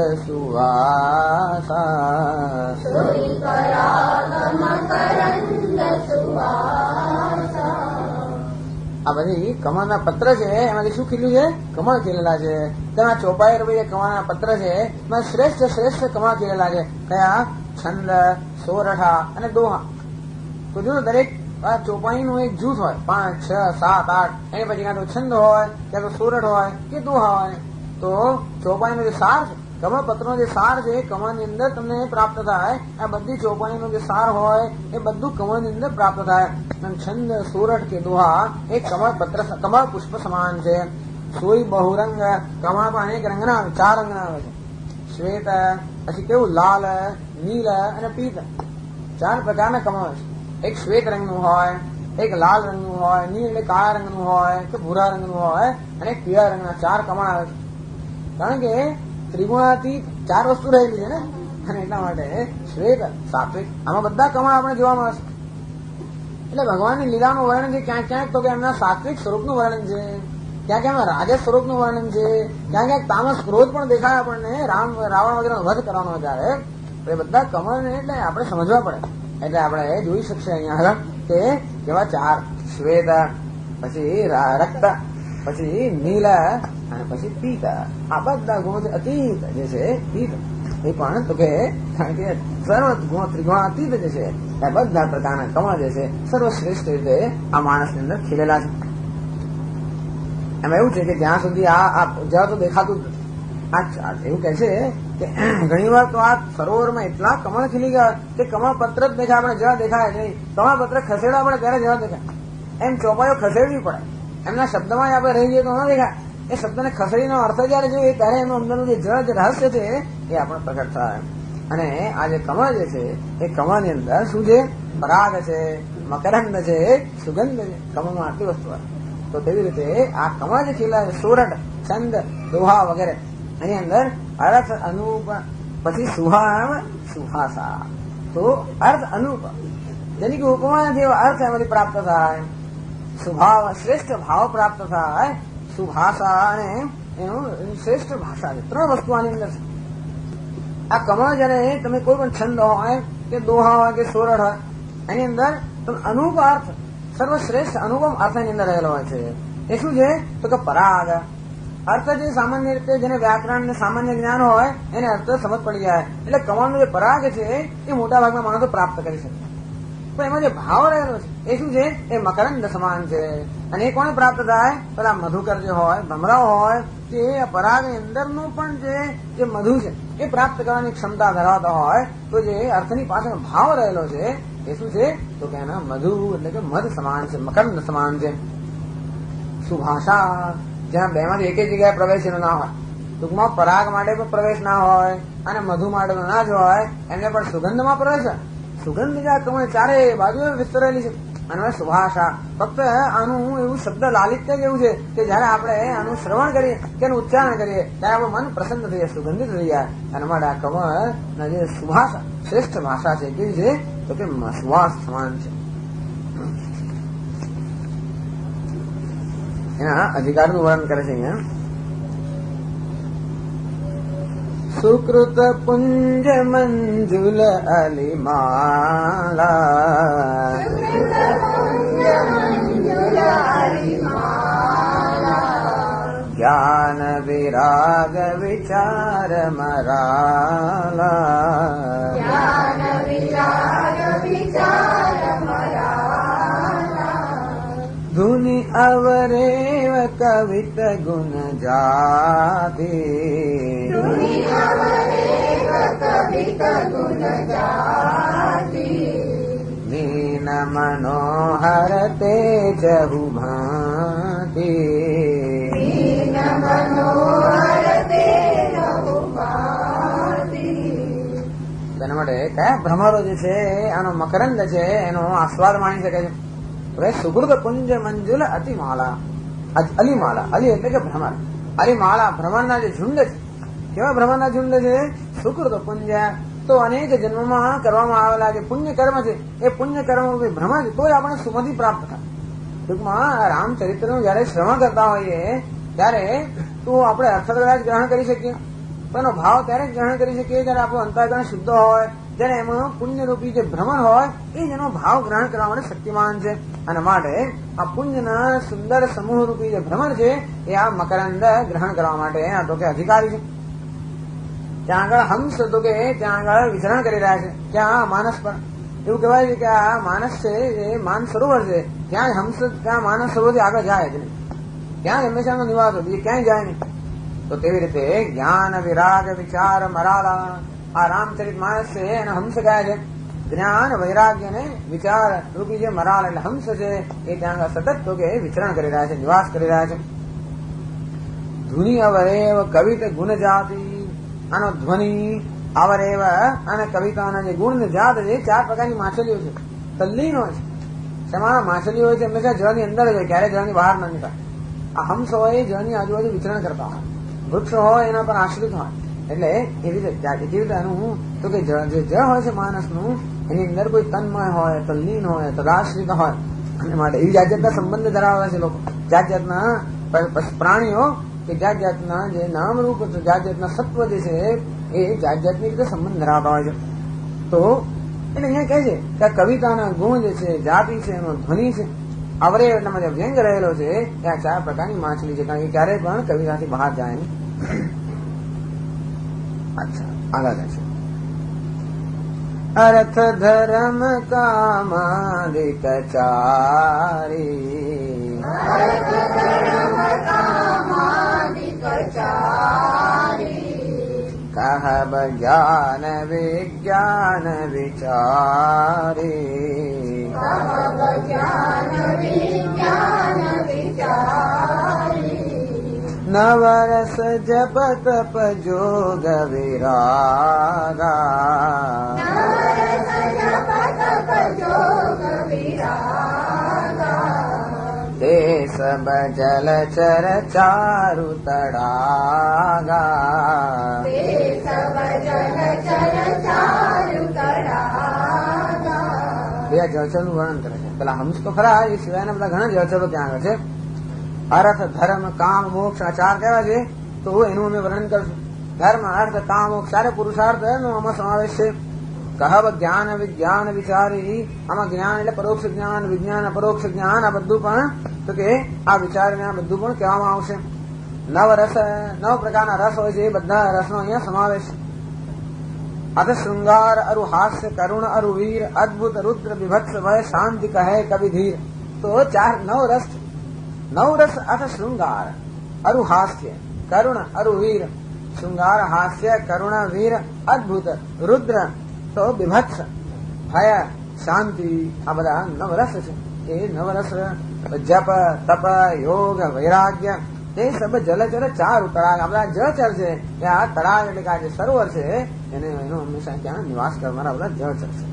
[SPEAKER 1] સુવાસા,
[SPEAKER 3] સોઈ પરાગ મકરંદ સુવાસા.
[SPEAKER 1] આ બધી કમળના પત્ર છે એમાંથી શું ખીલ્યું છે, કમળ ખીલેલા છે. તેમાં ચોપાઈ રૂપિયા કમળના પત્ર છે એમાં શ્રેષ્ઠ કમળ ખીલેલા છે. કયા, છંદ, સોરઠા અને દોહા. તો જો દરેક આ ચોપાઈનું એક જૂથ હોય 5, 6, 7, 8 એની પછી કાં તો છંદ હોય, ક્યાં તો સોરઠ હોય કે દોહા હોય. તો ચોપાઈનો જે સાર છે, કમળપત્રનો જે સાર છે એ કમળની અંદર તમને પ્રાપ્ત થાય. આ બધી ચોપાઈનો જે સાર હોય એ બધું કમળની અંદર પ્રાપ્ત થાય. છંદ, સોરઠ કે દોહા એ કમળ પુષ્પ સમાન છે. સોઈ બહુરંગ, કમળ પણ અનેક રંગના આવે, 4 રંગના આવે છે. શ્વેત, પછી કેવું લાલ, નીલ અને પીત. ચાર પ્રકારના કમળ છે. એક શ્વેત રંગનું હોય, એક લાલ રંગનું હોય, નીલ એટલે કાળા રંગનું હોય કે ભૂરા રંગનું હોય, અને એક પીળા રંગના ચાર કમળ આવે છે. કારણ કે ત્રિગુણાતીત ચાર વસ્તુ રહેલી છે ને, અને એટલા માટે શ્વેત, સાત્વિક, આમાં બધા કમળ આપણે જોવા મળે છે. એટલે ભગવાનની લીલાનું વર્ણન છે ક્યાંક ક્યાંક તો કે એમના સાત્વિક સ્વરૂપનું વર્ણન છે, ક્યાંક એમના રાજસ સ્વરૂપનું વર્ણન છે, ક્યાંક ક્યાંક તામસ ક્રોધ પણ દેખાય આપણને રાવણ વગેરે વધ કરવાનો ત્યારે. એ બધા કમળને એટલે આપણે સમજવા પડે. એટલે આપણે જોઈ શકશે અહીંયા આગળ કે કેવા ચાર, શ્વેત, પછી રક્ત, પછી નીલ અને પછી પીત. આ બધા ગુણો અતીત જે છે પીત એ પણ તો કે કારણ કે સર્વ ગુણ ત્રિગુણાતીત જે છે એ બધા પ્રકારના કમળ જે છે સર્વશ્રેષ્ઠ રીતે આ માણસની અંદર ખીલેલા છે. એમાં એવું છે કે જ્યાં સુધી આ જ્યાં તો દેખાતું જ નથી. આ એવું કે છે કે ઘણી વાર તો આ સરોવરમાં એટલા કમળ ખીલી ગયા કે કમળ પત્ર જ દેખાય, આપણે જવા દેખાય નહીં. કમળ પત્ર ખસેડવા પડે ત્યારે જવા દેખાય. એમ ચોપાઈઓ ખસેડવી પડે. એમના શબ્દમાં આપણે રહી જઈએ તો ન દેખાય. એ શબ્દને ખસેડીનો અર્થ જયારે જોઈએ ત્યારે એનું અંદરનું જે જળ જે રહસ્ય છે એ આપણે પ્રકટ થાય. અને આ જે કમળ જે છે એ કમળની અંદર શું છે? પરાગ છે, મકરંદ છે, સુગંધ છે. કમળમાં આટલી વસ્તુ આવે. તો તેવી રીતે આ કમળ જે ખીલા છે, સોરઠ, છંદ, દોહા વગેરે, એની અંદર અર્થ અનુપ, પછી સુહામ, સુહાસા. તો અર્થ અનુપ જેની કે ઉપમા જે અર્થ એમાંથી પ્રાપ્ત થાય, સુભાવ શ્રેષ્ઠ ભાવ પ્રાપ્ત થાય, સુભાષા અને એનું શ્રેષ્ઠ ભાષા છે. ત્રણ વસ્તુ આની અંદર છે. આ કમળ જયારે તમે કોઈ પણ છંદ હોય કે દોહા હોય કે સોરઠ હોય એની અંદર તમે અનુપ અર્થ, સર્વશ્રેષ્ઠ અનુપમ અર્થ એની અંદર રહેલો હોય છે. એ શું છે? તો કે પરાગ અર્થ જે સામાન્ય રીતે જેને વ્યાકરણ ને સામાન્ય જ્ઞાન હોય એને અર્થ સમજ પડી જાય. એટલે કમળનો જે પરાગ છે એ મોટા ભાગના માણસો પ્રાપ્ત કરી શકે. પણ એમાં જે ભાવ રહેલો છે એ શું છે? એ મકરંદ સમાન છે. અને એ કોને પ્રાપ્ત થાય? પેલા મધુકર જે હોય, ભમરાઓ હોય, કે પરાગની અંદરનું પણ જે મધુ છે એ પ્રાપ્ત કરવાની ક્ષમતા ધરાવતા હોય તો જે અર્થની પાછળ ભાવ રહેલો છે એ શું છે? તો કે એના મધુ એટલે કે મધ સમાન છે, મકરંદ સમાન છે. સુભાષા જ્યાં બે માંથી એક જગ્યાએ પ્રવેશ એનો ના હોય. ટૂંકમાં પરાગ માટે પણ પ્રવેશ ના હોય અને મધુ માટે તો ના જ હોય, એમને પણ સુગંધમાં પ્રવેશ હોય. સુગંધ જ્યાં કમળ ચારે બાજુ વિસ્તરેલી છે. અને સુભાષા ફક્ત આનું એવું શબ્દ લાલિત્ય જ એવું છે કે જયારે આપણે આનું શ્રવણ કરીએ કે એનું ઉચ્ચારણ કરીએ ત્યારે આપણું મન પ્રસન્ન થઈ જાય, સુગંધિત થઈ જાય. અને માટે આ કમળ ના જે સુભાષા શ્રેષ્ઠ ભાષા છે કેવી છે? તો કે સુવાસ સમાન છે. એના અધિકારનું વર્ણન કરે છે અહીંયા. સુકૃત પુંજ મંજુલ અલિમાલા, જ્ઞાન વિરાગ વિચાર મરાલા, ધુનિ અવરેવ કવિત ગુણ જાતિ, મીન મનોહર તેજ ભાતિ, તેના માટે કયા ભ્રમરો જે છે આનો મકરંદ છે એનો આસ્વાદ માણી શકે છે. સુકૃત પુંજ મંજુલ અતિમાલા, અલિમાલા, અલી એટલે કે ભ્રમર, અલિમાલા ભ્રમરના જે ઝુંડ છે. કેવા ભ્રમરના ઝુંડ છે? સુકૃત પુંજ તો અનેક જન્મમાં કરવામાં આવેલા જે પુણ્ય કર્મ છે એ પુણ્ય કર્મ ભ્રમર છે તો આપણે સુમતિ પ્રાપ્ત થાય. ટૂંકમાં રામચરિત્રનું જયારે શ્રવણ કરતા હોઈએ ત્યારે તો આપણે અર્થ કદાચ ગ્રહણ કરી શકીએ, પણ એનો ભાવ ત્યારે જ ગ્રહણ કરી શકીએ જયારે આપણું અંતઃકરણ શુદ્ધ હોય, જયારે એમાં પુણ્યરૂપી જે ભ્રમણ હોય એ જ એનો ભાવ ગ્રહણ કરવા માટે શક્તિમાન છે. અને માટે આ પુણ્યના સુંદર સમૂહ રૂપી જે ભ્રમણ છે એ આ મકરંદ ગ્રહણ કરવા માટે આ તો કે અધિકારી છે. ત્યાં આગળ હંસ તો કે ત્યાં આગળ વિચરણ કરી રહ્યા છે. ત્યાં માનસ પણ એવું કહેવાય છે કે આ માનસ છે એ માન સરોવર છે, ત્યાં હંસ ત્યાં માનસ સરોવરથી આગળ જાય જ નહીં, ત્યાં હંમેશાનો નિવાસ હોય, બીજે ક્યાંય જાય નહીં. તો તેવી રીતે જ્ઞાન વિરાગ વિચાર મરાલા આ રામચરિત માનસ છે એને હંસ કહે છે. જ્ઞાન વૈરાગ્ય ને વિચાર રૂપી જે મરાલ એટલે હંસ છે એ ત્યાં સતત તો કે વિચરણ કરી રહ્યા છે, નિવાસ કરી રહ્યા છે. ધ્વનિ અવરેવ કવિત ગુણ જાતિ, આનો ધ્વનિ આવરેવ અને કવિતાના જે ગુણ જાત છે 4 પ્રકારની માછલીઓ છે. તલ્લીન હોય છે. શેમાં માછલીઓ હોય છે હંમેશા જળની અંદર જ હોય, ક્યારે જળની બહાર ન નીકળે. આ હંસ હોય એ જળની આજુબાજુ વિચરણ કરતા હોય, વૃક્ષ હોય એના પર આશ્રિત હોય. એટલે એવી રીતે એનું તો કે જે જળ હોય છે માણસનું એની અંદર કોઈ તન્મય હોય, તલ્લીન હોય, તદાશ્રિત હોય. અને માટે એવી જાત જાતના સંબંધ ધરાવે છે લોકો. જાત જાતના પ્રાણીઓ કે જાત જાતના જે નામરૂપ જાત જાતના સત્વ જે છે એ જાત જાતની રીતે સંબંધ ધરાવતા હોય છે. તો એટલે અહીંયા કહે છે કે આ કવિતાના ગુણ જે છે, જાતિ છે, એનો ધ્વનિ છે, આવરે એટલામાં જે વ્યંગ રહેલો છે એ આ 4 પ્રકારની માછલી છે. કારણ કે ક્યારેય પણ કવિતાથી બહાર જાય નહીં. અચ્છા, આગળ છે અર્થ ધર્મ કામાદિક ચારી, કહબ જ્ઞાન વિજ્ઞાન વિચારી, નવરસ જપ તપ જોગ વિરાગા, તે સબ જલ ચર ચારુ તડાગા, બે જળચરનું વર્ણન કરે છે. પેલા હંસ તો ખરા, એ સિવાયના બધા ઘણા જળચરો ત્યાં આગળ છે. અર્થ ધર્મ કામ મોક્ષ આ 4 કહેવા છે તો એનું અમે વર્ણન કરશું. ધર્મ અર્થ કામ મોક્ષ 4 પુરુષાર્થ એનો આમાં સમાવેશ છે. કહબ જ્ઞાન વિજ્ઞાન વિચારી, આમાં જ્ઞાન એટલે પરોક્ષ જ્ઞાન, વિજ્ઞાન અપરોક્ષ જ્ઞાન, આ બધું પણ તો કે આ વિચારને આ બધું પણ કહેવામાં આવશે. 9 રસ, 9 પ્રકારના રસ હોય છે, એ બધા રસનો અહીંયા સમાવેશ. અથ શૃંગાર અરુ હાસ્ય કરુણ અરુ વીર અદભુત રુદ્ર વિભત્સ ભય શાંતિ કહે કવિ ધીર. તો 9 રસ, 9 રસ અથ શૃંગાર અરુ હાસ્ય કરુણ અરુ વીર, શૃંગાર હાસ્ય કરુણ વીર અદભુત રુદ્ર તો વિભત્સ ભય શાંતિ, આ બધા 9 રસ છે. એ 9 રસ જપ તપ યોગ વૈરાગ્ય તે સબ જલચર 4 તળાગ, આ બધા જળચર છે. એ આ તળાગ એટલે કે આ જે સરોવર છે એને એનો હંમેશા ત્યાં નિવાસ કરનારા બધા જળચર છે.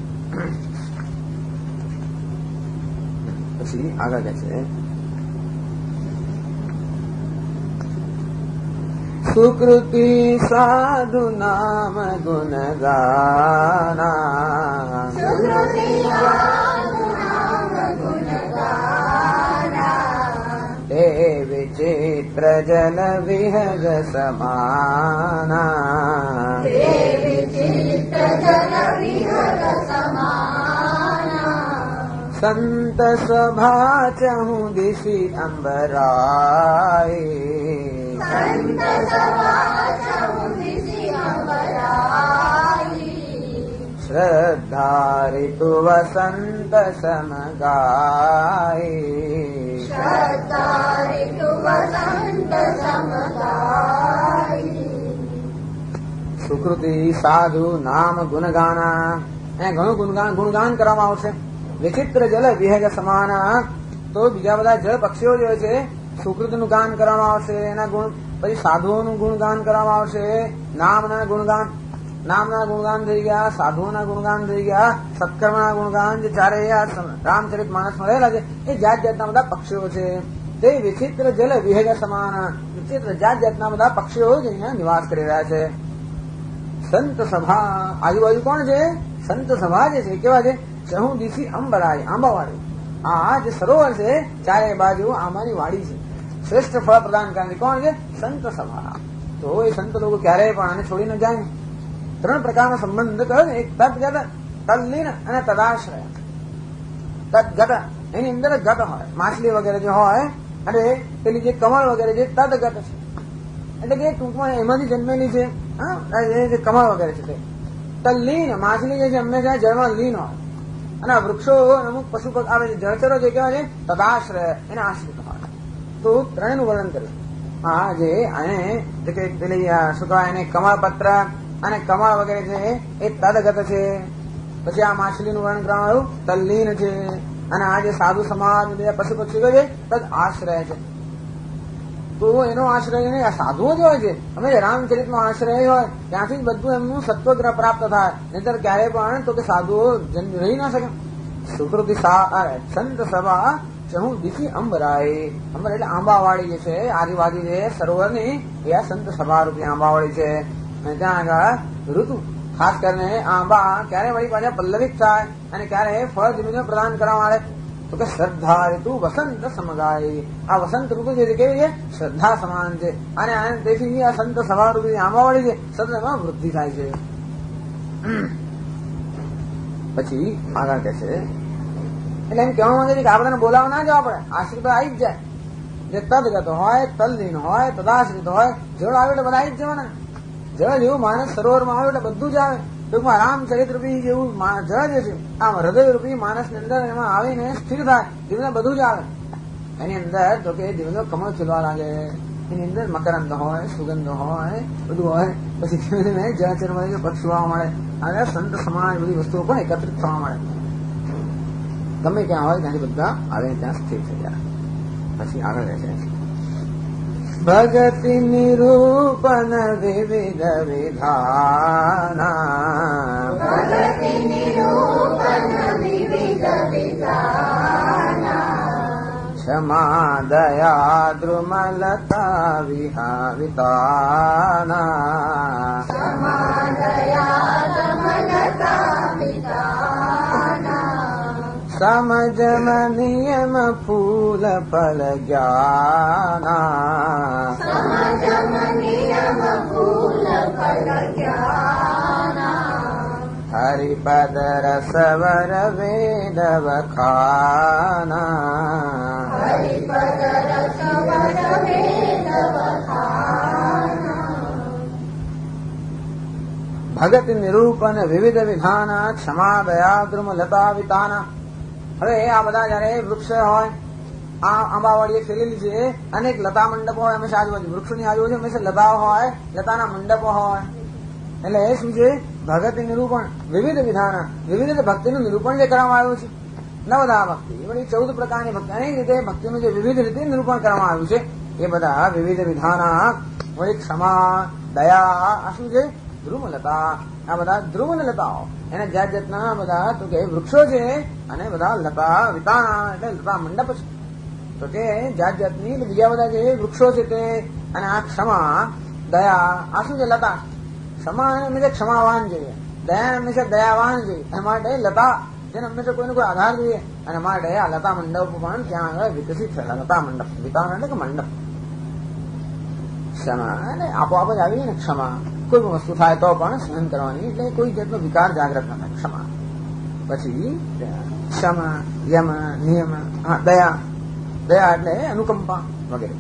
[SPEAKER 1] પછી આગળ કહે છે સુકૃતિ સાધુ નામ ગુણ ગાના, તે વિચિત્ર જલ વિહગ સમાના, સંત સભા ચહુ દિશી અંબરાય, શ્રદ્ધારિતુ વસંત સમગાય, સુકૃતિ સાધુ નામ ગુણગાના, એ ઘણું ગુણગાન કરવામાં આવશે. વિચિત્ર જલ વિહગ સમાના, તો બીજા બધા જળ પક્ષીઓ જે હોય છે સુકૃતનું ગાન કરવામાં આવશે, એના ગુણ. પછી સાધુઓનું ગુણગાન કરવામાં આવશે. નામના ગુણગાન થઈ ગયા, સાધુઓના ગુણગાન થઈ ગયા, સત્કર્મના ગુણગાન જે 4 રામચરિત માનસમાં રહેલા છે એ જાત જાતના બધા પક્ષીઓ છે. તે વિચિત્ર જલ વિહગ સમાના, વિચિત્ર જાત જાતના બધા પક્ષીઓ જે અહીંયા નિવાસ કરી રહ્યા છે. સંત સભા, આજુબાજુ કોણ છે? સંત સભા જે છે કેવા છે? ચહુ દિશી અંબરાય, આંબાવાળી. આ જે સરોવર છે 4 બાજુ આંબાની વાડી છે. શ્રેષ્ઠ ફળ પ્રદાન કરનારી કોણ છે? સંત સભા. તો એ સંત લોકો ક્યારેય પણ આને છોડીને જાય. 3 પ્રકારનો સંબંધ કહ્યો ને, એક તદગત, તલ્લીન અને તદાશ્રય. તદગત એની અંદર ગત હોય, માછલી વગેરે જે હોય, અને પેલી જે કમળ વગેરે જે તદગત છે, એટલે કે ટૂંકમાં એમાંથી જન્મેલી છે. જે કમળ વગેરે છે તે તલ્લીન, માછલી જે છે હંમેશા જળમાં લીન હોય. અને વૃક્ષો અમુક પશુ આવે છે, જળચરો જે કહેવાય છે તદાશ્રય, એને આશ્રિત હોય. તો 3 નું વર્ણન કર્યું. હા, જે પેલી શું કહેવાય એને કમળપત્ર અને કમળ વગેરે છે એ તદગત છે. પછી આ માછલીનું વર્ણન કરવામાં આવ્યું, તલ્લીન છે. અને આ જે સાધુ સમાજ બીજા પશુ પક્ષીઓ છે તદ આશ્રય છે. તો એનો આશ્રય નહીં, આ સાધુઓ જ હોય છે. અમે રામચરિતનો આશ્રય હોય ત્યાંથી જ બધું એમનું સત્વગ્રહ પ્રાપ્ત થાય, નહીતર ક્યારેય પણ તો કે સાધુઓ રહી ના શકે. સુકૃતિ સંત સભા ચહું દીથી અંબરાય. અંબર એટલે આંબાવાળી જે છે, આદિવાદી જે સરોવરની એ આ સંત સભા રૂપી આંબાવાળી છે. અને ત્યાં આગળ ઋતુ ખાસ કરીને આંબા ક્યારે વળી પાછા પલ્લવિત થાય અને ક્યારે ફળ ધીમે પ્રદાન કરવા આવે તો કે શ્રદ્ધા ઋતુ વસંત સમગાય. આ વસંત ઋતુ જે કેવી છે, શ્રદ્ધા સમાન છે. અને તેથી આ સંત સભા રૂપી આંબાવાળી છે, સદમાં વૃદ્ધિ થાય છે. પછી આગળ કે છે, એટલે એમ કહેવા માંગે છે કે આ બધાને બોલાવવા ના જવા પડે, આશ્રિત આવી જ જાય. જે તદગત હોય, તલ્લીન હોય, તદાશ્રિત હોય, જળ આવે એટલે બધા આવી જ જવાના. જળ જેવું માણસ સરોવરમાં આવે એટલે બધું જ આવે. ટૂંકમાં રામચરિત રૂપી જેવું જળ જે છે, આમ હૃદય રૂપી માણસની અંદર એમાં આવીને સ્થિર થાય, ધીમે બધું જ આવે. એની અંદર તો કે ધીમે કમળ ખીલવા લાગે, એની અંદર મકરંદ હોય, સુગંધ હોય, બધું હોય. પછી ધીમે ધીમે જળચર મળે, પક્ષીઓ મળે, અને સંત સમાજ બધી વસ્તુઓ પણ એકત્રિત થવા મળે. ગમે ત્યાં હોય ત્યાંથી બધા આવે ત્યાં સ્થિર થઈ જાય. પછી આગળ રહે છે, ભગતિ નિરૂપન વિવિધ વિધાના,
[SPEAKER 3] ભગતિ નિરૂપન વિવિધ વિધાના,
[SPEAKER 1] ક્ષમા દયા દ્રુમલતા વિહાવિતાના,
[SPEAKER 3] ક્ષમા દયા દ્રુમલતા વિતાના,
[SPEAKER 1] સમજમ નિયમ ફૂલ ફલ જ્ઞાના,
[SPEAKER 3] સમજમ નિયમ ફૂલ ફલ જ્ઞાના,
[SPEAKER 1] હરિપદ રસવર વેદ વખાના,
[SPEAKER 3] હરિપદ રસવર વેદ વખાના,
[SPEAKER 1] ભગત નિરૂપન વિવિધ વિધાના, ક્ષમા દયા દ્રુમ લતા વિતાના. હવે આ બધા જયારે વૃક્ષ હોય, આ આંબાવાળી ફેરેલી છે, અનેક લતા મંડપો હોય હંમેશા આજુબાજુ, વૃક્ષોની આજુબાજુ હંમેશા લતા હોય, લતાના મંડપો હોય. એટલે એ શું છે, ભગત નિરૂપણ વિવિધ વિધાના, વિવિધ ભક્તિનું નિરૂપણ જે કરવામાં આવ્યું છે. નવદા ભક્તિ વળી 14 પ્રકારની ભક્તિ, અનેક રીતે ભક્તિનું જે વિવિધ રીતે નિરૂપણ કરવામાં આવ્યું છે, એ બધા વિવિધ વિધાના વળી ક્ષમા દયા, આ શું છે, ધ્રુમલતા. આ બધા ધ્રુવન લતાઓ, એને જાત જાતના બધા તો કે વૃક્ષો છે, અને બધા લતા વિતાના એટલે લતા મંડપ છે. તો કે જાત જાતની બીજા બધા જે વૃક્ષો છે તે, અને આ ક્ષમા દયા, આ શું છે, લતા. ક્ષમા હંમેશા ક્ષમાવાન જોઈએ, દયા હંમેશા દયાવાન જોઈએ. એ માટે લતા જેને હંમેશા કોઈને કોઈ આધાર જોઈએ, અને માટે આ લતા મંડપ પણ ત્યાં આગળ વિકસિત થયેલા. લતા મંડપ, વિતાન એટલે કે મંડપ. ક્ષમા એટલે આપોઆપ જ આવી ને ક્ષમા, કોઈ પણ વસ્તુ થાય તો પણ સહન કરવાની, એટલે કોઈ જાતનો વિકાર જાગ્રત ન થાય, ક્ષમા. પછી ક્ષમા, યમ, નિયમ, દયા. દયા એટલે અનુકંપા વગેરે.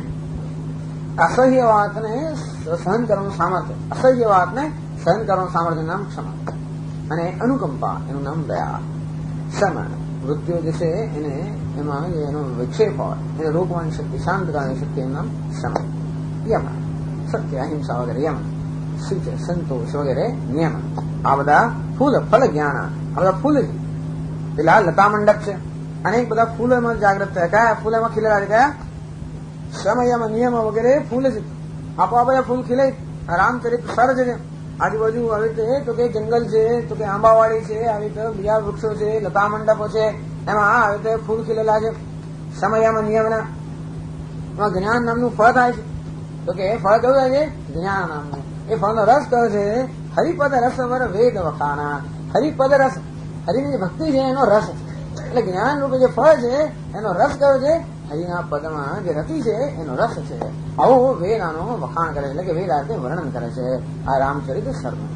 [SPEAKER 1] અસહ્ય વાતને સહન કરવાનું સામર્થ્ય, અસહ્ય વાતને સહન કરવાનું સામર્થ્ય નામ ક્ષમા, અને અનુકંપા એનું નામ દયા. ક્ષમા વૃત્તિઓ જે છે એને એમાં એનો વિક્ષેપ હોય, એને રોકવાની શક્તિ, શાંત કરવાની શક્તિ, એનું નામ ક્ષમા. યમ સત્ય, અહિંસા વગેરે યમ. શું છે, સંતોષ વગેરે નિયમ. આ બધા ફૂલ ફળ જ્ઞાન, આ બધા ફૂલ છે. પેલા લતા મંડપ છે, અનેક બધા ફૂલ એમાં જાગ્રત થયા. કયા ફૂલ એમાં ખીલેલા છે, કયા? સમયમ નિયમ વગેરે ફૂલ છે. આપોઆપ ફૂલ ખીલે. રામચરિત સર છે, આજુબાજુ આવી રીતે તો કે જંગલ છે, તો કે આંબાવાડી છે, આવી રીતે બીજા વૃક્ષો છે, લતા મંડપો છે, એમાં આવી રીતે ફૂલ ખીલેલા છે. સમયમ નિયમના એમાં જ્ઞાન નામનું ફળ થાય છે. તો કે એ ફળ કયું થાય છે? જ્ઞાન નામનું. એ ફળનો રસ કયો છે? હરિપદ રસવર વેદ વખાના. હરિપદ રસ, હરિની જે ભક્તિ છે એનો રસ, એટલે જ્ઞાન રૂપે જે ફળ છે એનો રસ કયો છે? હરિના પદમાં જે રતિ છે એનો રસ છે. આવો વેદ આનો વખાણ કરે છે, એટલે કે વેદ આ રીતે વર્ણન કરે છે આ રામચરિત સરનું.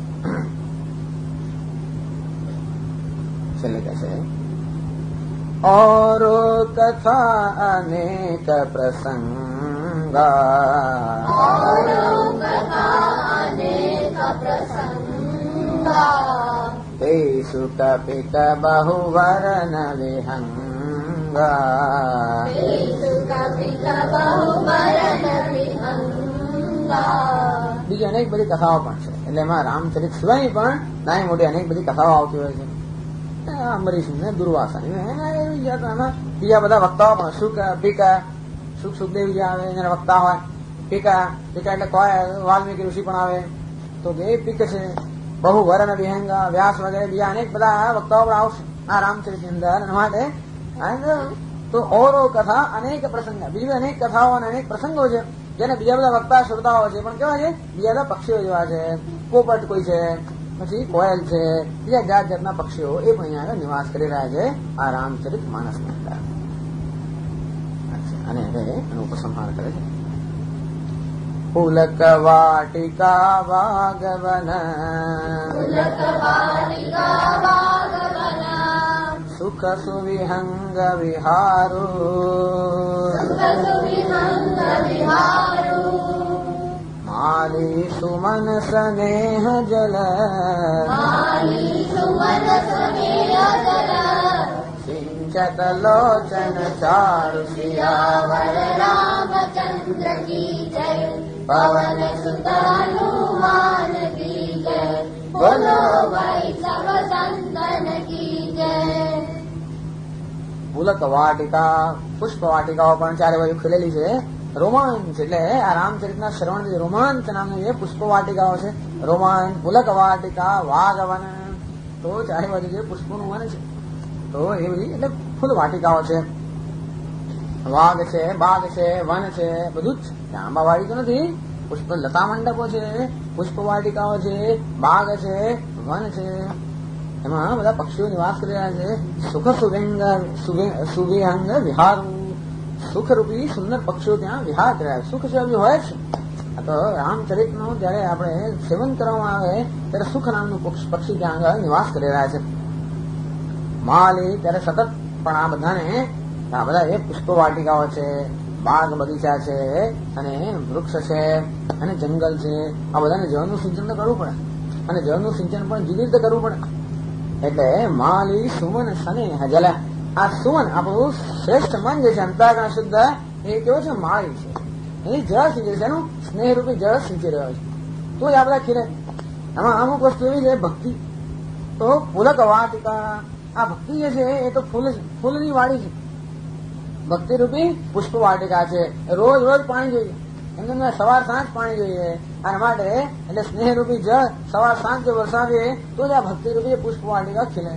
[SPEAKER 1] છેલ્લે કહે છે, और कथा अनेक प्रसंगा,
[SPEAKER 3] और कथा अनेक प्रसंगा,
[SPEAKER 1] तेषु कपित बहुवर्ण विहंगा,
[SPEAKER 3] तेषु कपित बहुवर्ण विहंगा.
[SPEAKER 1] બીજી અનેક બધી કથાઓ પણ છે. એટલે એમાં રામચરિત સિવાય પણ નાની મોટી અનેક બધી કથાઓ આવતી હોય છે. અંબરીશ ને દુર્વાસા, બીજા બધા વક્તાઓ પણ, શુક, પીક, સુખદેવજી આવે એના વક્તા હોય. પીકા એટલે કોઈ વાલ્મીકી ઋષિ પણ આવે તો બે પીક છે. બહુ વર અને વિહંગા વ્યાસ વગેરે બીજા અનેક બધા વક્તાઓ પણ આવશે આ રામચરિત ની અંદર. માટે તો ઓરો કથા અનેક પ્રસંગ, બીજી અનેક કથાઓ અને અનેક પ્રસંગો છે જેને બીજા બધા વક્તા શ્રોતાઓ છે પણ કેવા છે, બીજા બધા પક્ષીઓ જેવા છે. પોપટ કોઈ છે, પછી કોયલ છે, બીજા જાત જાતના પક્ષીઓ એ પણ અહીંયા આગળ નિવાસ કરી રહ્યા છે આ રામચરિત માનસ ની અંદર. અને હવે એનો ઉપસંહાર કરે છે. પુલક વાટિકા વાગવન સુખ સુવિહંગ વિહારો માલી સુમન સ્નેહ જલ સિંચત લોચન ચારુ
[SPEAKER 3] सियावर रामचंद्र की जय, पवन सुत हनुमान की जय, बोलो भाई सब संतन की जय.
[SPEAKER 1] પુલક વાટિકા, પુષ્પ વાટિકાઓ પણ ચારે બાજુ ખીલેલી છે. રોમાંચ એટલે આ રામચરિતના શ્રવણથી રોમાંચ નામની જે પુષ્પ વાટિકાઓ છે. રોમાંચ, પુલક વાટિકા, વાગવન, તો ચારે બાજુ જે પુષ્પોનું વન છે તો એ બધી એટલે ફૂલ વાટિકાઓ છે. વાઘ છે, બાગ છે, વન છે, બધું જ છે. આંબાવાડી તો નથી, પુષ્પ લતા મંડપો છે, પુષ્પ વાટિકાઓ છે, બાગ છે, વન છે, એમાં બધા પક્ષીઓ નિવાસ કરી રહ્યા છે. સુખ સુવિહંગ વિહાર, સુખરૂપી સુંદર પક્ષીઓ ત્યાં વિહાર કરી રહ્યા છે. સુખ જેવું હોય છે. આ તો રામચરિત નું જયારે આપણે સેવન કરવામાં આવે ત્યારે સુખ નામનું પક્ષી ત્યાં આગળ નિવાસ કરી રહ્યા છે. માલી ત્યારે સતત પણ આ બધાને આ બધા એ પુષ્પ વાટિકાઓ છે, બાગ બગીચા છે, અને વૃક્ષ છે, અને જંગલ છે. આ બધાને જળનું સિંચન તો કરવું પડે, અને જળનું સિંચન પણ જુદી રીતે કરવું પડે. એટલે માલી સુમન સ્નેહ જલ, આ સુમન આપણું શ્રેષ્ઠ મન જે છે અંતઃકરણ શુદ્ધ એ કેવો છે, માળી છે. એ જળ સિંચે છે, એનું સ્નેહ રૂપી જળ સિંચી રહ્યો છે. તો જ આ બધા ખીલે. આમાં અમુક વસ્તુ એવી છે ભક્તિ. તો પુલક વાટિકા, આ ભક્તિ જે છે એ તો ફૂલની વાડી છે. ભક્તિ રૂપી પુષ્પ વાટિકા છે. રોજ રોજ પાણી જોઈએ, એમને સવાર સાંજ પાણી જોઈએ. અને માટે એટલે સ્નેહ રૂપી જળ સવાર સાંજ જો વરસાવીએ તો જ આ ભક્તિ રૂપી પુષ્પ વાટિકા ખીલે.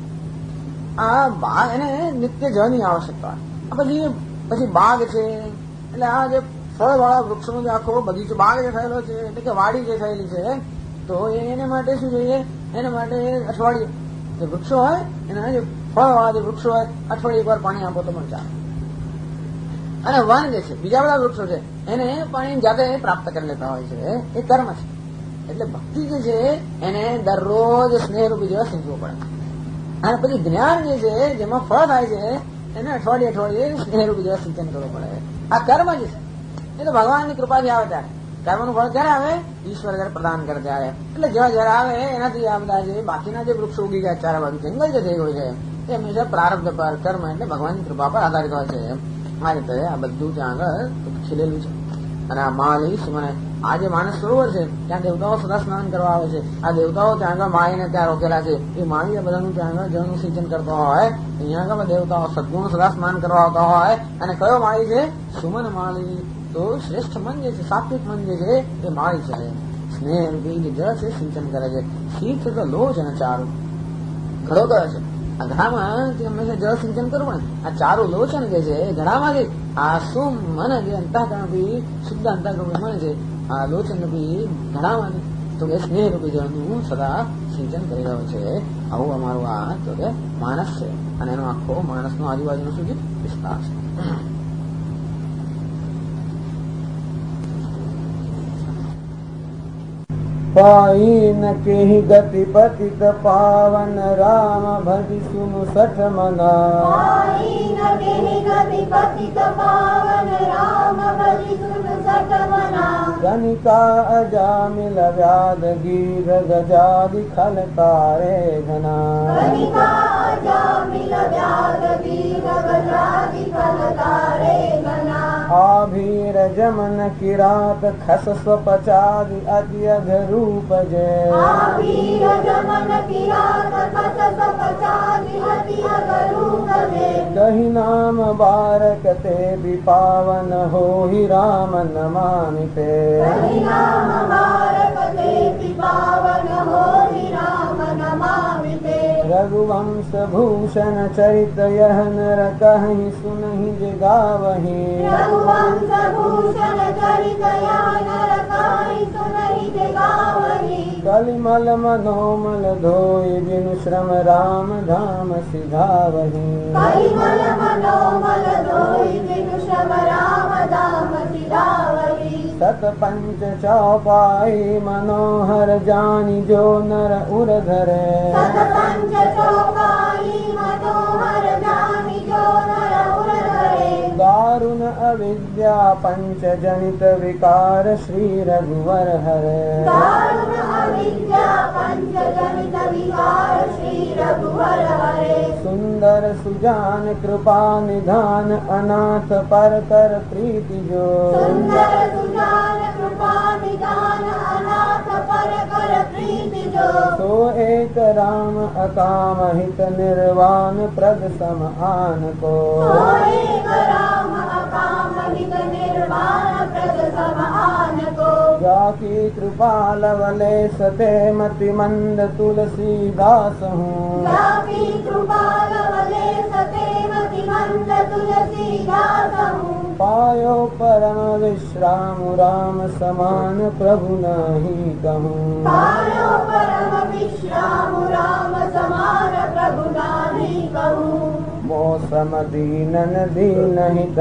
[SPEAKER 1] આ બાગ એને નિત્ય જળની આવશ્યકતા. પછી બાગ છે, એટલે આ જે ફળ વાળા વૃક્ષોનો જે આખો બગીચો બાગ જે થયેલો છે, એટલે કે વાડી જે થયેલી છે, તો એને માટે શું જોઈએ, એના માટે અઠવાડિયે જે વૃક્ષો હોય એના જે ફળ વાળા જે વૃક્ષો હોય અઠવાડિયે એક વાર પાણી આપો તો પણ ચાલે. અને વન જે છે, બીજા બધા વૃક્ષો છે, એને પાણી જાતે પ્રાપ્ત કરી લેતા હોય છે. એ કર્મ છે. એટલે ભક્તિ જે છે એને દરરોજ સ્નેહ રૂપી જેવા સિંચવું પડે. અને પછી જ્ઞાન જે છે જેમાં ફળ થાય છે એને અઠવાડિયે સ્નેહ રૂપી જેવા સિંચન કરવું પડે. આ કર્મ જે છે એ તો ભગવાનની કૃપાથી આવે ત્યારે. કર્મનું ફળ ક્યારે આવે, ઈશ્વર જયારે પ્રદાન કરે ત્યારે. એટલે જયારે આવે એનાથી આ બધા જે બાકીના જે વૃક્ષો ઉગી ગયા ચારે બાજુ જંગલ જે થઈ ગયું છે એ હંમેશા પ્રારબ્ધ પર, કર્મ એટલે ભગવાનની કૃપા પર આધારિત હોય છે. આ રીતે આ બધું ત્યાં આગળ ખીલેલું છે. અને આ માલી સુમન, આ જે માનસ સરોવર છે ત્યાં દેવતાઓ સદા સ્નાન કરવા આવે છે. આ દેવતાઓ ત્યાં આગળ માળીને ત્યાં રોકેલા છે. એ માળી બધાનું ત્યાં આગળ જળનું સિંચન કરતો હોય. અહીંયા આગળ દેવતાઓ સદગુણ સદા સ્નાન કરવા આવતા હોય. અને કયો માળી છે, સુમન માળી. તો શ્રેષ્ઠ મન જે છે, સાત્વિક મન જે છે એ માળી છે. સ્નેહ રૂપી જે જળ છે સિંચન કરે છે. શીત તો લોચ અને ચારું ઘડો કરે છે. આ ઘડામાં હંમેશા જળ સિંચન કરવું ને. આ ચારું લોચન જે છે એ ઘડામાંથી આ સુમ મન જે અંતઃકરણ રૂપી શુદ્ધ અંતઃકરણ મન છે, આ લોચન રૂપી ઘડામાંથી તો કે સ્નેહ રૂપી જળનું સદા સિંચન કરી રહ્યો છે. આવું અમારું આ તો કે માનસ છે. અને એનો આખો માણસનો આજુબાજુનો શું છે, વિસ્તાર છે.
[SPEAKER 2] पाई न के गति पतित पावन राम भजि सुनु सठ मना.
[SPEAKER 3] तटवना
[SPEAKER 2] गणिका अजामिल व्याध गीध गजादि खल तारे घना
[SPEAKER 3] कनिका जामिल व्याध वीर गजादि फलतारे गना
[SPEAKER 2] आभीर जमन किरात खस स्वपचादि अत्यघ रूप जय
[SPEAKER 3] आवीर जमन किरात खस सपचादि अति अगरूप जे
[SPEAKER 2] कही नाम बारक ते विपावन हो ही राम नमामिते
[SPEAKER 3] हरि नाम बारक देवी पावन हो राम नमामि ते
[SPEAKER 2] रघुवंश भूषण चरित यह नर कहीं सुनहि जे गावहि
[SPEAKER 3] रघुवंश भूषण चरित यह नर काहि सुनहि जे गावहि
[SPEAKER 2] कलिमल मनोमल धोय बिनु श्रम राम धाम सिधावहि
[SPEAKER 3] कलिमल मनोमल धोई बिनु श्रम राम धाम सिधावहि
[SPEAKER 2] सत पंच चौपाई मनोहर जानी जो नर उर धरे
[SPEAKER 3] सत पंच चौपाई मनोहर जानि जो नर उर धरे
[SPEAKER 2] दारुण अविद्या पंच जनित विकार श्री रघुवर हरे
[SPEAKER 3] दारुण अविद्या पंच जनित विकार श्री रघुवर हरे
[SPEAKER 2] सुंदर सुजान कृपा निधान अनाथ पर कर प्रीति जो
[SPEAKER 3] सुंदर सुजान कृपा निदान अनाथ पर कर प्रीति जो
[SPEAKER 2] सो एक राम अकाम हित निर्वाण प्रद सम आन को
[SPEAKER 3] एक राम अकाम हित निर्वाण प्रद समान को
[SPEAKER 2] जाकी कृपा लवले सते मति मंद तुलसीदास हूँ
[SPEAKER 3] जाकी कृपा लवले सते मति मंद तुलसीदास हूँ
[SPEAKER 2] पायो परम विश्राम राम समान प्रभु नहीं कहूँ
[SPEAKER 3] पायो परम विश्राम राम समान प्रभु नाहि कहूँ
[SPEAKER 2] मौसम दीनन दीनहित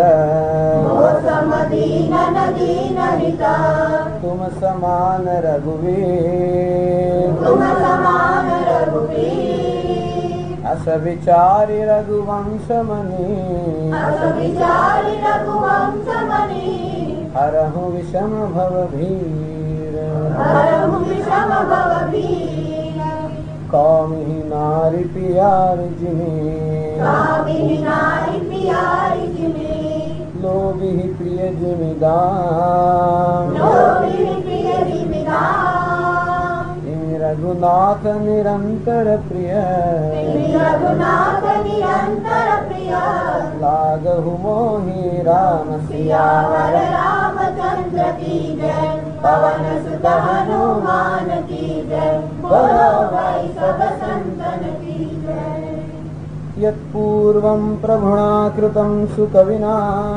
[SPEAKER 3] मौसम दीनन दीनहित
[SPEAKER 2] तुम समान रघुवीर
[SPEAKER 3] तुम समान रघुवीर
[SPEAKER 2] अस विचारि रघुवंश मणि
[SPEAKER 3] अस विचारि रघुवंश मणि
[SPEAKER 2] हरहु विषम भव भीर
[SPEAKER 3] हरहु विषम भव भीर
[SPEAKER 2] कौमिहि नारि पियारि जिनि
[SPEAKER 3] कामिनि नारि पियारि जिमि
[SPEAKER 2] लोभिहि प्रिय जिमिदान
[SPEAKER 3] लोभिनि प्रिय जिमिदान
[SPEAKER 2] इमि रघुनाथ निरंतर प्रिय
[SPEAKER 3] रघुनाथ निरंतर प्रिय
[SPEAKER 2] लागहु मोहि राम
[SPEAKER 3] सियावर रामचंद्र की जय पवन सुत हनुमान की जय बोलो भाई सब संतन की जय
[SPEAKER 2] यत्पूर्वं प्रभुणा कृतं सुकविना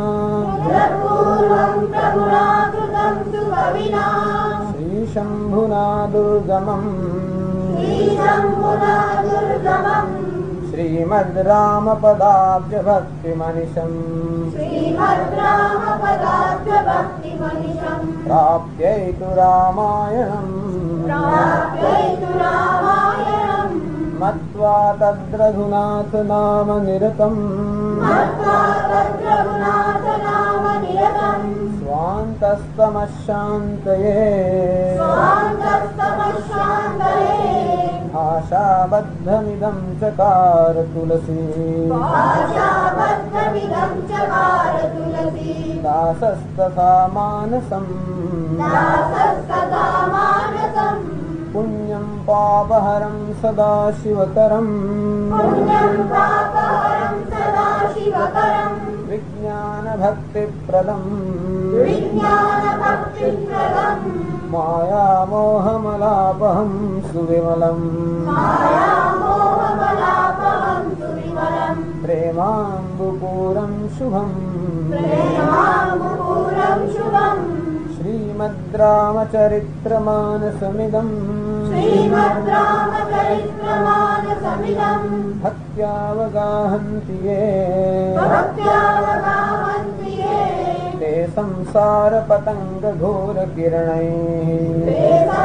[SPEAKER 3] पूर्वं प्रभुना कृतं सुकविना
[SPEAKER 2] श्रीशम्भुना दुर्गमम्
[SPEAKER 3] श्रीशम्भुना दुर्गमम्
[SPEAKER 2] श्रीमद् रामपदाब्ज भक्तिमनिशम्
[SPEAKER 3] श्रीमद्रामपदाब्ज भक्तिमनिशम्
[SPEAKER 2] प्राप्यैतु रामायणम्
[SPEAKER 3] प्राप्यैतु रामायणम्
[SPEAKER 2] मत्वा तद्रघुनाथ नाम निरतम्
[SPEAKER 3] मत्वा तद्रघुनाथ नाम निरतम्
[SPEAKER 2] स्वान्तस्तमशान्तये
[SPEAKER 3] स्वान्तस्तमशान्तये
[SPEAKER 2] आशाबद्धमिदं चकार तुलसी
[SPEAKER 3] आशाबद्धमिदं चकार तुलसी
[SPEAKER 2] दासस्तथा मानसम्
[SPEAKER 3] दासस्तथा मानसम्
[SPEAKER 2] पुण्यं पापहरं सदा शिवकरम्
[SPEAKER 3] पुण्यं पापहरं सदा शिवकरम्
[SPEAKER 2] विज्ञानभक्तिप्रदम्
[SPEAKER 3] विज्ञानभक्तिप्रदम्
[SPEAKER 2] मायामोहमलापहं सुविमलम्
[SPEAKER 3] मायामोहमलापहं सुविमलम्
[SPEAKER 2] प्रेमाम्बुपूरं शुभम्
[SPEAKER 3] प्रेमाम्बुपूरं शुभम्
[SPEAKER 2] श्रीमद् रामचरित्रमानसमिदम्
[SPEAKER 3] श्रीमद्रामचरित्रमानसमिदम्
[SPEAKER 2] भक्त्यावगाहन्ति ये
[SPEAKER 3] भक्त्यावगाहन्ति ये
[SPEAKER 2] ते संसारपतङ्गघोरकिरणैः
[SPEAKER 3] ते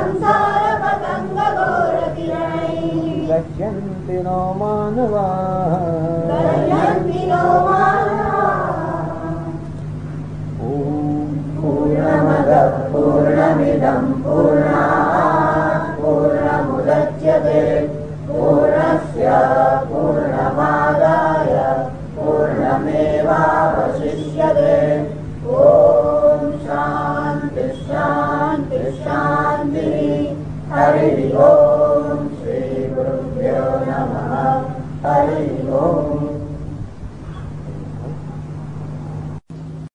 [SPEAKER 3] संसारपतङ्गघोरकिरणैः
[SPEAKER 2] दह्यन्ति नो मानवाः
[SPEAKER 3] दह्यन्ति नो मानवाः।
[SPEAKER 2] ॐ पूर्णमदः
[SPEAKER 3] पूर्णमिदं पूर्णात् पूर्णमुदच्यते पूर्णस्य पूर्णमादाय पूर्णमेवावशिष्यते। ॐ शान्ति शान्ति शान्तिः। हरिः ओम्। श्री गुरुभ्यो नमः। हरिः ओम्।